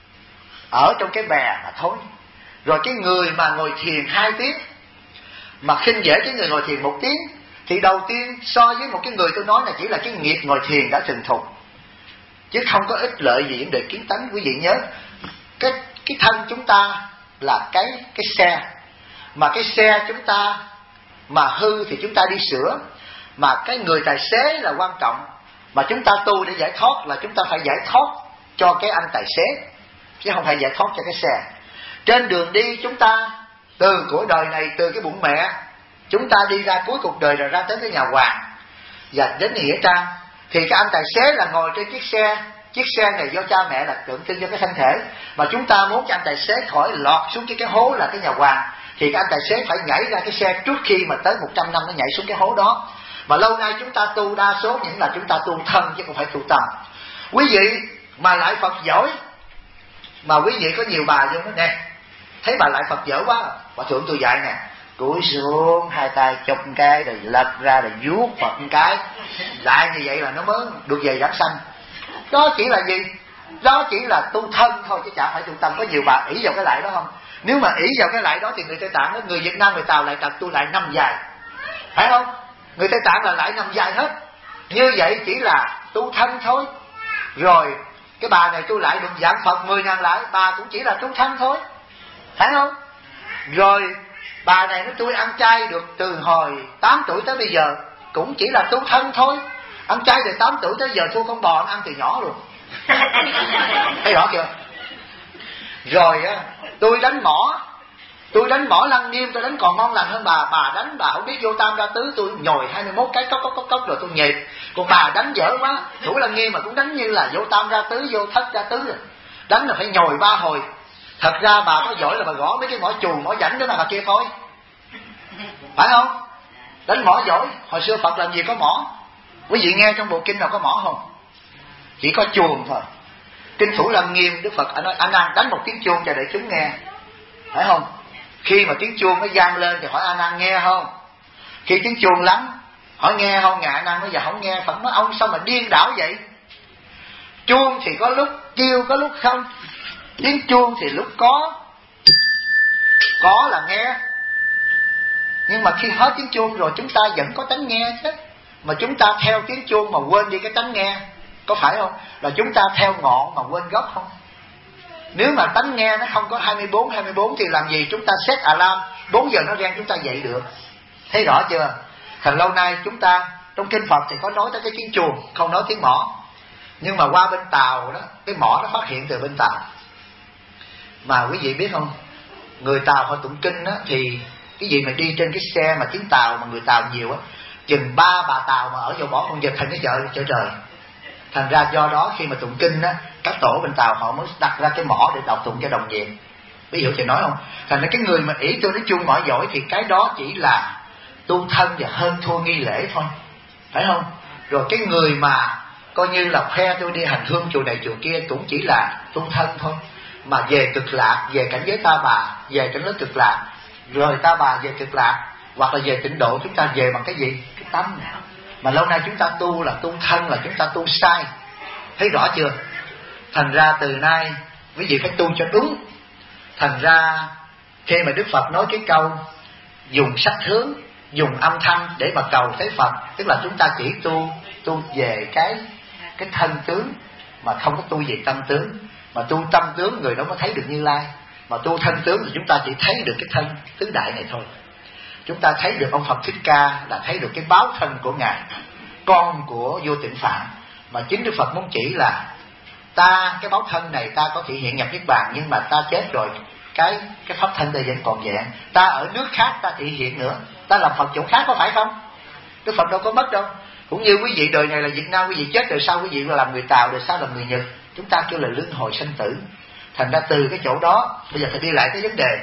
ở trong cái bè mà thôi. Rồi cái người mà ngồi thiền 2 tiếng mà khinh dễ cái người ngồi thiền 1 tiếng, thì đầu tiên so với một cái người tôi nói là chỉ là cái nghiệp ngồi thiền đã thành thục, chứ không có ích lợi gì vấn đề kiến tánh. Quý vị nhớ cái thân chúng ta là cái xe, mà cái xe chúng ta mà hư thì chúng ta đi sửa, mà cái người tài xế là quan trọng. Mà chúng ta tu để giải thoát là chúng ta phải giải thoát cho cái anh tài xế, chứ không phải giải thoát cho cái xe. Trên đường đi chúng ta từ cuộc đời này, từ cái bụng mẹ chúng ta đi ra cuối cuộc đời rồi ra tới cái nhà hoàng và đến nghĩa trang. Thì cái anh tài xế là ngồi trên chiếc xe này do cha mẹ là tượng trưng cho cái thân thể, mà chúng ta muốn cho anh tài xế khỏi lọt xuống cái hố là cái nhà hoàng, thì cái anh tài xế phải nhảy ra cái xe trước khi mà tới 100 năm nó nhảy xuống cái hố đó. Mà lâu nay chúng ta tu đa số những là chúng ta tu thân chứ không phải tu tâm. Quý vị mà lại Phật giỏi, mà quý vị có nhiều bà vô nói nè, thấy bà lại Phật dở quá, Hòa thượng tôi dạy nè, cúi xuống, hai tay chụp một cái rồi lật ra rồi vuốt Phật một cái, lại như vậy là nó mới được về giảng sanh. Đó chỉ là gì? Đó chỉ là tu thân thôi chứ chả phải tu tâm. Có nhiều bà ỷ vào cái lại đó không? Nếu mà ỷ vào cái lại đó thì người Tây Tạng đó, người Việt Nam người Tàu lại tập tu lại 5 dài, phải không? Người Tây Tạng là lại 5 dài hết. Như vậy chỉ là tu thân thôi. Rồi cái bà này tu lại được giảng Phật 10.000 lại, bà cũng chỉ là tu thân thôi, phải không? Rồi bà này nó tu ăn chay được từ hồi 8 tuổi tới bây giờ, cũng chỉ là tu thân thôi. Ăn chay từ 8 tuổi tới giờ thua con bò ăn từ nhỏ luôn. Thấy rõ chưa? Rồi á, tôi đánh mỏ Lăng Nghiêm, tôi đánh còn ngon lành hơn bà. Bà đánh bà không biết vô tam ra tứ, tôi nhồi 21 cái cốc rồi tôi nhịp. Còn bà đánh dở quá, thủ Lăng Nghiêm mà cũng đánh như là vô tam ra tứ, vô thất ra tứ rồi. Đánh là phải nhồi 3 hồi. Thật ra bà có giỏi là bà gõ mấy cái mỏ chù, mỏ rảnh đó là bà kia thôi, phải không? Đánh mỏ giỏi. Hồi xưa Phật làm gì có mỏ? Quý vị nghe trong bộ kinh nào có mỏ không? Chỉ có chuông thôi. Kinh Thủ Lăng Nghiêm Đức Phật nói A Nan đánh một tiếng chuông cho để chúng nghe, phải không? Khi mà tiếng chuông nó vang lên thì hỏi A Nan nghe không? Khi tiếng chuông lắng hỏi nghe không? Ngài A Nan nói dạ không nghe. Phật nói ông sao mà điên đảo vậy? Chuông thì có lúc kêu có lúc không. Tiếng chuông thì lúc có là nghe, nhưng mà khi hết tiếng chuông rồi chúng ta vẫn có tánh nghe chứ. Mà chúng ta theo tiếng chuông mà quên đi cái tánh nghe, có phải không? Là chúng ta theo ngọn mà quên gốc không? Nếu mà tánh nghe nó không có 24 thì làm gì chúng ta set alarm 4 giờ nó reng chúng ta dậy được? Thấy rõ chưa? Thành lâu nay chúng ta trong kinh Phật thì có nói tới cái tiếng chuông, không nói tiếng mỏ. Nhưng mà qua bên Tàu đó, cái mỏ nó phát hiện từ bên Tàu. Mà quý vị biết không, người Tàu họ tụng kinh đó, thì cái gì mà đi trên cái xe mà tiếng Tàu mà người Tàu nhiều á, chừng 3 bà Tàu mà ở vào bỏ con vật thành cái chợ trời. Thành ra do đó khi mà tụng kinh á, các tổ bên Tàu họ mới đặt ra cái mỏ để đọc tụng cho đồng nhiệt. Ví dụ chị nói không? Thành ra cái người mà ỷ tôi nói chuông mỏ giỏi thì cái đó chỉ là tu thân và hơn thua nghi lễ thôi, phải không? Rồi cái người mà coi như là khoe tôi đi hành hương chùa này chùa kia cũng chỉ là tu thân thôi. Mà về cực lạc, về cảnh giới ta bà, về cảnh giới cực lạc, rồi ta bà về cực lạc, hoặc là về tịnh độ, chúng ta về bằng cái gì? Cái tâm. Mà lâu nay chúng ta tu là tu thân, là chúng ta tu sai. Thấy rõ chưa? Thành ra từ nay quý vị phải tu cho đúng. Thành ra khi mà Đức Phật nói cái câu dùng sắc hướng, dùng âm thanh để mà cầu thấy Phật, tức là chúng ta chỉ tu về cái thân tướng, mà không có tu về tâm tướng. Mà tu tâm tướng người đó mới thấy được Như Lai. Mà tu thân tướng thì chúng ta chỉ thấy được cái thân tứ đại này thôi. Chúng ta thấy được ông Phật Thích Ca là thấy được cái báo thân của Ngài, con của vô tịnh Phạm. Mà chính Đức Phật muốn chỉ là ta, cái báo thân này ta có thể hiện nhập Niết Bàn, nhưng mà ta chết rồi, cái pháp thân ta vẫn còn vẹn. Ta ở nước khác ta thể hiện nữa, ta làm Phật chỗ khác, có phải không? Đức Phật đâu có mất đâu. Cũng như quý vị đời này là Việt Nam, quý vị chết rồi sau quý vị là làm người Tàu, rồi sau làm người Nhật. Chúng ta kêu là luân hồi sanh tử. Thành ra từ cái chỗ đó bây giờ phải đi lại cái vấn đề.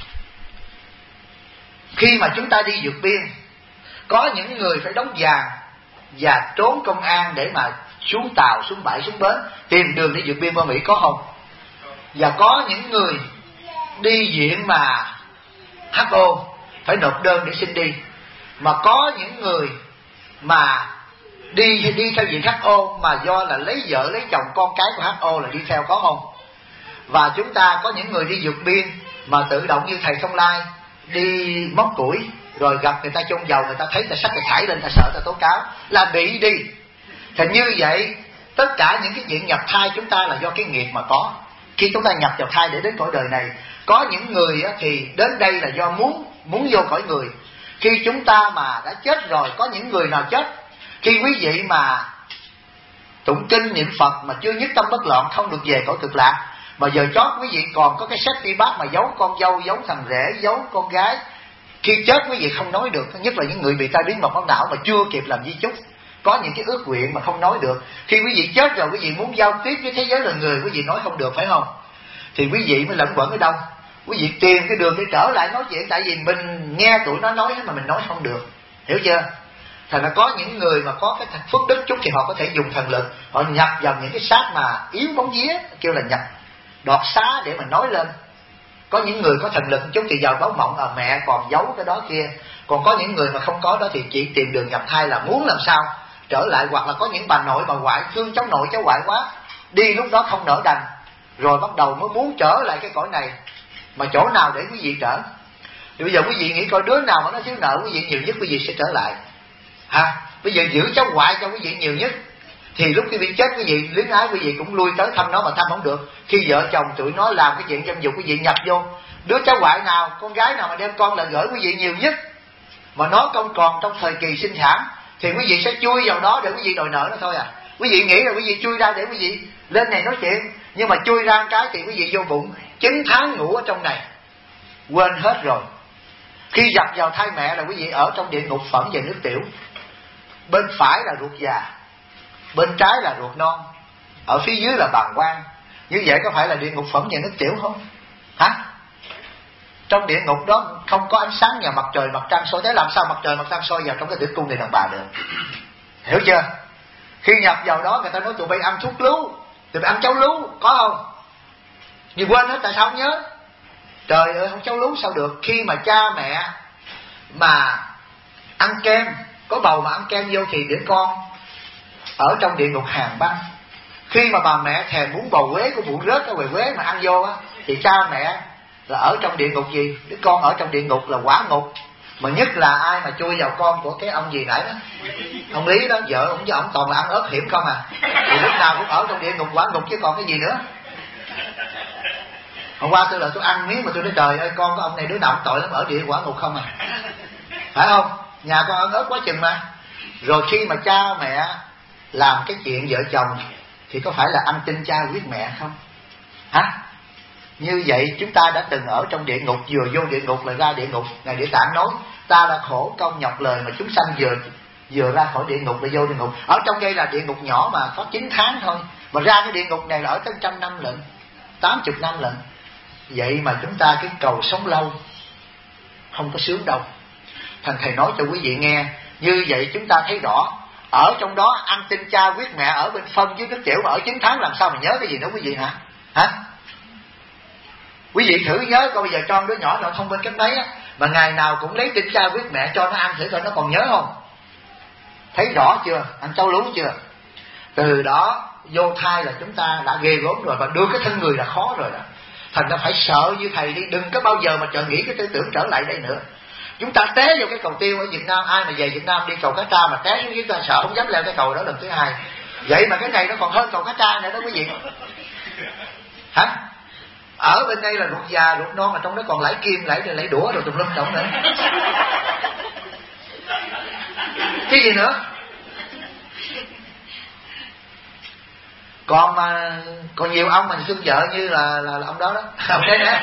Khi mà chúng ta đi vượt biên, có những người phải đóng vàng và trốn công an để mà xuống tàu, xuống bãi, xuống bến tìm đường để vượt biên qua Mỹ, có không? Và có những người đi viện mà HO phải nộp đơn để xin đi. Mà có những người mà đi theo diện HO mà do là lấy vợ lấy chồng con cái của HO là đi theo, có không? Và chúng ta có những người đi vượt biên mà tự động như thầy Thông Lai đi móc củi, rồi gặp người ta chôn dầu, người ta thấy ta xách cái thải lên, ta sợ ta tố cáo là bị đi. Thì như vậy tất cả những cái chuyện nhập thai chúng ta là do cái nghiệp mà có. Khi chúng ta nhập vào thai để đến cõi đời này, có những người thì đến đây là do muốn vô cõi người. Khi chúng ta mà đã chết rồi, có những người nào chết khi quý vị mà tụng kinh niệm Phật mà chưa nhất tâm bất loạn không được về cõi cực lạc. Mà giờ chót quý vị còn có cái safety bát mà giấu con dâu, giấu thằng rể, giấu con gái. Khi chết quý vị không nói được, nhất là những người bị tai biến mạch máu não mà chưa kịp làm di chúc, có những cái ước nguyện mà không nói được. Khi quý vị chết rồi, quý vị muốn giao tiếp với thế giới loài người, quý vị nói không được, phải không? Thì quý vị mới lẫn quẩn ở đâu? Quý vị tìm cái đường để trở lại nói chuyện, tại vì mình nghe tụi nó nói mà mình nói không được, hiểu chưa? Thành ra có những người mà có cái phước đức chút thì họ có thể dùng thần lực, họ nhập vào những cái xác mà yếu bóng vía, kêu là nhập đoạt xá để mà nói lên. Có những người có thần lực chút thì vào báo mộng mẹ còn giấu cái đó kia. Còn có những người mà không có đó thì chỉ tìm đường nhập thai, là muốn làm sao trở lại. Hoặc là có những bà nội bà ngoại thương cháu nội cháu ngoại quá, đi lúc đó không nỡ đành, rồi bắt đầu mới muốn trở lại cái cõi này. Mà chỗ nào để quý vị trở? Thì bây giờ quý vị nghĩ coi đứa nào mà nó thiếu nợ quý vị nhiều nhất quý vị sẽ trở lại ha. Bây giờ giữ cháu ngoại cho quý vị nhiều nhất, thì lúc quý vị chết quý vị luyến ái quý vị cũng lui tới thăm nó, mà thăm không được. Khi vợ chồng tụi nó làm cái chuyện dâm dục quý vị nhập vô, đứa cháu ngoại nào, con gái nào mà đem con là gửi quý vị nhiều nhất, mà nó không còn trong thời kỳ sinh sản, thì quý vị sẽ chui vào đó để quý vị đòi nợ nó thôi à. Quý vị nghĩ là quý vị chui ra để quý vị lên này nói chuyện, nhưng mà chui ra cái thì quý vị vô bụng 9 tháng ngủ ở trong này, quên hết rồi. Khi dập vào thai mẹ là quý vị ở trong địa ngục phẩm về nước tiểu. Bên phải là ruột già, bên trái là ruột non, ở phía dưới là bàng quang. Như vậy có phải là địa ngục phẩm về nước tiểu không? Hả? Trong địa ngục đó không có ánh sáng nhà mặt trời mặt trăng soi, thế làm sao mặt trời mặt trăng soi vào trong cái tử cung này đàn bà được? Hiểu chưa? Khi nhập vào đó người ta nói tụi bay ăn thuốc lú, tụi bay ăn cháo lú, có không? Nhưng quên hết, tại sao không nhớ? Trời ơi, không cháo lú sao được? Khi mà cha mẹ mà ăn kem, có bầu mà ăn kem vô thì đứa con ở trong địa ngục hàn băng. Khi mà bà mẹ thèm muốn bầu quế của vụ rớt ở ngoài quế mà ăn vô á, thì cha mẹ là ở trong địa ngục gì? Đứa con ở trong địa ngục là quả ngục. Mà nhất là ai mà chui vào con của cái ông gì nãy đó, ông Lý đó, vợ ông với ông toàn là ăn ớt hiểm không à. Thì lúc nào cũng ở trong địa ngục quả ngục chứ còn cái gì nữa. Hôm qua tôi ăn miếng mà tôi nói trời ơi, con của ông này đứa nào cũng tội lắm, ở địa quả ngục không à. Phải không? Nhà con ăn ớt quá chừng mà. Rồi khi mà cha mẹ làm cái chuyện vợ chồng thì có phải là ăn tinh cha huyết mẹ không? Hả? Như vậy chúng ta đã từng ở trong địa ngục, vừa vô địa ngục là ra địa ngục. Ngài Địa Tạng nói ta đã khổ công nhọc lời mà chúng sanh vừa ra khỏi địa ngục là vô địa ngục. Ở trong đây là địa ngục nhỏ mà có 9 tháng thôi, mà ra cái địa ngục này là ở tới 100 năm lận, 80 năm lận. Vậy mà chúng ta cứ cầu sống lâu, không có sướng đâu. Thành thầy nói cho quý vị nghe, như vậy chúng ta thấy rõ. Ở trong đó ăn tinh cha huyết mẹ ở bên phân với nước tiểu mà ở 9 tháng làm sao mà nhớ cái gì nữa quý vị hả? Hả? Quý vị thử nhớ coi, bây giờ cho đứa nhỏ nó thông minh cách mấy á, mà ngày nào cũng lấy tinh cha huyết mẹ cho nó ăn thử coi nó còn nhớ không? Thấy rõ chưa? Ăn trâu lú chưa? Từ đó vô thai là chúng ta đã ghê gớm rồi, và đưa cái thân người là khó rồi đó. Thành ra phải sợ như thầy đi, đừng có bao giờ mà chờ nghĩ cái tư tưởng trở lại đây nữa. Chúng ta té vô cái cầu tiêu ở Việt Nam, ai mà về Việt Nam đi cầu Cá Tra mà té xuống dưới ta sợ không dám leo cái cầu đó lần thứ hai. Vậy mà cái này nó còn hơn cầu Cá Tra nữa đó quý vị. Hả? Ở bên đây là ruột già, ruột non, mà trong đó còn lãi kim, lãi đũa rồi tùm lum trọng nữa. Cái gì nữa? Còn nhiều ông mình xưng vợ như là ông đó đó. Ông đấy đó.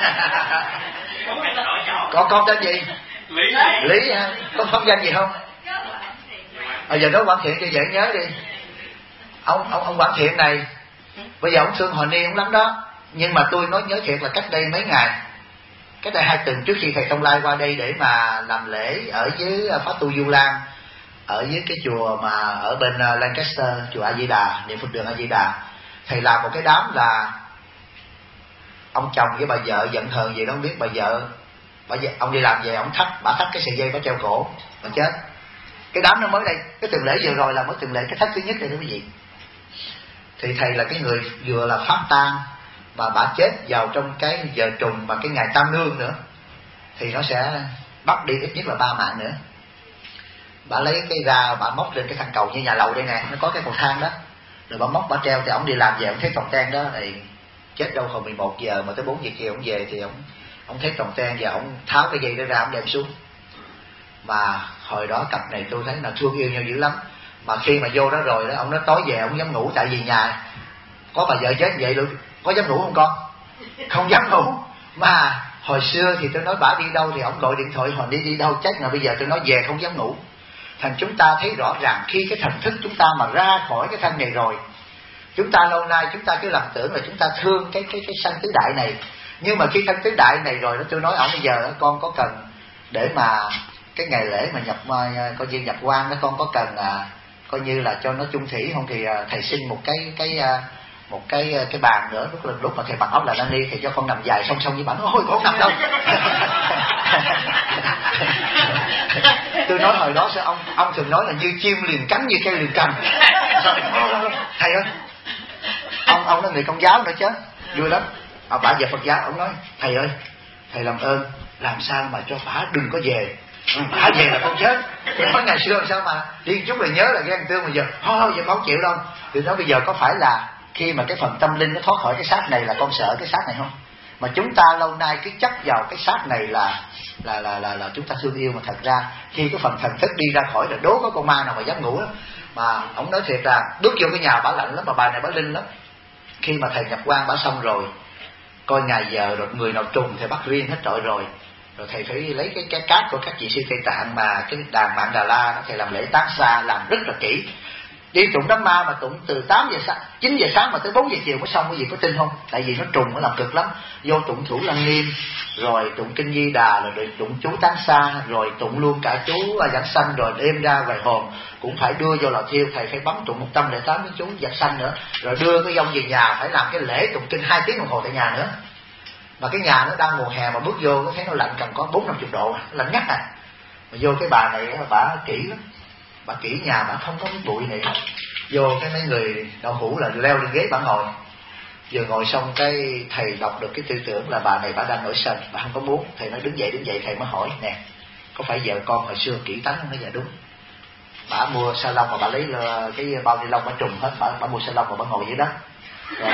Con tên gì? Lý hả? Có pháp danh gì không? Giờ nói Quảng Thiện cho dễ nhớ đi. Ông Quảng Thiện này bây giờ ông xưng hồi ni ông lắm đó. Nhưng mà tôi nói nhớ thiệt là cách đây mấy ngày, cách đây 2 tuần trước khi thầy Tông Lai qua đây để mà làm lễ ở dưới Pháp Tu Du Lan, ở dưới cái chùa mà ở bên Lancaster, chùa A Di Đà, niệm Phật đường A Di Đà, thầy làm một cái đám là ông chồng với bà vợ giận hờn gì đó không biết. Bà vợ ông đi làm về ông bà thắt cái sợi dây bà treo cổ mà chết. Cái đám nó mới đây, cái tuần lễ vừa rồi là mới tuần lễ cái thách thứ nhất đây đó quý vị. Thì thầy là cái người vừa là pháp tang, mà bà chết vào trong cái giờ trùng mà cái ngày tam nương nữa, thì nó sẽ bắt đi ít nhất là 3 mạng nữa. Bà lấy cái ra, bà móc lên cái thang cầu như nhà lầu đây nè, nó có cái cầu thang đó, rồi bà móc bà treo. Thì ông đi làm về ông thấy tròn ten đó, thì chết đâu hồi 11 giờ mà tới 4 giờ chiều ông về thì ông thấy tròn ten và ông tháo cái dây đó ra ông đem xuống. Mà hồi đó cặp này tôi thấy là thương yêu nhau dữ lắm. Mà khi mà vô đó rồi đó, ông nói tối về ông dám ngủ, tại vì nhà có bà vợ chết vậy luôn. Có dám ngủ không con? Không dám ngủ. Mà hồi xưa thì tôi nói bà đi đâu thì ông gọi điện thoại hồi đi đâu chết, mà bây giờ tôi nói về không dám ngủ. Thành chúng ta thấy rõ ràng khi cái thần thức chúng ta mà ra khỏi cái thân này rồi, chúng ta lâu nay chúng ta cứ lầm tưởng là chúng ta thương cái sanh tứ đại này. Nhưng mà khi thân tứ đại này rồi đó, tôi nói ông bây giờ con có cần để mà cái ngày lễ mà coi như nhập quan đó, con có cần coi như là cho nó chung thủy không? Thì thầy xin một cái một cái bàn nữa. Lúc mà thầy mặc áo là Nani thì cho con nằm dài song song với bạn. Ôi con nằm đâu. Tôi nói hồi đó sao ông thường nói là như chim liền cánh như cây liền cành. Thầy ơi, ông là người Công giáo nữa chứ, vui lắm. Bà về Phật giáo, ông nói thầy ơi, thầy làm ơn làm sao mà cho bà đừng có về. Bà về là con chết. Tôi nói ngày xưa làm sao mà đi chút là nhớ là ghen tương, mà giờ thôi giờ không chịu đâu. Tôi nói bây giờ có phải là khi mà cái phần tâm linh nó thoát khỏi cái xác này là con sợ cái xác này không? Mà chúng ta lâu nay cứ chấp vào cái xác này là chúng ta thương yêu, mà thật ra khi cái phần thần thức đi ra khỏi là đố có con ma nào mà dám ngủ đó. Mà ông nói thiệt là bước vô cái nhà bả lạnh lắm, mà bà này bả linh lắm. Khi mà thầy nhập quan bả xong rồi, coi ngày giờ rồi người nào trùng thì bắt riêng hết trọi rồi thầy phải lấy cái cát của các chị sư Tây Tạng mà cái đàn Mạng Đà La đó, thầy làm lễ tán xa làm rất là kỹ. Đi tụng đám ma mà tụng từ 9 giờ sáng mà tới 4 giờ chiều mới xong, cái gì có tin không? Tại vì nó trùng, nó làm cực lắm. Vô tụng Thủ Lăng Nghiêm, rồi tụng Kinh Di Đà, rồi tụng chú tán xa, rồi tụng luôn cả chú giảng sanh, rồi đêm ra về hồn cũng phải đưa vô lò thiêu. Thầy phải bấm tụng 108 cái chú giảng sanh nữa, rồi đưa cái dông về nhà phải làm cái lễ tụng kinh 2 tiếng đồng hồ tại nhà nữa. Mà cái nhà nó đang mùa hè mà bước vô nó thấy nó lạnh cần có 40-50 độ, lạnh ngắt à. Mà vô cái bà này bà kỹ lắm, bà kỹ nhà bà không có cái bụi này. Vô cái mấy người đau hũ là leo lên ghế bà ngồi. Vừa ngồi xong cái thầy đọc được cái tư tưởng là bà này bà đang nổi sân, bà không có muốn. Thầy nói đứng dậy thầy mới hỏi nè, có phải vợ con hồi xưa kỹ tánh không? Nói dạ đúng. Bà mua salon mà bà lấy cái bao ni lông bà trùng hết, bà mua salon mà bà ngồi dưới đất. Rồi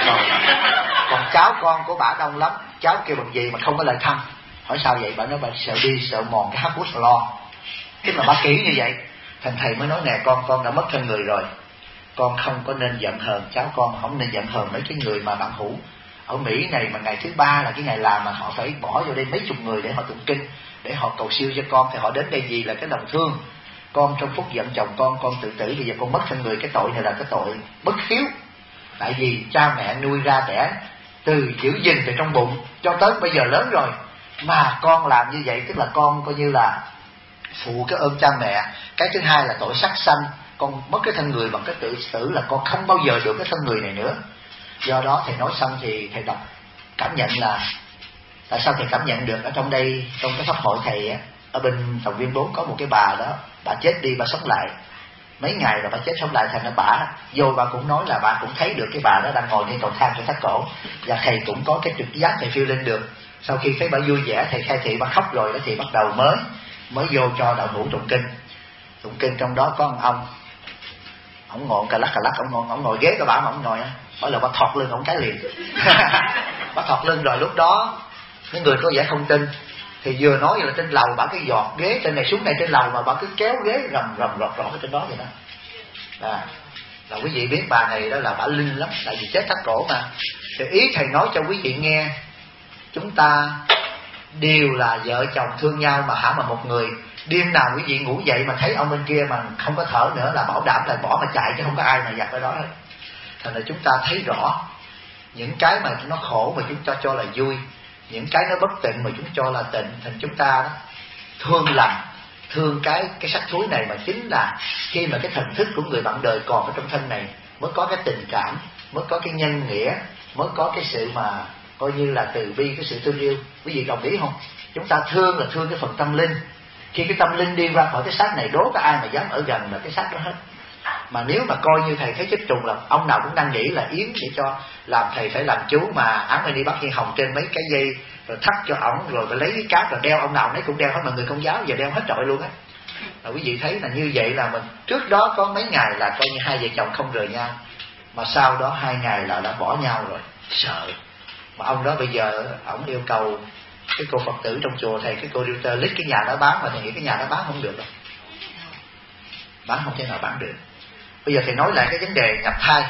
còn cháu con của bà đông lắm, cháu kêu bằng gì mà không có lời thăm. Hỏi sao vậy? Bà nói bà sợ đi sợ mòn cái hắc bút lo. Thế mà bà kỹ như vậy. Thành thầy mới nói nè, con đã mất thân người rồi, con không có nên giận hờn cháu con, không nên giận hờn mấy cái người mà bạn hữu ở Mỹ này mà ngày thứ ba là cái ngày làm mà họ phải bỏ vô đây mấy chục người để họ tụng kinh, để họ cầu siêu cho con, thì họ đến đây gì là cái lòng thương con. Trong phút giận chồng con tự tử, bây giờ con mất thân người, cái tội này là cái tội bất hiếu. Tại vì cha mẹ nuôi ra đẻ từ giữ gìn từ trong bụng cho tới bây giờ lớn rồi, mà con làm như vậy tức là con coi như là phụ cái ơn cha mẹ. Cái thứ hai là tội sát sanh, con mất cái thân người bằng cái tự tử là con không bao giờ được cái thân người này nữa. Do đó thầy nói xong thì thầy đọc cảm nhận là tại sao thầy cảm nhận được ở trong đây, trong cái pháp hội thầy á, ở bên Tổng Viên 4 có một cái bà đó, bà chết đi bà sống lại mấy ngày rồi, bà chết sống lại. Thành ra bà vô bà cũng nói là bà cũng thấy được cái bà đó đang ngồi trên cầu thang trên thắt cổ, và thầy cũng có cái trực giác thầy phiêu lên được. Sau khi thấy bà vui vẻ thầy khai thị bà khóc rồi đó, thì bắt đầu mới vô cho đạo hữu tụng kinh. Trong đó có ông ngồi cà lắc ông ngồi ghế của bà mà ông ngồi á, bởi là bà thọt lưng ông cái liền. Bà thọt lưng rồi lúc đó những người có vẻ không tin thì vừa nói là trên lầu bà cái giọt ghế trên này xuống này trên lầu mà bà cứ kéo ghế rầm rọt ở trên đó vậy đó. Là quý vị biết bà này đó là bà linh lắm, tại vì chết thắt cổ mà. Thì ý thầy nói cho quý vị nghe, chúng ta đều là vợ chồng thương nhau mà hả, mà một người đêm nào quý vị ngủ dậy mà thấy ông bên kia mà không có thở nữa là bảo đảm là bỏ mà chạy, chứ không có ai mà giặt ở đó hết. Thành ra chúng ta thấy rõ những cái mà nó khổ mà chúng ta cho là vui, những cái nó bất tịnh mà chúng cho là tịnh. Thành chúng ta đó thương lành, thương cái sắc thúi này, mà chính là khi mà cái thần thức của người bạn đời còn ở trong thân này mới có cái tình cảm, mới có cái nhân nghĩa, mới có cái sự mà coi như là từ bi, cái sự thương yêu. Quý vị đồng ý không? Chúng ta thương là thương cái phần tâm linh. Khi cái tâm linh đi ra khỏi cái xác này, đố có ai mà dám ở gần là cái xác đó hết. Mà nếu mà coi như thầy thấy chết trùng là ông nào cũng đang nghĩ là yến để cho làm thầy phải làm chú mà ám đi bắt viên hồng trên mấy cái dây rồi thắt cho ổng, rồi phải lấy cái cáp rồi đeo, ông nào nấy cũng đeo hết, mà người Công giáo giờ đeo hết trọi luôn á. Là quý vị thấy là như vậy là mình trước đó có mấy ngày là coi như hai vợ chồng không rời nhau, mà sau đó 2 ngày là đã bỏ nhau rồi, sợ. Mà ông đó bây giờ ổng yêu cầu cái cô Phật tử trong chùa thầy, cái cô realtor list cái nhà đó bán, mà thầy nghĩ cái nhà đó bán không được đâu, bán không thể nào bán được. Bây giờ thầy nói lại cái vấn đề nhập thai.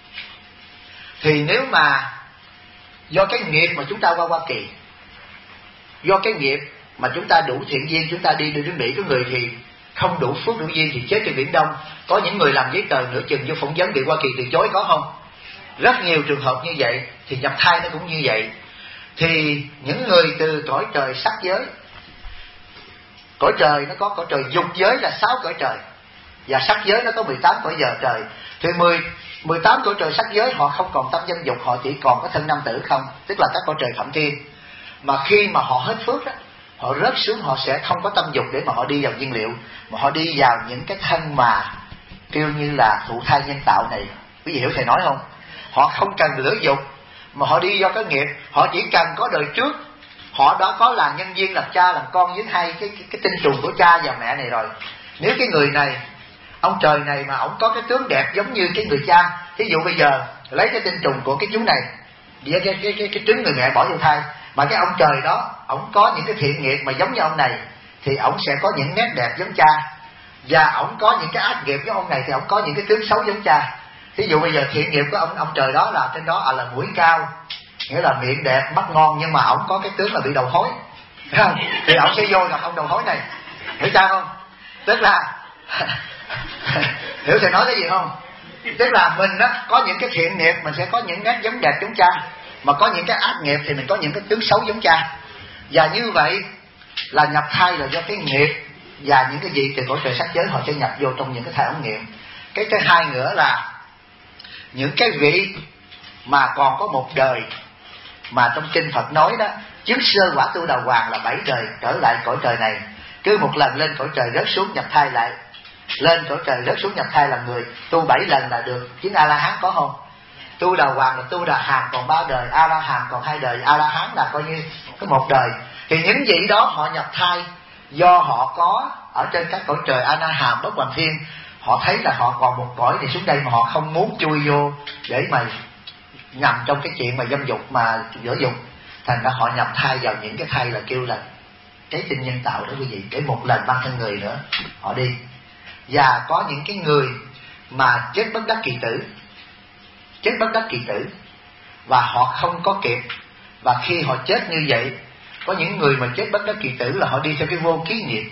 Thì nếu mà do cái nghiệp mà chúng ta qua Hoa Kỳ, do cái nghiệp mà chúng ta đủ thiện duyên, chúng ta đi đến Mỹ, có người thì không đủ phước đủ duyên thì chết trên Biển Đông. Có những người làm giấy tờ nửa chừng vô phỏng vấn bị Hoa Kỳ từ chối, có không? Rất nhiều trường hợp như vậy. Thì nhập thai nó cũng như vậy. Thì những người từ cõi trời sắc giới, cõi trời nó có cõi trời dục giới là 6 cõi trời, và sắc giới nó có 18 cõi giờ trời. Thì 18 cõi trời sắc giới họ không còn tâm dâm dục, họ chỉ còn có thân nam tử không, tức là các cõi trời phạm thiên. Mà khi mà họ hết phước đó, họ rớt xuống, họ sẽ không có tâm dục để mà họ đi vào nhiên liệu, mà họ đi vào những cái thân mà kêu như là thụ thai nhân tạo này. Quý vị hiểu thầy nói không? Họ không cần lửa dục, mà họ đi do cái nghiệp. Họ chỉ cần có đời trước họ đã có là nhân duyên làm cha làm con với hai cái tinh trùng của cha và mẹ này rồi. Nếu cái người này, ông trời này mà ông có cái tướng đẹp giống như cái người cha, thí dụ bây giờ lấy cái tinh trùng của cái chú này với cái trứng người mẹ bỏ vô thai, mà cái ông trời đó ông có những cái thiện nghiệp mà giống như ông này, thì ông sẽ có những nét đẹp giống cha. Và ông có những cái ác nghiệp với ông này thì ông có những cái tướng xấu giống cha. Thí dụ bây giờ thiện nghiệp của ông trời đó là trên đó là mũi cao, nghĩa là miệng đẹp, mắt ngon, nhưng mà ông có cái tướng là bị đầu thối, thì ông sẽ vô gặp ông đầu thối này. Hiểu sao không? Tức là hiểu thầy nói cái gì không? Tức là mình á có những cái thiện nghiệp mình sẽ có những nét giống đẹp giống cha, mà có những cái ác nghiệp thì mình có những cái tướng xấu giống cha. Và như vậy là nhập thai là do cái nghiệp và những cái gì từ cõi trời sắc giới họ sẽ nhập vô trong những cái thai ống nghiệm. Cái thứ hai nữa là những cái vị mà còn có một đời, mà trong kinh Phật nói đó, chứng sơ quả tu đà hoàng là 7 đời trở lại cõi trời này, cứ một lần lên cõi trời rớt xuống nhập thai lại, lên cõi trời rớt xuống nhập thai là người, tu 7 lần là được chứng A La Hán, có không? Tu đà hoàng là tu đà hàm còn 3 đời, A La Hàm còn 2 đời, A La Hán là coi như có 1 đời. Thì những vị đó họ nhập thai do họ có ở trên các cõi trời A Na Hàm, Bất Hoàn Thiên, họ thấy là họ còn một cõi thì xuống đây mà họ không muốn chui vô để mà nằm trong cái chuyện mà dâm dục mà dở dục, thành ra họ nhập thai vào những cái thai là kêu là cái tinh nhân tạo đó quý vị, để một lần mang thân người nữa họ đi. Và có những cái người mà chết bất đắc kỳ tử, chết bất đắc kỳ tử và họ không có kịp, và khi họ chết như vậy, có những người mà chết bất đắc kỳ tử là họ đi theo cái vô ký nghiệp.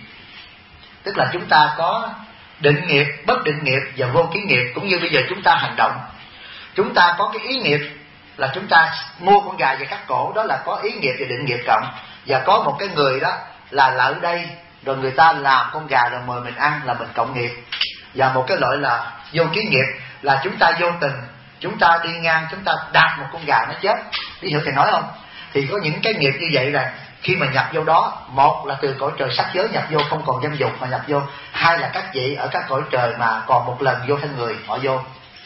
Tức là chúng ta có định nghiệp, bất định nghiệp và vô ký nghiệp. Cũng như bây giờ chúng ta hành động, chúng ta có cái ý nghiệp là chúng ta mua con gà và cắt cổ, đó là có ý nghiệp và định nghiệp cộng. Và có một cái người đó là ở đây rồi người ta làm con gà rồi mời mình ăn là mình cộng nghiệp. Và một cái loại là vô ký nghiệp là chúng ta vô tình, chúng ta đi ngang, chúng ta đạp một con gà nó chết. Biết hiểu thầy nói không? Thì có những cái nghiệp như vậy là khi mà nhập vô đó, một là từ cõi trời sắc giới nhập vô không còn dâm dục mà nhập vô, hai là các vị ở các cõi trời mà còn một lần vô thân người họ vô,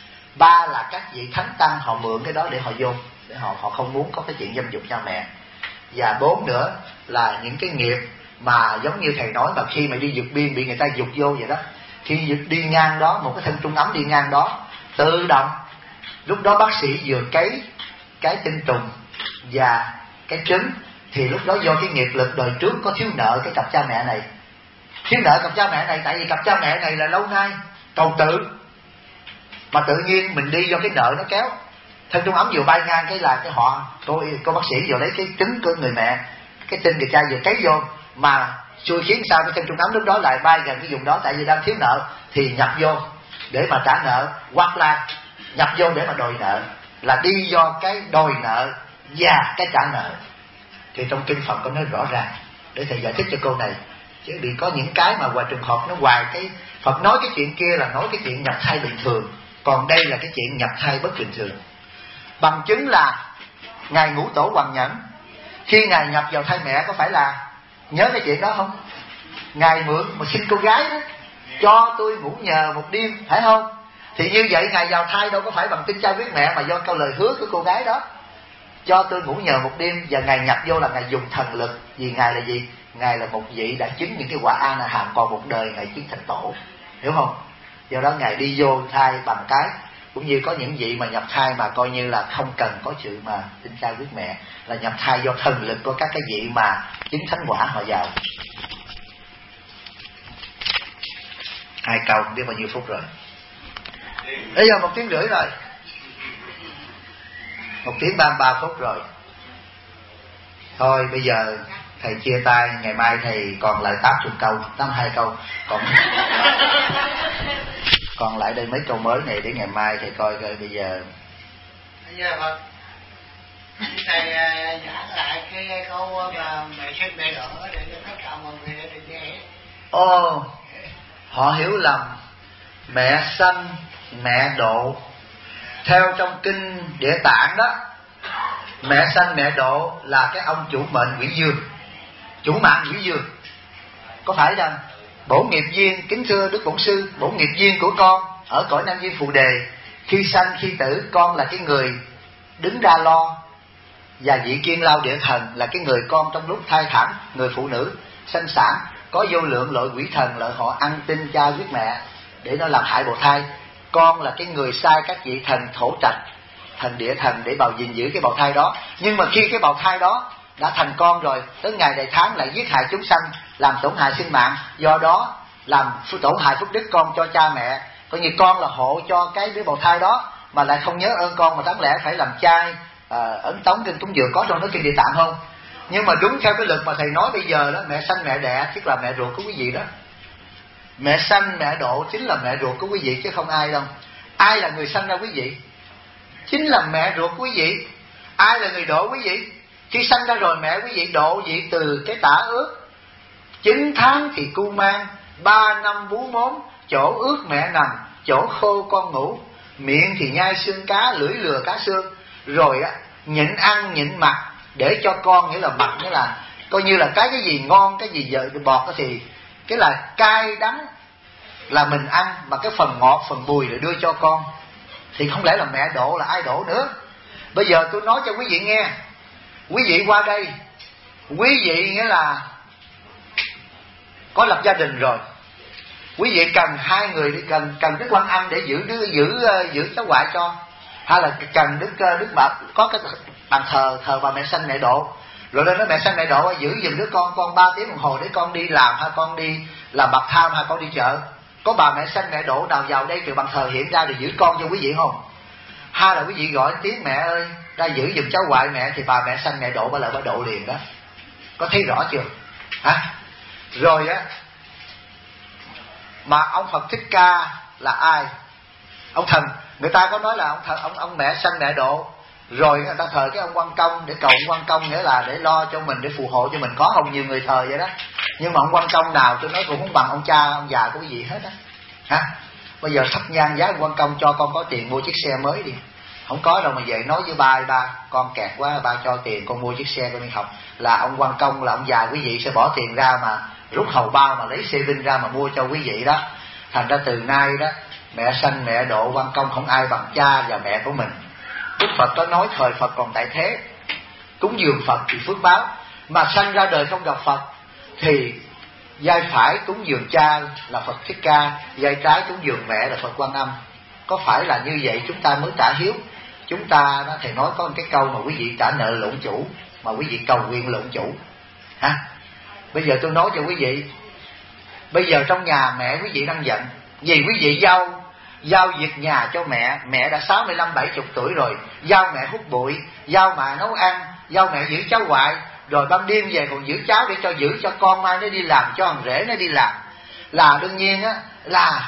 ba là các vị thánh tăng họ mượn cái đó để họ vô, để họ không muốn có cái chuyện dâm dục cha mẹ. Và bốn nữa là những cái nghiệp mà giống như thầy nói, mà khi mà đi vượt biên bị người ta dục vô vậy đó, khi đi ngang đó, một cái thân trung ấm đi ngang đó, tự động lúc đó bác sĩ vừa cấy cái tinh trùng và cái trứng, thì lúc đó do cái nghiệp lực đời trước có thiếu nợ cái cặp cha mẹ này, thiếu nợ cặp cha mẹ này, tại vì cặp cha mẹ này là lâu nay cầu tự, mà tự nhiên mình đi do cái nợ nó kéo, thân trung ấm vừa bay ngang cái là cái họ cô bác sĩ vừa lấy cái trứng của người mẹ, cái tinh người cha vừa cấy vô, mà xui khiến sao cái thân trung ấm lúc đó lại bay gần cái vùng đó, tại vì đang thiếu nợ thì nhập vô để mà trả nợ, hoặc là nhập vô để mà đòi nợ, là đi do cái đòi nợ và cái trả nợ. Thì trong kinh Phật có nói rõ ràng để thầy giải thích cho cô này, chứ bị có những cái mà ngoài trường hợp nó hoài cái Phật nói cái chuyện kia là nói cái chuyện nhập thai bình thường, còn đây là cái chuyện nhập thai bất bình thường. Bằng chứng là ngài Ngũ Tổ Hoàng Nhẫn, khi ngài nhập vào thai mẹ có phải là nhớ cái chuyện đó không? Ngài mượn mà xin cô gái đó, cho tôi ngủ nhờ một đêm, phải không? Thì như vậy ngài vào thai đâu có phải bằng tinh cha huyết mẹ, mà do câu lời hứa của cô gái đó, cho tôi ngủ nhờ một đêm. Và ngài nhập vô là ngài dùng thần lực, vì ngài là gì? Ngài là một vị đã chứng những cái quả A Na Hàm, còn một đời ngài chứng thành tổ, hiểu không? Do đó ngài đi vô thai bằng cái, cũng như có những vị mà nhập thai mà coi như là không cần có sự mà tinh cha huyết mẹ, là nhập thai do thần lực của các cái vị mà chứng thánh quả họ vào. 2 câu biết bao nhiêu phút rồi? Bây giờ 1 tiếng rưỡi rồi, 1 tiếng 33 phút rồi. Thôi bây giờ thầy chia tay, ngày mai thầy còn lại 80 câu, 82 câu, còn lại đây mấy câu mới này để ngày mai thầy coi coi. Bây giờ thầy giảng lại cái câu mà mẹ sinh mẹ đỡ để cho tất cả mọi người để nghe. Họ hiểu lầm mẹ sanh mẹ độ. Theo trong kinh Địa Tạng đó, mẹ sanh mẹ độ là cái ông chủ mệnh quỷ dương, chủ mạng quỷ dương. Có phải rằng bổ nghiệp duyên, kính thưa Đức Bổn Sư, bổ nghiệp duyên của con ở cõi Nam Duyên Phù Đề, khi sanh khi tử con là cái người đứng ra lo, và vị Kiên Lao Địa Thần là cái người con trong lúc thai thảm, người phụ nữ sanh sản, có vô lượng loại quỷ thần lợi họ ăn tinh cha giết mẹ để nó làm hại bào thai. Con là cái người sai các vị thần thổ trạch, thần địa thần để bào gìn giữ cái bào thai đó. Nhưng mà khi cái bào thai đó đã thành con rồi, tới ngày đầy tháng lại giết hại chúng sanh, làm tổn hại sinh mạng, do đó làm tổn hại phúc đức con cho cha mẹ. Coi như con là hộ cho cái đứa bào thai đó mà lại không nhớ ơn con, mà đáng lẽ phải làm chay ấn tống kinh cúng dường, có trong đó kinh Địa Tạng không? Nhưng mà đúng theo cái luật mà thầy nói bây giờ đó, mẹ sanh mẹ đẻ tức là mẹ ruột của quý vị đó. Mẹ sanh mẹ độ chính là mẹ ruột của quý vị chứ không ai đâu. Ai là người sanh ra quý vị? Chính là mẹ ruột của quý vị. Ai là người độ quý vị? Khi sanh ra rồi mẹ quý vị độ vị từ cái tả ướt, 9 tháng thì cu mang, 3 năm bú mốm, chỗ ướt mẹ nằm, chỗ khô con ngủ, miệng thì nhai xương cá, lưỡi lừa cá xương, rồi nhịn ăn nhịn mặc để cho con, nghĩa là mặc, nghĩa là coi như là cái gì ngon, cái gì dở bọt thì cái là cay đắng là mình ăn, mà cái phần ngọt phần bùi để đưa cho con. Thì không lẽ là mẹ độ là ai độ nữa? Bây giờ tôi nói cho quý vị nghe. Quý vị qua đây, quý vị nghĩa là có lập gia đình rồi, quý vị cần 2 người đi, cần Đức Quan Âm để giữ cháu ngoại cho, hay là cần Đức Bà có cái bàn thờ bà mẹ sanh mẹ độ, rồi lên nói mẹ sanh mẹ độ giữ giùm đứa con 3 tiếng đồng hồ để con đi làm, hay con đi làm bạc tham, hay con đi chợ. Có bà mẹ sanh mẹ độ nào vào đây từ bàn thờ hiện ra để giữ con cho quý vị không? Hay là quý vị gọi tiếng mẹ ơi ra giữ giùm cháu ngoại mẹ, thì bà mẹ sanh mẹ độ bà độ liền đó. Có thấy rõ chưa hả? Rồi mà ông Phật Thích Ca là ai? Ông thần. Người ta có nói là ông mẹ sanh mẹ độ, rồi người ta thờ cái ông Quan Công để cầu ông Quan Công, nghĩa là để lo cho mình, để phù hộ cho mình. Có không? Nhiều người thờ vậy đó. Nhưng mà ông Quan Công nào tôi nói cũng không bằng ông cha ông già của quý vị hết á hả? Bây giờ thắp nhang giá ông Quan Công cho con có tiền mua chiếc xe mới đi. Không có đâu mà về nói với ba con kẹt quá, ba cho tiền con mua chiếc xe con đi học. Là ông Quan Công là ông già quý vị sẽ bỏ tiền ra mà rút hầu bao mà lấy xe vinh ra mà mua cho quý vị đó. Thành ra từ nay đó, mẹ sanh mẹ độ Quan Công không ai bằng cha và mẹ của mình. Đức Phật có nói thời Phật còn tại thế, cúng dường Phật thì phước báo, mà sanh ra đời không gặp Phật thì vai phải cúng dường cha là Phật Thích Ca, vai trái cúng dường mẹ là Phật Quan Âm. Có phải là như vậy chúng ta mới trả hiếu? Chúng ta đó, thầy nói có một cái câu mà quý vị trả nợ lộn chủ, mà quý vị cầu nguyện lộn chủ hả? Bây giờ tôi nói cho quý vị, bây giờ trong nhà mẹ quý vị đang giận vì quý vị giao việc nhà cho mẹ đã 65-70 tuổi rồi, giao mẹ hút bụi, giao mẹ nấu ăn, giao mẹ giữ cháu ngoại, rồi ban đêm về còn giữ cháu để giữ cho con mai nó đi làm, cho thằng rể nó đi làm. Là đương nhiên á là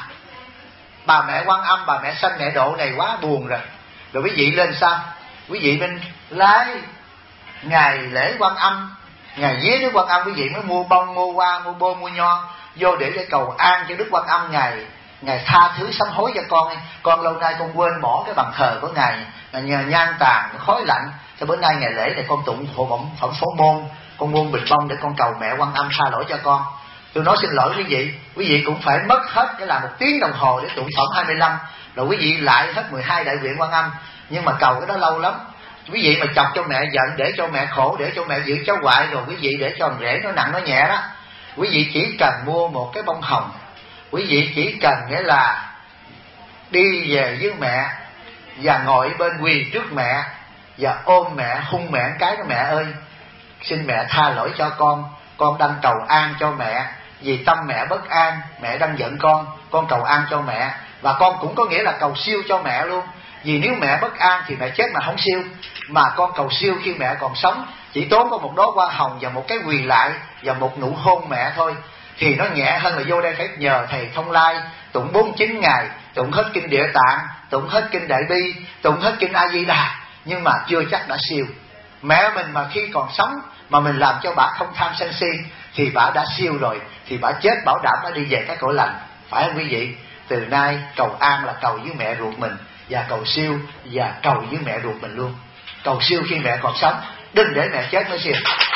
bà mẹ Quan Âm, bà mẹ sanh mẹ độ này quá buồn rồi. Rồi quý vị lên sao? Quý vị bên lái ngày lễ Quan Âm, ngày vía Đức Quan Âm, quý vị mới mua bông, mua hoa, mua bô, mua nho vô để cầu an cho Đức Quan Âm ngày tha thứ sám hối cho con. Con lâu nay con quên bỏ cái bàn thờ của ngài, nhang tàn khói lạnh, cho bữa nay ngày lễ này con tụng hộ phẩm phổ môn, con mua bình bông để con cầu mẹ Quan Âm tha lỗi cho con. Tôi nói xin lỗi quý vị cũng phải mất hết cái là 1 tiếng đồng hồ để tụng phẩm 25, rồi quý vị lại hết 12 đại nguyện Quan Âm. Nhưng mà cầu cái đó lâu lắm. Quý vị mà chọc cho mẹ giận, để cho mẹ khổ, để cho mẹ giữ cháu ngoại, rồi quý vị để cho thằng rể nó nặng nó nhẹ đó, quý vị chỉ cần mua một cái bông hồng, quý vị chỉ cần nghĩa là đi về với mẹ và ngồi bên quỳ trước mẹ và ôm mẹ, hung mẹ cái đó: mẹ ơi, xin mẹ tha lỗi cho con đang cầu an cho mẹ, vì tâm mẹ bất an, mẹ đang giận con cầu an cho mẹ. Và con cũng có nghĩa là cầu siêu cho mẹ luôn, vì nếu mẹ bất an thì mẹ chết mà không siêu, mà con cầu siêu khi mẹ còn sống, chỉ tốn có một đóa hoa hồng và một cái quỳ lại và một nụ hôn mẹ thôi, thì nó nhẹ hơn là vô đây phải nhờ thầy Thông Lai tụng 49 ngày, tụng hết kinh Địa Tạng, tụng hết kinh Đại Bi, tụng hết kinh A Di Đà, nhưng mà chưa chắc đã siêu. Mẹ mình mà khi còn sống mà mình làm cho bà không tham sân si thì bà đã siêu rồi, thì bà chết bảo đảm bà đi về cái cõi lành, phải không quý vị? từ nay cầu an là cầu với mẹ ruột mình, và cầu siêu và cầu với mẹ ruột mình luôn. Cầu siêu khi mẹ còn sống, đừng để mẹ chết mới siêu.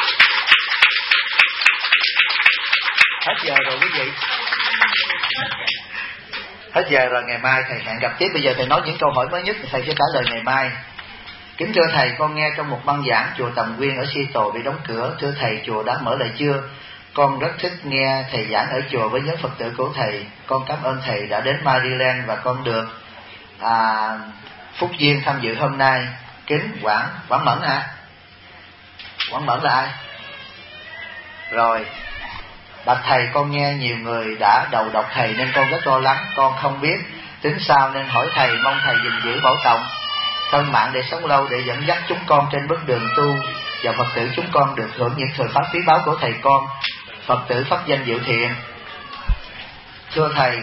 Hết giờ rồi quý vị. Hết giờ rồi, ngày mai thầy hẹn gặp tiếp. Bây giờ thầy nói những câu hỏi mới nhất, thầy sẽ trả lời ngày mai. Kính thưa thầy, con nghe trong một băng giảng chùa Tầm Quyên ở Seattle bị đóng cửa. Thưa thầy, chùa đã mở lại chưa? Con rất thích nghe thầy giảng ở chùa với nhóm Phật tử của thầy. Con cảm ơn thầy đã đến Maryland và con được phúc duyên tham dự hôm nay. Kính Quảng Mẫn hả? Quảng Mẫn là ai? Rồi. Bạch thầy, con nghe nhiều người đã đầu độc thầy nên con rất lo lắng. Con không biết tính sao nên hỏi thầy, mong thầy gìn giữ bảo trọng thân mạng để sống lâu, để dẫn dắt chúng con trên bước đường tu, và Phật tử chúng con được hưởng những thời pháp quý báu của thầy con. Phật tử pháp danh Diệu Thiện. Thưa thầy,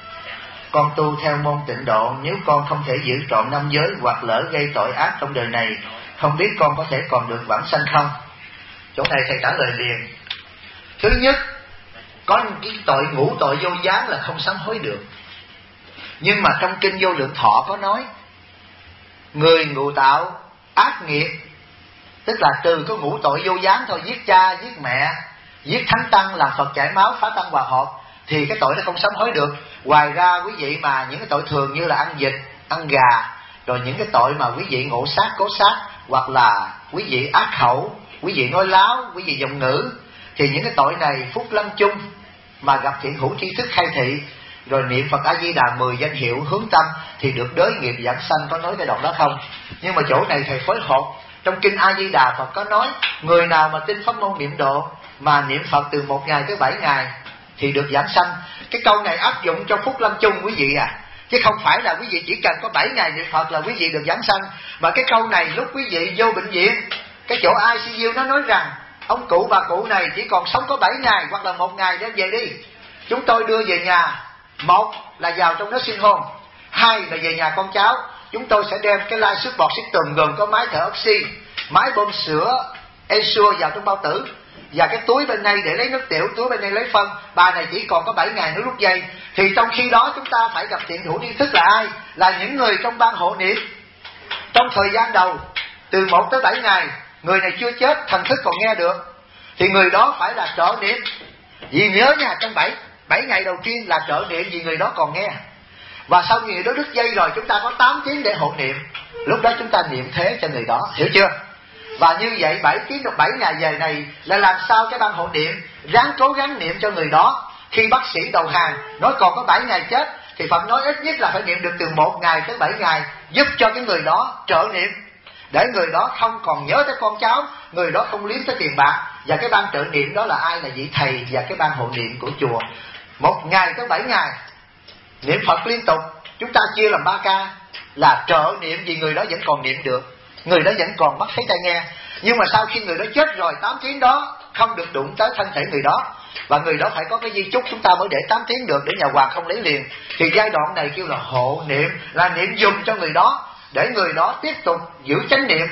con tu theo môn Tịnh Độ, nếu con không thể giữ trọn năm giới hoặc lỡ gây tội ác trong đời này, không biết con có thể còn được vãng sanh không? Chỗ này thầy trả lời liền. Thứ nhất, có cái tội ngũ tội vô gián là không sám hối được. Nhưng mà trong kinh Vô Lượng Thọ có nói, người ngụ tạo ác nghiệp, tức là từ có ngũ tội vô gián thôi, giết cha, giết mẹ, giết thánh tăng, làm Phật chảy máu, phá tăng hòa hợp, thì cái tội nó không sám hối được. Ngoài ra quý vị mà những cái tội thường như là ăn vịt, ăn gà, rồi những cái tội mà quý vị ngộ sát, cố sát, hoặc là quý vị ác khẩu, quý vị nói láo, quý vị giọng ngữ, thì những cái tội này phúc lâm chung mà gặp thiện hữu tri thức khai thị, rồi niệm Phật A Di Đà 10 danh hiệu hướng tâm thì được đới nghiệp giảng sanh. Có nói cái đoạn đó không? Nhưng mà chỗ này thầy phối hợp, trong kinh A Di Đà Phật có nói, người nào mà tin pháp môn niệm độ mà niệm Phật từ 1 ngày tới 7 ngày thì được giảng sanh. Cái câu này áp dụng cho phúc lâm chung quý vị à, chứ không phải là quý vị chỉ cần có 7 ngày niệm Phật là quý vị được giảng sanh. Mà cái câu này lúc quý vị vô bệnh viện, cái chỗ ICU nó nói rằng ông cụ bà cụ này chỉ còn sống có 7 ngày hoặc là 1 ngày, đem về đi, chúng tôi đưa về nhà. Một là vào trong nursing home, hai là về nhà con cháu. Chúng tôi sẽ đem cái life support system gồm có máy thở oxy, máy bơm sữa Ensure vào trong bao tử, và cái túi bên này để lấy nước tiểu, túi bên này lấy phân. Bà này chỉ còn có 7 ngày nữa rút dây. Thì trong khi đó chúng ta phải gặp thiện hữu tri thức là ai? Là những người trong ban hộ niệm. Trong thời gian đầu từ 1 tới 7 ngày, người này chưa chết, thần thức còn nghe được, thì người đó phải là trợ niệm. Vì nhớ nha, trong 7 ngày đầu tiên là trợ niệm, vì người đó còn nghe. Và sau khi người đó đứt dây rồi, chúng ta có 8 tiếng để hộ niệm. Lúc đó chúng ta niệm thế cho người đó, hiểu chưa? Và như vậy 7 tiếng được 7 ngày về này là làm sao cái ban hộ niệm ráng cố gắng niệm cho người đó. Khi bác sĩ đầu hàng nói còn có 7 ngày chết, thì Phật nói ít nhất là phải niệm được từ 1 ngày tới 7 ngày, giúp cho cái người đó trợ niệm, để người đó không còn nhớ tới con cháu, người đó không liếm tới tiền bạc. Và cái ban trợ niệm đó là ai? Là vị thầy và cái ban hộ niệm của chùa. 1 ngày tới 7 ngày niệm Phật liên tục. Chúng ta chia làm 3 ca là trợ niệm, vì người đó vẫn còn niệm được, người đó vẫn còn mắt thấy tai nghe. Nhưng mà sau khi người đó chết rồi, 8 tiếng đó không được đụng tới thân thể người đó, và người đó phải có cái di chúc, chúng ta mới để 8 tiếng được, để nhà hoàng không lấy liền. Thì giai đoạn này kêu là hộ niệm, là niệm dùng cho người đó, để người đó tiếp tục giữ chánh niệm.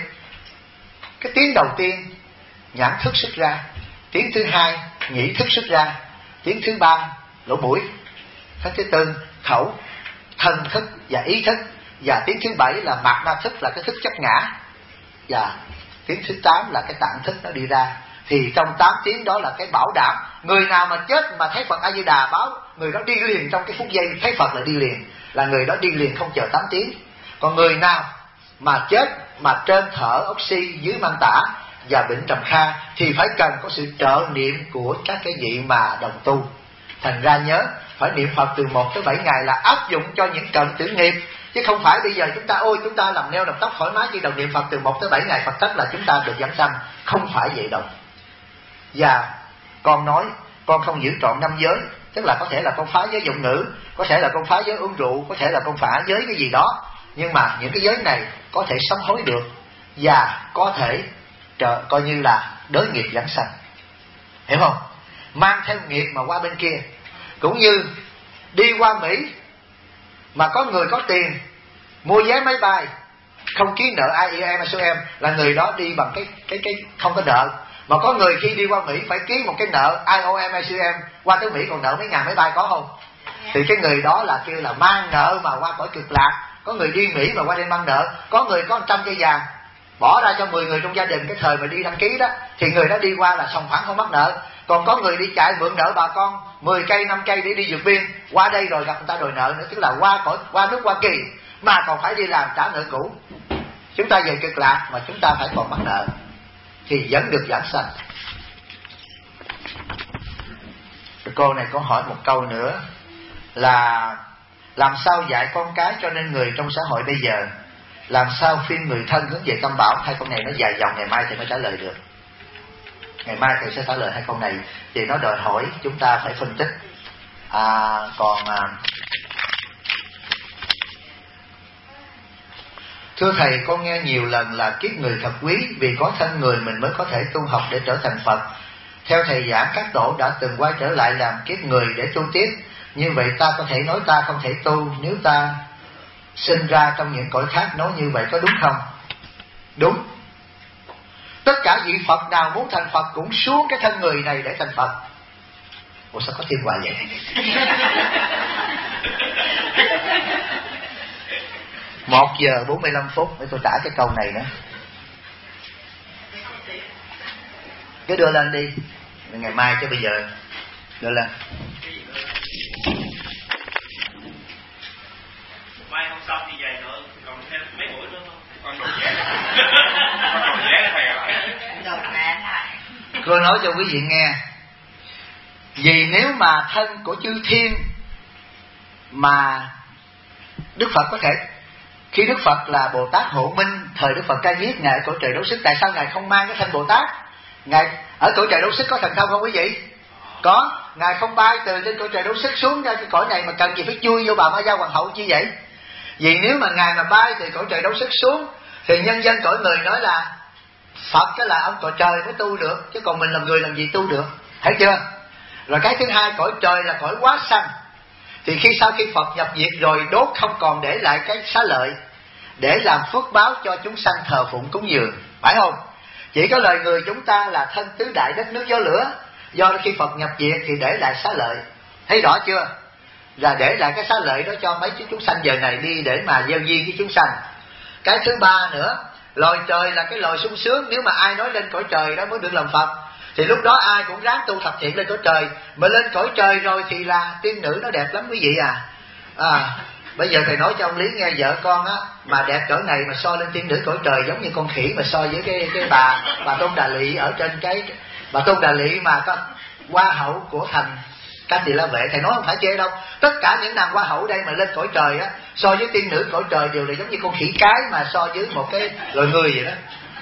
Cái tiếng đầu tiên nhãn thức xuất ra, tiếng thứ hai nhĩ thức xuất ra, tiếng thứ ba lỗ mũi, tiếng thứ tư khẩu, thân thức và ý thức, và tiếng thứ 7 là mạt na thức, là cái thức chấp ngã, và tiếng thứ 8 là cái tạng thức nó đi ra. Thì trong 8 tiếng đó là cái bảo đảm, người nào mà chết mà thấy Phật A Di Đà báo, người đó đi liền trong cái phút giây thấy Phật là đi liền, là người đó đi liền không chờ 8 tiếng. Còn người nào mà chết mà trên thở oxy, dưới mang tả và bệnh trầm kha thì phải cần có sự trợ niệm của các cái vị mà đồng tu. Thành ra nhớ phải niệm Phật từ 1 tới 7 ngày là áp dụng cho những cận tử nghiệp, chứ không phải bây giờ chúng ta làm neo làm tóc thoải mái chỉ đầu niệm Phật từ 1 tới 7 ngày Phật tất là chúng ta được giảng sanh. Không phải vậy đâu. Và con nói con không giữ trọn 5 giới, tức là có thể là con phá giới giọng ngữ, có thể là con phá giới uống rượu, có thể là con phá giới cái gì đó, nhưng mà những cái giới này có thể sám hối được, và có thể coi như là đới nghiệp giảng sanh, hiểu không? Mang theo nghiệp mà qua bên kia. Cũng như đi qua Mỹ mà có người có tiền mua vé máy bay không ký nợ IEM, SOM, là người đó đi bằng cái không có nợ. Mà có người khi đi qua Mỹ phải ký một cái nợ IOM, SOM, qua tới Mỹ còn nợ mấy ngàn máy bay, có không? thì cái người đó là kêu là mang nợ mà qua cõi cực lạc. Có người đi Mỹ mà qua đây mang nợ. Có người có 100 cây vàng bỏ ra cho 10 người trong gia đình cái thời mà đi đăng ký đó, thì người đó đi qua là sòng phẳng không mắc nợ. Còn có người đi chạy mượn nợ bà con 10 cây 5 cây để đi vượt biên, qua đây rồi gặp người ta đòi nợ nữa, tức là qua nước Hoa Kỳ mà còn phải đi làm trả nợ cũ. Chúng ta về cực lạc mà chúng ta phải còn mắc nợ thì vẫn được giảng sanh. Cô này có hỏi một câu nữa là làm sao dạy con cái cho nên người trong xã hội bây giờ, làm sao khuyên người thân hướng về tâm bảo. Hai con này nó dài dòng, ngày mai thì mới trả lời được. Ngày mai thầy sẽ trả lời hai con này vì nó đòi hỏi chúng ta phải phân tích. Thưa thầy, con nghe nhiều lần là kiếp người thật quý, vì có thân người mình mới có thể tu học để trở thành Phật. Theo thầy giảng, các tổ đã từng quay trở lại làm kiếp người để tu tiếp. Như vậy ta có thể nói ta không thể tu nếu ta sinh ra trong những cõi khác, nói như vậy có đúng không? Đúng. Tất cả vị Phật nào muốn thành Phật cũng xuống cái thân người này để thành Phật. Ủa sao có thiên hòa vậy? 1 giờ 45 phút để tôi trả cái câu này nữa. Cứ đưa lên đi, ngày mai chứ bây giờ đưa lên. Mai hôm sau thì về nữa, còn thêm mấy buổi nữa không? Con đồ vé. Con đồ vé thầy lại. Đồ vé lại. Cô nói cho quý vị nghe. Vì nếu mà thân của chư thiên mà Đức Phật có thể, khi Đức Phật là Bồ Tát Hộ Minh, thời Đức Phật Ca Diếp, Ngài ở cõi trời Đấu Xích, tại sao Ngài không mang cái thân Bồ Tát? Ngài ở cõi trời Đấu Xích có thần thông không quý vị? Có. Ngài không bay từ trên cõi trời Đấu Xích xuống ra cái cõi này mà cần gì phải chui vô bà Ma Gia Hoàng hậu chi vậy? Vì nếu mà Ngài mà bay từ cõi trời Đấu Xích xuống thì nhân dân cõi người nói là Phật cái là ông cõi trời mới tu được, chứ còn mình làm người làm gì tu được. Thấy chưa? Rồi cái thứ hai, cõi trời là cõi quá sanh. Thì sau khi Phật nhập diệt rồi, đốt không còn để lại cái xá lợi để làm phước báo cho chúng sanh thờ phụng cúng dường, phải không? Chỉ có lời người chúng ta là thân tứ đại đất nước gió lửa, do khi Phật nhập diệt thì để lại xá lợi. Thấy rõ chưa? Là để lại cái xá lợi đó cho mấy chúng sanh giờ này đi để mà gieo duyên với chúng sanh. Cái thứ ba nữa, loài trời là cái loài sung sướng. Nếu mà ai nói lên cõi trời đó mới được làm Phật thì lúc đó ai cũng ráng tu thập thiện lên cõi trời. Mà lên cõi trời rồi thì là tiên nữ nó đẹp lắm quý vị à. Bây giờ thầy nói cho ông Lý nghe, vợ con á mà đẹp cỡ này mà so lên tiên nữ cõi trời giống như con khỉ mà so với cái bà Tôn Đà Lị ở trên cái bà Tôn Đà Lị mà có hoa hậu của thành Ca Tỳ La Vệ. Thầy nói không phải chê đâu, tất cả những nàng hoa hậu đây mà lên cõi trời á so với tiên nữ cõi trời đều là giống như con khỉ cái mà so với một cái loài người vậy đó.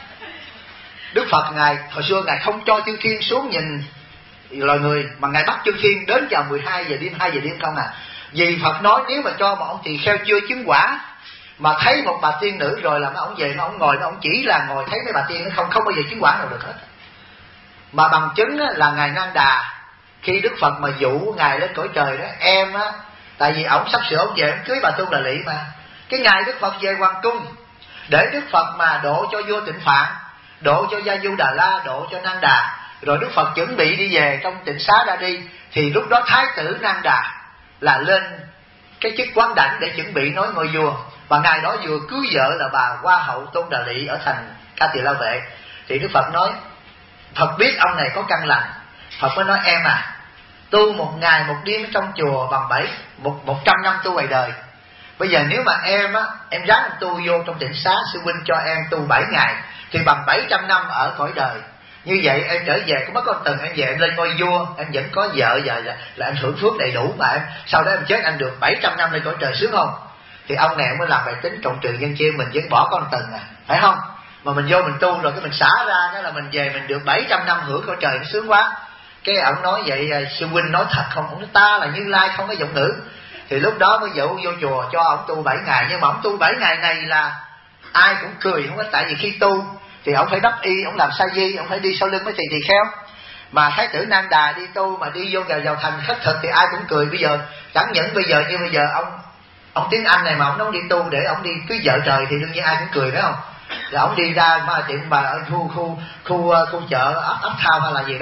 Đức Phật Ngài hồi xưa Ngài không cho chư thiên xuống nhìn loài người, mà Ngài bắt chư thiên đến vào 12 giờ đêm 2 giờ đêm không à. Vì Phật nói nếu mà cho một ông tỳ kheo chưa chứng quả mà thấy một bà tiên nữ rồi là ông về, ông ngồi, ông chỉ là ngồi thấy mấy bà tiên nó không bao giờ chứng quả nào được hết. Mà bằng chứng là Ngài Nang Đà, khi Đức Phật mà dụ Ngài lên cõi trời đó, em á, tại vì ổng sắp sửa ổng về ổng cưới bà Tôn Đà Lị mà, cái ngày Đức Phật về hoàng cung để Đức Phật mà độ cho vua Tịnh Phạn, độ cho Gia Du Đà La, độ cho Nang Đà, rồi Đức Phật chuẩn bị đi về trong tịnh xá ra đi, thì lúc đó Thái tử Nang Đà là lên cái chức quán đảnh để chuẩn bị nói ngôi vua. Và ngày đó vừa cưới vợ là bà Hoa hậu Tôn Đà Lị ở thành Ca Tỳ La Vệ. Thì Đức Phật nói, Phật biết ông này có căn lành. Phật mới nói em à, tu 1 ngày 1 đêm trong chùa bằng 100 năm tu ngoài đời. Bây giờ nếu mà em á, em ráng tu vô trong tịnh xá, sư huynh cho em tu 7 ngày thì bằng 700 năm ở cõi đời. Như vậy em trở về có mất con từng em về em lên ngôi vua, em vẫn có vợ và là em hưởng phước đầy đủ, mà em sau đó em chết anh được 700 năm lên cõi trời sướng không? Thì ông này mới làm bài tính cộng trừ nhân chia, mình vẫn bỏ con từng phải không? Mà mình vô mình tu rồi cái mình xả ra đó là mình về mình được 700 năm hưởng cõi trời, nó sướng quá. Cái ông nói vậy, sư huynh nói thật không? Ông nói ta là Như Lai không có giọng nữ. Thì lúc đó mới dụ vô chùa cho ông tu 7 ngày. Nhưng mà ông tu 7 ngày này là ai cũng cười không có, tại vì khi tu thì ông phải đắp y, ông làm sa di, ông phải đi sau lưng mấy tỳ kheo. Mà Thái tử Nang Đà đi tu mà đi vô vào thành khất thực thì ai cũng cười. Bây giờ chẳng những bây giờ ông tiếng Anh này mà ông nói đi tu để ông đi cưới vợ trời thì đương nhiên ai cũng cười, phải không? Rồi ông đi ra mà tiệm bà ở khu chợ ấp thao hay là gì đó,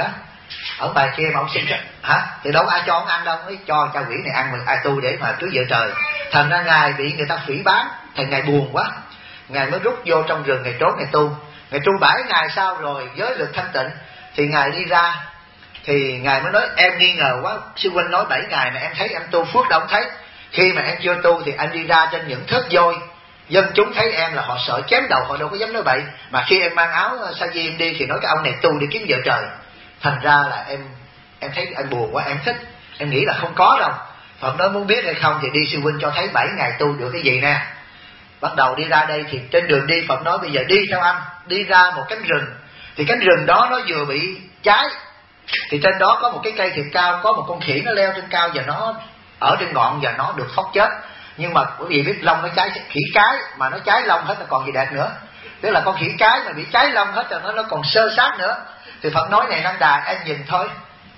ở bài kia mà ông xin hả thì đâu có ai cho ông ăn đâu, mới cho quỷ này ăn, mình ai tu để mà cưới vợ trời. Thành ra ngài bị người ta phỉ báng, thành ngài buồn quá, ngài mới rút vô trong rừng, ngài trốn, ngài tu 7 ngày sau rồi giới lực thanh tịnh thì ngài đi ra. Thì ngài mới nói em nghi ngờ quá, sư huynh nói 7 ngày mà em thấy em tu phước đâu không thấy. Khi mà em chưa tu thì em đi ra trên những thớt vôi, dân chúng thấy em là họ sợ chém đầu, họ đâu có dám nói bậy. Mà khi em mang áo sa di em đi thì nói cái ông này tu để kiếm vợ trời. Thành ra là em thấy em buồn quá, em thích, em nghĩ là không có đâu. Phật nói muốn biết hay không thì đi sư huynh cho thấy 7 ngày tu được cái gì nè. Bắt đầu đi ra đây thì trên đường đi Phật nói bây giờ đi theo anh, đi ra một cánh rừng. Thì cánh rừng đó nó vừa bị cháy, thì trên đó có một cái cây thiệt cao, có một con khỉ nó leo trên cao và nó ở trên ngọn và nó được thoát chết. Nhưng mà quý vị biết lông nó cháy, khỉ cái mà nó cháy lông hết là còn gì đẹp nữa. Tức là con khỉ cái mà bị cháy lông hết rồi nó còn sơ sát nữa. Thì Phật nói này Năng Đà, em nhìn thôi,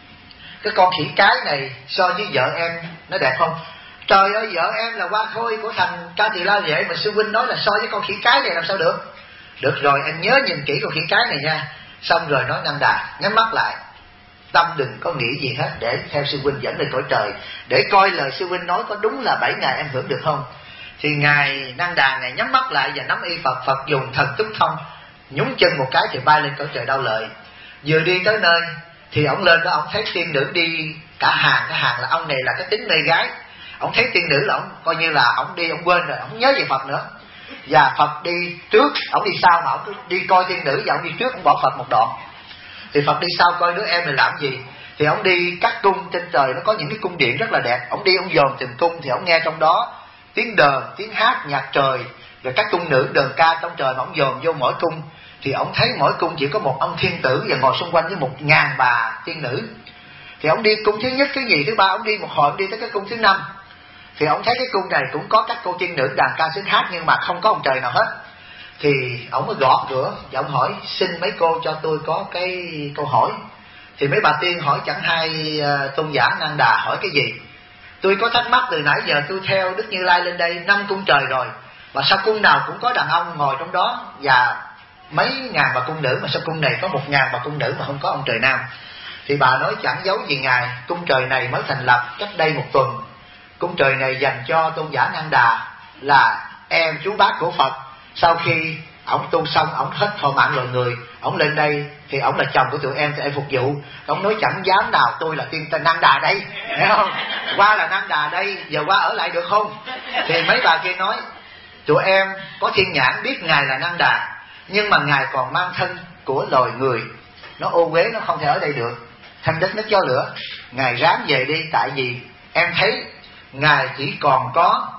cái con khỉ cái này so với vợ em nó đẹp không? Trời ơi, vợ em là hoa khôi của thành Ca Tỳ La Vệ mà sư huynh nói là so với con khỉ cái này làm sao được? Được rồi, em nhớ nhìn kỹ con khỉ cái này nha. Xong rồi nói Năng Đà, nhắm mắt lại, tâm đừng có nghĩ gì hết, để theo sư huynh dẫn lên cõi trời, để coi lời sư huynh nói có đúng là 7 ngày em hưởng được không. Thì ngài Năng Đà ngài nhắm mắt lại và nắm y Phật. Phật dùng thần túc thông nhúng chân một cái thì bay lên cõi trời Đau Lợi. Vừa đi tới nơi thì ông lên đó, ông thấy tiên nữ đi cả hàng. Cái hàng là ông này là cái tính mê gái. Ông thấy tiên nữ là ông coi như là ông đi, ông quên rồi, ông không nhớ về Phật nữa. Và Phật đi trước, ông đi sau mà ông cứ đi coi tiên nữ, và ông đi trước, ông bỏ Phật một đoạn. Thì Phật đi sau coi đứa em này làm gì. Thì ông đi các cung trên trời, nó có những cái cung điện rất là đẹp. Ông đi ông dòm từng cung thì ông nghe trong đó tiếng đờn, tiếng hát, nhạc trời, rồi các cung nữ đờn ca trong trời. Mà ông dòm vô mỗi cung thì ông thấy mỗi cung chỉ có một ông thiên tử và ngồi xung quanh với 1000 bà tiên nữ. Thì ông đi cung thứ nhất, thứ nhì, thứ ba, ông đi một hồi ông đi tới cái cung thứ 5. Thì ông thấy cái cung này cũng có các cô tiên nữ đàn ca xứng hát, nhưng mà không có ông trời nào hết. Thì ông mới gõ cửa và ông hỏi xin mấy cô cho tôi có cái câu hỏi. Thì mấy bà tiên hỏi chẳng hay tôn giả Năng Đà hỏi cái gì. Tôi có thắc mắc từ nãy giờ tôi theo Đức Như Lai lên đây 5 cung trời rồi, mà sao cung nào cũng có đàn ông ngồi trong đó và mấy ngàn bà cung nữ, mà sao cung này có 1000 bà cung nữ mà không có ông trời nam. Thì bà nói chẳng giấu gì ngài, cung trời này mới thành lập cách đây 1 tuần. Cung trời này dành cho tôn giả Năng Đà, là em chú bác của Phật. Sau khi ổng tu xong, ổng hết thọ mạng loài người, ổng lên đây thì ổng là chồng của tụi em phục vụ. Ổng nói chẳng dám nào, tôi là tiên tên Năng Đà đây, hiểu không? Qua là Năng Đà đây, giờ qua ở lại được không? Thì mấy bà kia nói tụi em có thiên nhãn biết ngài là Năng Đà, nhưng mà ngài còn mang thân của loài người, nó ô uế, nó không thể ở đây được. Thanh đất nước gió lửa, ngài ráng về đi, tại vì em thấy ngài chỉ còn có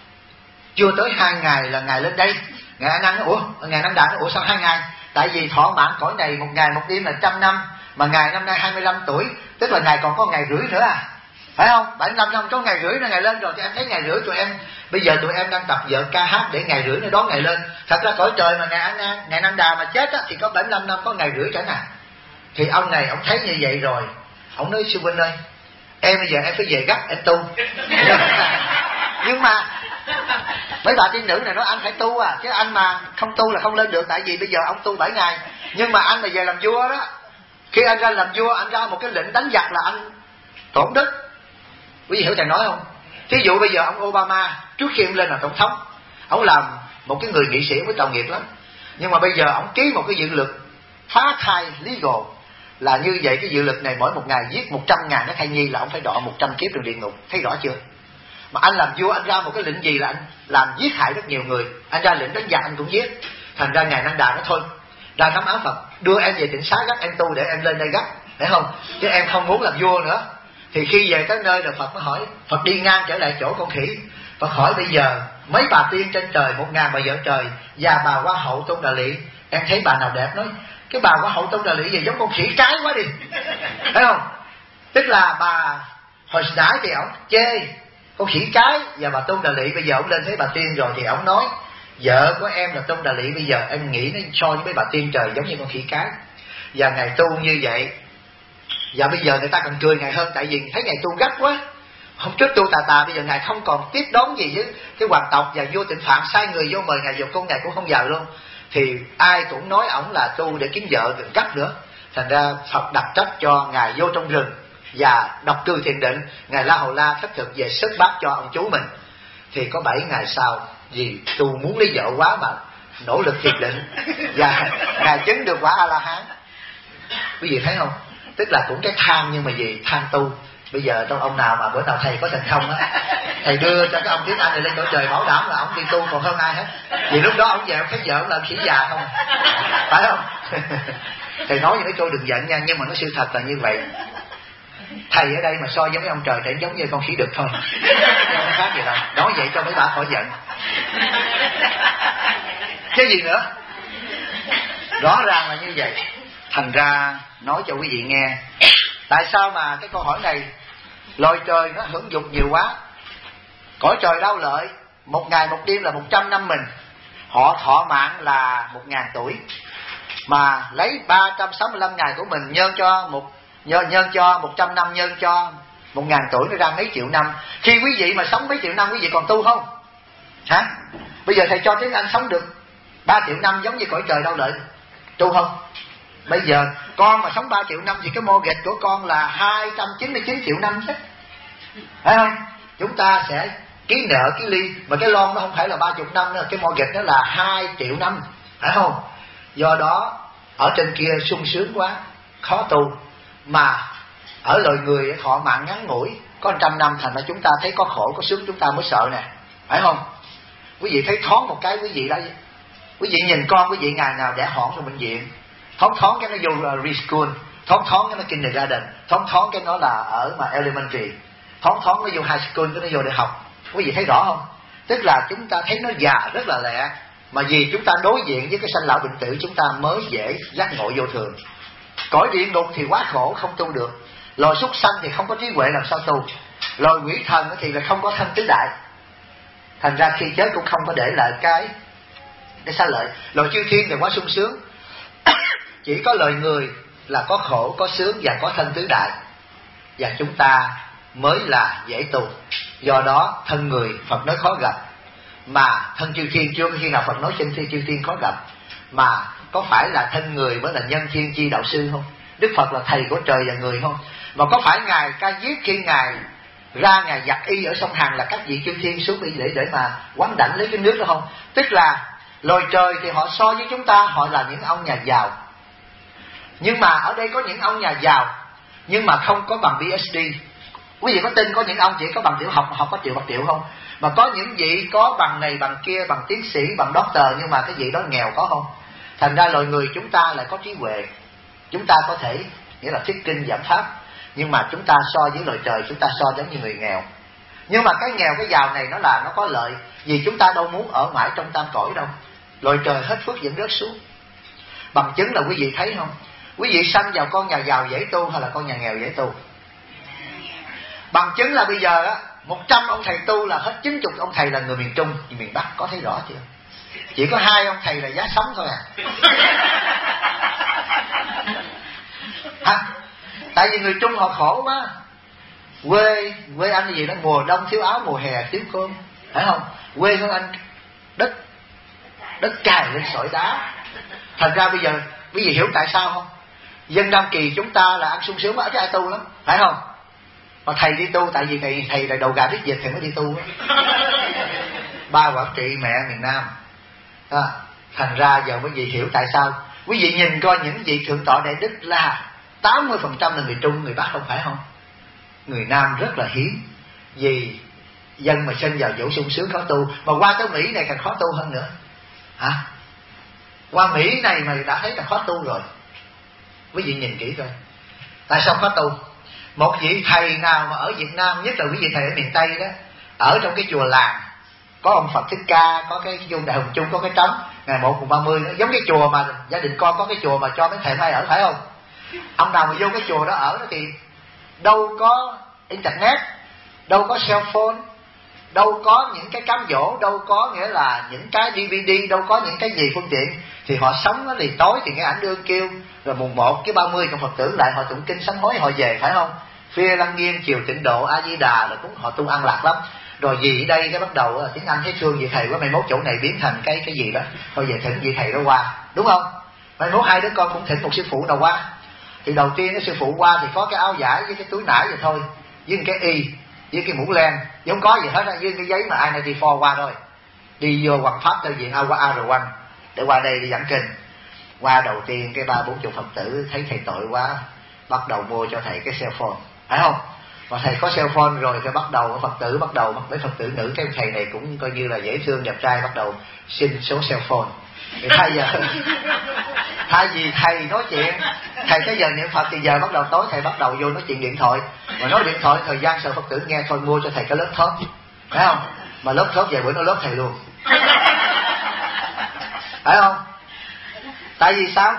chưa tới 2 ngày là ngài lên đây. Ngài Năng nói, ngài Năng Đà nói, ủa sao 2 ngày? Tại vì thọ mạng cõi này 1 ngày 1 đêm là 100 năm, mà ngài năm nay 25 tuổi, tức là ngài còn có 1,5 ngày nữa à, phải không? 75 năm có 1,5 ngày nữa ngài lên rồi. Thì em thấy 1,5 ngày tụi em bây giờ tụi em đang tập vợ ca hát để 1,5 ngày nữa đón ngài lên. Thật ra cõi trời mà ngài Năng Đà mà chết á, thì có 75 năm có 1,5 ngày chẳng à. Thì ông này ông thấy như vậy rồi, ông nói sư huynh ơi, em bây giờ em phải về gấp em tu. Nhưng mà mấy bà tiên nữ này nói anh phải tu à, chứ anh mà không tu là không lên được. Tại vì bây giờ ông tu 7 ngày, nhưng mà anh mà về làm vua đó, khi anh ra làm vua, anh ra một cái lệnh đánh giặc là anh tổn đức. Quý vị hiểu thầy nói không? Thí dụ bây giờ ông Obama trước khi ông lên làm tổng thống, ông làm một cái người nghị sĩ với tội nghiệp lắm, nhưng mà bây giờ ông ký một cái dự luật phá thai legal, là như vậy cái dự luật này mỗi 1 ngày giết 100.000 cái thai nhi là ông phải đọa 100 kiếp trong địa ngục. Thấy rõ chưa? Mà anh làm vua, anh ra một cái lệnh gì là anh làm giết hại rất nhiều người, anh ra lệnh đánh giặc anh cũng giết. Thành ra ngài Năng Đà nói thôi, ra thám áo Phật, đưa em về Tịnh Xá gấp em tu để em lên đây gấp, thấy không? Chứ em không muốn làm vua nữa. Thì khi về tới nơi rồi Phật mới hỏi, Phật đi ngang trở lại chỗ con khỉ. Phật hỏi bây giờ mấy bà tiên trên trời, 1.000 bà vợ trời và bà Hoa Hậu Tôn Đà Lị, em thấy bà nào đẹp? Nói cái bà Hoa Hậu Tôn Đà Lị gì giống con khỉ cái quá đi, thấy không? Tức là bà hồi nãy thì ổng chê con khỉ cái, và bà Tôn Đà Lị bây giờ ổng lên thấy bà tiên rồi thì ổng nói vợ của em là Tôn Đà Lị, bây giờ em nghĩ nó so với mấy bà tiên trời giống như con khỉ cái. Và ngài tu như vậy, và bây giờ người ta còn cười ngài hơn, tại vì thấy ngài tu gấp quá. Hôm trước tu tà, bây giờ ngài không còn tiếp đón gì với cái hoàng tộc, và vua Tịnh Phạn sai người vô mời ngài vào cung, ngài cũng không vào luôn. Thì ai cũng nói ổng là tu để kiếm vợ gấp nữa. Thành ra Phật đặt trách cho ngài vô trong rừng và độc cư thiền định. Ngài La Hầu La khất thực về sức bát cho ông chú mình. Thì có 7 ngày sau, vì tu muốn lấy vợ quá mà nỗ lực thiền định, và ngài chứng được quả A-la-hán. Quý vị thấy không? Tức là cũng cái tham, nhưng mà gì? Tham tu. Bây giờ trong ông nào mà bữa nào thầy có thành không á, thầy đưa cho cái ông tiếng Anh này lên cõi trời, bảo đảm là ông đi tu còn hơn ai hết. Vì lúc đó ông về ông thấy vợ ông là khỉ già không, phải không? Thầy nói như mấy cô đừng giận nha, nhưng mà nó sự thật là như vậy. Thầy ở đây mà so với mấy ông trời thì giống như con khỉ đực thôi, không khác gì đâu. Nói vậy cho mấy bà khỏi giận chứ gì nữa. Rõ ràng là như vậy. Thành ra nói cho quý vị nghe, tại sao mà cái câu hỏi này loài trời nó hưởng dục nhiều quá. Cõi trời đau lợi, 1 ngày 1 đêm là 100 năm mình. Họ thọ mạng là 1000 tuổi, mà lấy 365 ngày của mình nhân cho 100 năm, nhân cho 1000 tuổi, nó ra mấy triệu năm. Khi quý vị mà sống mấy triệu năm, quý vị còn tu không? Hả? Bây giờ thầy cho tiếng Anh sống được 3 triệu năm giống như cõi trời đau lợi, tu không? Bây giờ con mà sống 3 triệu năm thì cái mortgage của con là 299 triệu năm chứ, phải không? Chúng ta sẽ ký nợ ký ly, mà cái loan nó không phải là 30 năm nữa, cái mortgage nó là 2 triệu năm, phải không? Do đó ở trên kia sung sướng quá, khó tu. Mà ở loài người thọ mạng ngắn ngủi, có 100 năm, thành ra chúng ta thấy có khổ có sướng chúng ta mới sợ nè, phải không? Quý vị thấy thoáng một cái, quý vị đã, quý vị nhìn con quý vị ngày nào đẻ hỏng trong bệnh viện, thoáng cái nó vô preschool, thoáng cái nó kindergarten, thoáng cái nó là ở mà elementary, thoáng nó vô high school, cái nó vô đại học. Quý vị thấy rõ không? Tức là chúng ta thấy nó già rất là lẹ, mà vì chúng ta đối diện với cái sanh lão bệnh tử, chúng ta mới dễ giác ngộ vô thường. Cõi địa ngục thì quá khổ, không tu được. Loài súc sanh thì không có trí huệ, làm sao tu? Loài quỷ thần thì là không có thân tứ đại, thành ra khi chết cũng không có để lại cái xá lợi. Loài chư thiên thì quá sung sướng. Chỉ có loài người là có khổ, có sướng và có thân tứ đại, và chúng ta mới là dễ tu. Do đó thân người Phật nói khó gặp, mà thân chư thiên chưa có khi nào Phật nói trên chư thiên khó gặp. Mà có phải là thân người mới là nhân thiên chi đạo sư không? Đức Phật là thầy của trời và người không? Mà có phải ngài Ca Diếp khi ngài ra ngài giặt y ở sông Hằng là các vị chư thiên xuống để mà quánh đảnh lấy cái nước đó không? Tức là loài trời thì họ so với chúng ta, họ là những ông nhà giàu. Nhưng mà ở đây có những ông nhà giàu nhưng mà không có bằng PhD. Quý vị có tin có những ông chỉ có bằng tiểu học, học có triệu bạc triệu không? Mà có những vị có bằng này bằng kia, bằng tiến sĩ, bằng doctor, nhưng mà cái vị đó nghèo có không? Thành ra loài người chúng ta lại có trí huệ, chúng ta có thể nghĩa là thuyết kinh giảng pháp, nhưng mà chúng ta so với loài trời, chúng ta so giống như người nghèo. Nhưng mà cái nghèo cái giàu này nó có lợi, vì chúng ta đâu muốn ở mãi trong tam cõi đâu. Loài trời hết phước vẫn rớt xuống. Bằng chứng là quý vị thấy không? Quý vị sanh vào con nhà giàu dễ tu hay là con nhà nghèo dễ tu? Bằng chứng là bây giờ á, 100 ông thầy tu là hết 90 ông thầy là người miền Trung, người miền Bắc, có thấy rõ chưa? Chỉ có 2 ông thầy là giá sống thôi à. Hả? Tại vì người Trung họ khổ quá. Quê anh là gì đó, mùa đông thiếu áo, mùa hè thiếu cơm, phải không? Quê hơn anh đất cày lên sỏi đá. Thành ra bây giờ quý vị hiểu tại sao không? Dân Nam Kỳ chúng ta là ăn sung sướng quá chứ ai tu lắm, phải không? Mà thầy đi tu tại vì thầy là đầu gà đít vịt, thầy mới đi tu. Ba Quảng Trị, mẹ miền Nam. Thành ra giờ quý vị hiểu tại sao. Quý vị nhìn coi những vị thượng tọa đại đức là 80% là người Trung, người Bắc, không phải không? Người Nam rất là hiếm. Vì dân mà sinh vào chỗ sung sướng khó tu. Mà qua tới Mỹ này càng khó tu hơn nữa. Hả? Qua Mỹ này mà đã thấy là khó tu rồi. Quý vị nhìn kỹ coi. Tại sao khó tu? Một vị thầy nào mà ở Việt Nam, nhất là quý vị thầy ở miền Tây đó, ở trong cái chùa làng, có ông Phật Thích Ca, có cái Dung Đại Hồng Chung, có cái trống ngày 1/30 đó, giống cái chùa mà gia đình con có cái chùa mà cho mấy thầy mai ở, phải không? Ông nào mà vô cái chùa đó ở đó thì đâu có internet, đâu có cell phone, đâu có những cái cám dỗ, đâu có nghĩa là những cái DVD, đâu có những cái gì phương tiện, thì họ sống nó thì tối thì nghe ảnh đương kêu, rồi mùng 1 cái 30 trong Phật tử lại họ tụng kinh sám hối họ về, phải không? Phia Lăng Nghiêm, chiều Tịnh Độ, A Di Đà là cũng họ tu ăn lạc lắm. Rồi gì đây cái bắt đầu tiếng Anh thấy thương vị thầy quá, mai mốt chỗ này biến thành cái gì đó, thôi về thỉnh vị thầy đó qua, đúng không? Mai mốt 2 đứa con cũng thỉnh một sư phụ nào qua. Thì đầu tiên cái sư phụ qua thì có cái áo vải với cái túi nải vậy thôi, với cái y, với cái mũ len, chứ không có gì hết á, với cái giấy mà I-94 qua thôi. Đi vô Hoàng Pháp Tây Viện R1 để qua đây đi giảng kinh. Qua đầu tiên cái 30-40 Phật tử thấy thầy tội quá, bắt đầu mua cho thầy cái cell phone, phải không? Mà thầy có cell phone rồi thì bắt đầu Phật tử mấy Phật tử nữ, cái thầy này cũng coi như là dễ thương đẹp trai, bắt đầu xin số cell phone. Thì thay vì thầy nói chuyện, thầy cái giờ niệm Phật thì giờ bắt đầu tối thầy bắt đầu vô nói chuyện điện thoại, mà nói điện thoại thời gian sợ Phật tử nghe, thôi mua cho thầy cái lớp thớt, phải không? Mà lớp thớt vài bữa nó lớp thầy luôn, phải không? Tại vì sao?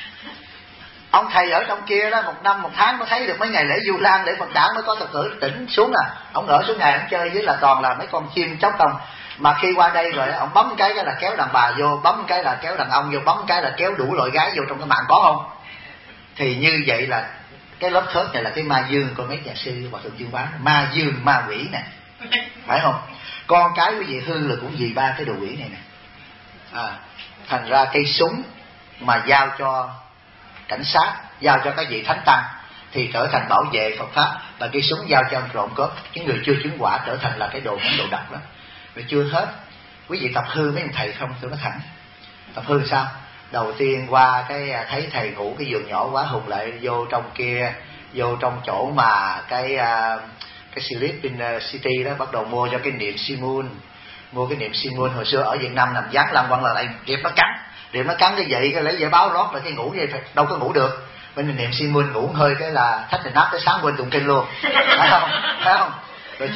Ông thầy ở trong kia đó 1 năm 1 tháng mới thấy được mấy ngày lễ Vu Lan để Phật đản mới có Phật tử tỉnh xuống à. Ông ở xuống ngày ông chơi với là toàn là mấy con chim chóc không. Mà khi qua đây rồi ông bấm cái là kéo đàn bà vô, bấm cái là kéo đàn ông vô, bấm cái là kéo đủ loại gái vô trong cái mạng, có không? Thì như vậy là cái lớp thớt này là cái ma dương của mấy nhà sư Hòa Thượng Chương Bá, ma dương ma quỷ nè, phải không? Con cái quý vị hư là cũng vì 3 cái đồ quỷ này nè. Thành ra cây súng mà giao cho cảnh sát, giao cho các vị thánh tăng thì trở thành bảo vệ Phật pháp, và cây súng giao cho trộm cướp, cái người chưa chứng quả trở thành là cái đồ độc đó. Rồi chưa hết, quý vị tập hư mấy ông thầy không? Tôi nói thẳng, tập hư sao? Đầu tiên qua cái thấy thầy ngủ cái giường nhỏ quá, Hùng lại vô trong kia, vô trong chỗ mà cái Sleeping City đó, bắt đầu mua cho cái niệm Simun. Mua cái niệm Simun hồi xưa ở Việt Nam nằm dán lăng quăng là lại điệp nó cắn cái vậy, cái lấy giấy báo rót lại cái ngủ vậy, đâu có ngủ được. Bên niệm Simun ngủ hơi cái là thách nát tới sáng quên tụng kinh luôn, phải không? Rồi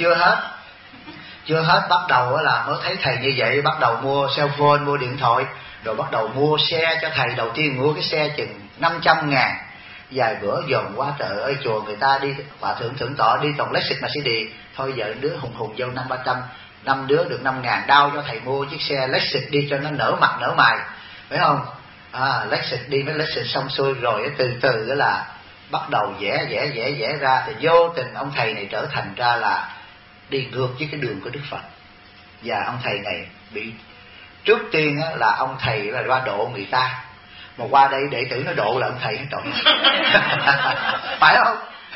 chưa hết bắt đầu là mới thấy thầy như vậy, bắt đầu mua cell phone, mua điện thoại, rồi bắt đầu mua xe cho thầy. Đầu tiên mua cái xe chừng 500.000, vài bữa dồn quá trời ơi, chùa người ta đi Hòa Thượng Thượng Tọa đi toàn Lexus Mercedes, thôi giờ đứa hùng vô 500-300, 5 đứa được 5.000, đau cho thầy mua chiếc xe Lexus đi cho nó nở mặt nở mày, phải không? Lexus đi với Lexus xong xuôi rồi từ từ đó là bắt đầu vẽ ra, thì vô tình ông thầy này trở thành ra là đi ngược với cái đường của Đức Phật. Và ông thầy này bị, trước tiên là ông thầy là qua độ người ta, mà qua đây đệ tử nó độ là ông thầy hết trộn phải không?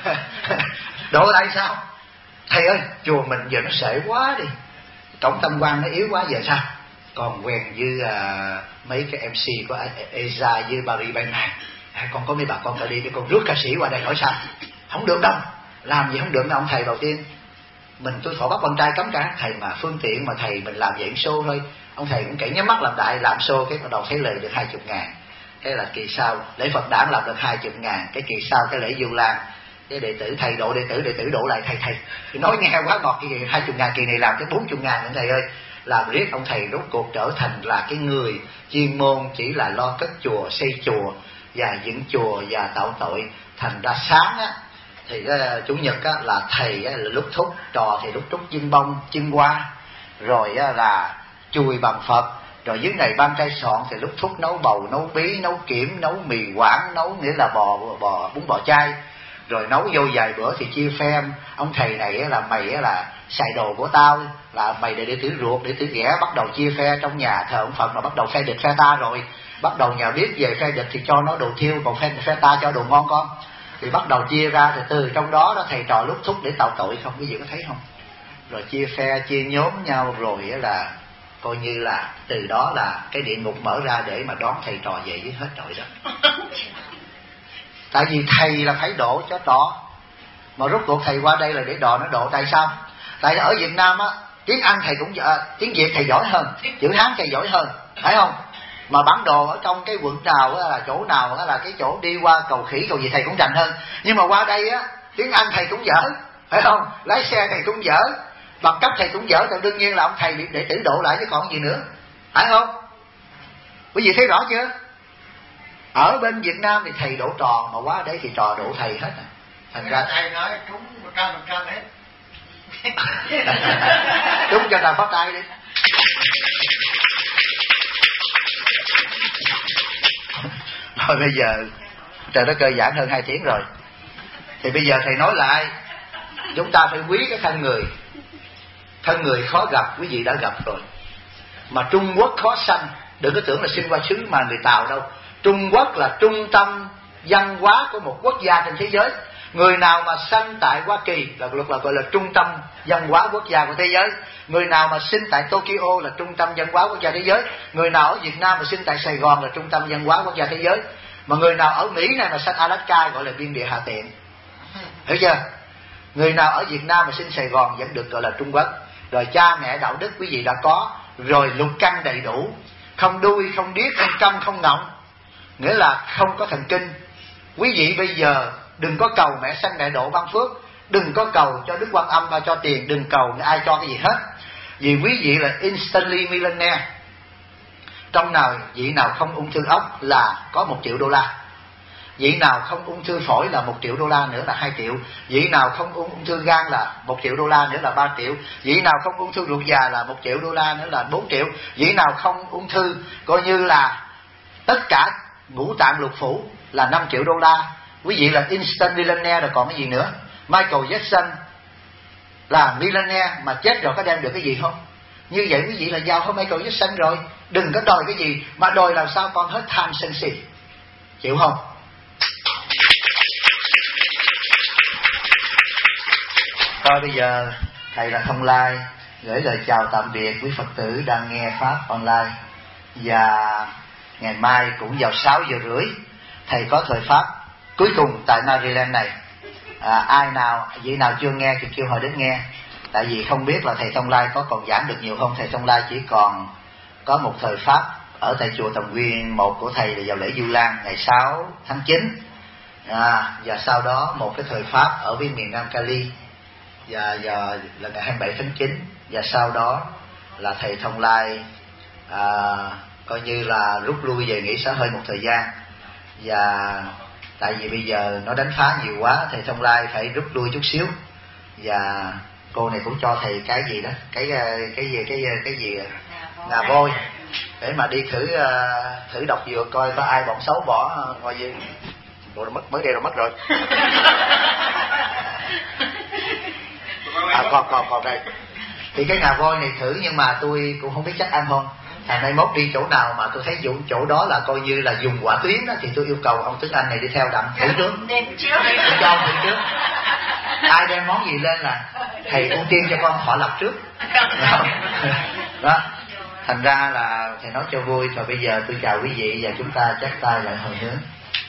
Độ tại sao? Thầy ơi, chùa mình giờ nó sệ quá đi, trọng tâm quan nó yếu quá, giờ sao? Còn quen với mấy cái MC của Eza với Barry Bayman, con có mấy bà con ta đi, cái con rước ca sĩ qua đây hỏi sao? Không được đâu, làm gì không được đâu. Ông thầy đầu tiên tôi thọ bắt con trai cấm cả thầy, mà phương tiện mà thầy mình làm vậy show thôi. Ông thầy cũng kể nhắm mắt làm đại, làm show cái bắt đầu thấy lời được 20.000, cái là kỳ sau lễ Phật đản làm được 20.000, cái kỳ sau cái lễ Vu Lan, cái đệ tử thầy độ đệ tử độ lại thầy nói nghe quá ngọt, cái 20.000 kỳ này làm cái 40.000 nữa thầy ơi. Làm riết ông thầy rốt cuộc trở thành là cái người chuyên môn chỉ là lo cất chùa, xây chùa và dựng chùa và tạo tội. Thành ra sáng á thì chủ nhật á là thầy á, là lúc thúc trò thì lúc trúc chân bông chân hoa, rồi á, là chùi bằng Phật, rồi dưới này ban cây sọn thì lúc thúc nấu bầu, nấu bí, nấu kiểm, nấu mì quảng, nấu nghĩa là bún bò chay, rồi nấu vô vài bữa thì chia phe. Ông thầy này á, là mày á, là xài đồ của tao, là mày để tử ruột, để tử ghẻ, bắt đầu chia phe trong nhà thờ ông Phật, mà bắt đầu phe địch phe ta rồi, bắt đầu nhà biết về phe địch thì cho nó đồ thiêu, còn phe ta cho đồ ngon con, thì bắt đầu chia ra. Thì từ trong đó đó thầy trò lúc thúc để tạo tội không, cái gì có thấy không? Rồi chia phe chia nhóm nhau, rồi là coi như là từ đó là cái địa ngục mở ra để mà đón thầy trò về với hết trọi đó. Tại vì thầy là phải độ cho trò, mà rốt cuộc thầy qua đây là để đò nó độ. Tại sao? Tại ở Việt Nam á, tiếng Anh thầy cũng tiếng Việt thầy giỏi hơn, chữ Hán thầy giỏi hơn, phải không? Mà bản đồ ở trong cái quận nào á, là chỗ nào á, là cái chỗ đi qua cầu khỉ cầu gì thầy cũng rành hơn. Nhưng mà qua đây á, tiếng Anh thầy cũng dở, phải không? Lái xe thầy cũng dở, bằng cấp thầy cũng dở, thì đương nhiên là ông thầy bị đệ tử độ lại chứ còn gì nữa, phải không? Quý vị thấy rõ chưa? Ở bên Việt Nam thì thầy độ trò, mà qua đây thì trò độ thầy hết. Thành ra thầy nói trúng 100% hết. Trúng cho ta phát tay đi. Rồi bây giờ trời đất ơi, giảng hơn 2 tiếng rồi, thì bây giờ thầy nói lại, chúng ta phải quý cái thân người. Thân người khó gặp, quý vị đã gặp rồi. Mà Trung Quốc khó sanh, đừng có tưởng là sinh qua xứ mà người Tàu đâu. Trung Quốc là trung tâm văn hóa của một quốc gia trên thế giới. Người nào mà sinh tại Hoa Kỳ là gọi là trung tâm văn hóa quốc gia của thế giới. Người nào mà sinh tại Tokyo là trung tâm văn hóa quốc gia thế giới. Người nào ở Việt Nam mà sinh tại Sài Gòn là trung tâm văn hóa quốc gia thế giới. Mà người nào ở Mỹ này mà sinh Alaska gọi là biên địa hạ tiện. Hiểu chưa? Người nào ở Việt Nam mà sinh Sài Gòn vẫn được gọi là Trung Quốc. Rồi cha mẹ đạo đức quý vị đã có. Rồi lục căn đầy đủ. Không đuôi, không điếc, không câm, không ngọng. Nghĩa là không có thần kinh. Quý vị bây giờ đừng có cầu mẹ sanh mẹ độ ban phước, đừng có cầu cho Đức Quan Âm mà cho tiền, đừng cầu ai cho cái gì hết. Vì quý vị là instantly millionaire. Trong nào vị nào không ung thư ốc là có 1 triệu đô la. Vị nào không ung thư phổi là 1 triệu đô la nữa là 2 triệu. Vị nào không ung thư gan là 1 triệu đô la nữa là 3 triệu. Vị nào không ung thư ruột già là 1 triệu đô la nữa là 4 triệu. Vị nào không ung thư coi như là tất cả ngũ tạng lục phủ là 5 triệu đô la. Quý vị là instant millionaire rồi còn cái gì nữa. Michael Jackson là millionaire mà chết rồi có đem được cái gì không? Như vậy quý vị là giàu hơn Michael Jackson rồi. Đừng có đòi cái gì, mà đòi làm sao con hết tham sân si. Chịu không? Thôi bây giờ thầy là Thông Lai gửi lời chào tạm biệt quý Phật tử đang nghe Pháp online. Và ngày mai cũng vào 6 giờ rưỡi thầy có thời Pháp cuối cùng tại Maryland này. Ai nào, vị nào chưa nghe thì kêu họ đến nghe. Tại vì không biết là thầy Thông Lai có còn giảng được nhiều không. Thầy Thông Lai chỉ còn có một thời Pháp ở tại chùa Tầm Nguyên 1 của thầy là vào lễ Vu Lan ngày 6 tháng 9. Và sau đó một cái thời Pháp ở bên miền Nam Cali và giờ là ngày 27 tháng 9. Và sau đó là thầy Thông Lai coi như là rút lui về nghỉ xả hơi một thời gian. Và tại vì bây giờ nó đánh phá nhiều quá, thầy Thông Lai phải rút lui chút xíu. Và cô này cũng cho thầy cái gì đó, cái gì ngà voi để mà đi thử đọc vừa coi có ai bọn xấu bỏ ngoài gì. Bộ mất mới đây rồi mất rồi. Còn đây thì cái ngà voi này thử, nhưng mà tôi cũng không biết chắc ăn không. Thành nay mốt đi chỗ nào mà tôi thấy chỗ đó là coi như là dùng quả tuyến đó, thì tôi yêu cầu ông Tuấn Anh này đi theo đặng thử trước. Tôi cho ông thử trước. Ai đem món gì lên là thầy ưu tiên cho con họ lập trước. Đó. Thành ra là thầy nói cho vui. Và bây giờ tôi chào quý vị và chúng ta chắp tay lại hồi hướng.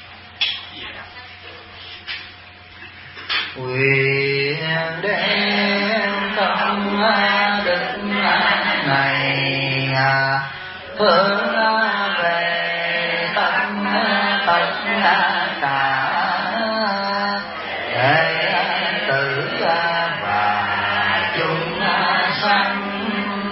Nguyện đem tâm đức này hướng về tâm tất cả đệ tử và chúng sanh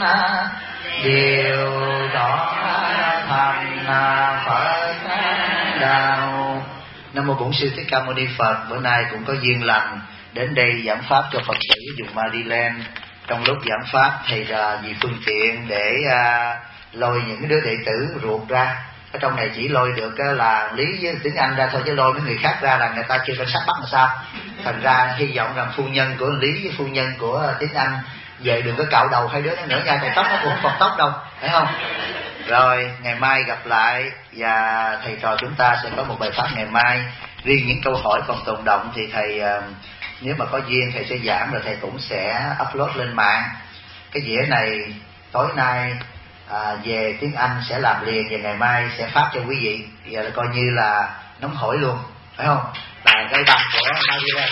đều tỏ thành Phật đạo. Nam mô Bổn Sư Thích Ca Mâu Ni Phật. Bữa nay cũng có duyên lành đến đây giảng pháp cho Phật tử vùng Maryland. Trong lúc giảng pháp thầy vì phương tiện để lôi những đứa đệ tử ruột ra. Ở trong này chỉ lôi được là Lý với Tiếng Anh ra thôi, chứ lôi mấy người khác ra là người ta kêu cảnh sát bắt làm sao. Thành ra hy vọng rằng phu nhân của Lý với phu nhân của Tiếng Anh về đừng có cạo đầu hai đứa nữa nha, tại tóc nó cũng không còn tóc đâu, phải không? Rồi ngày mai gặp lại và thầy trò chúng ta sẽ có một bài pháp ngày mai. Riêng những câu hỏi còn tồn động thì thầy nếu mà có duyên thầy sẽ giảng, rồi thầy cũng sẽ upload lên mạng. Cái dĩa này tối nay về tiếng Anh sẽ làm liền, và ngày mai sẽ phát cho quý vị. Giờ là coi như là nóng hổi luôn, phải không? Là cái băng của Maryland.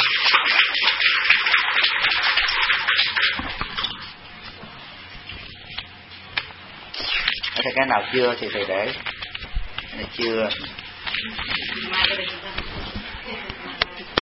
Cái nào chưa thì thầy để. Cái này chưa.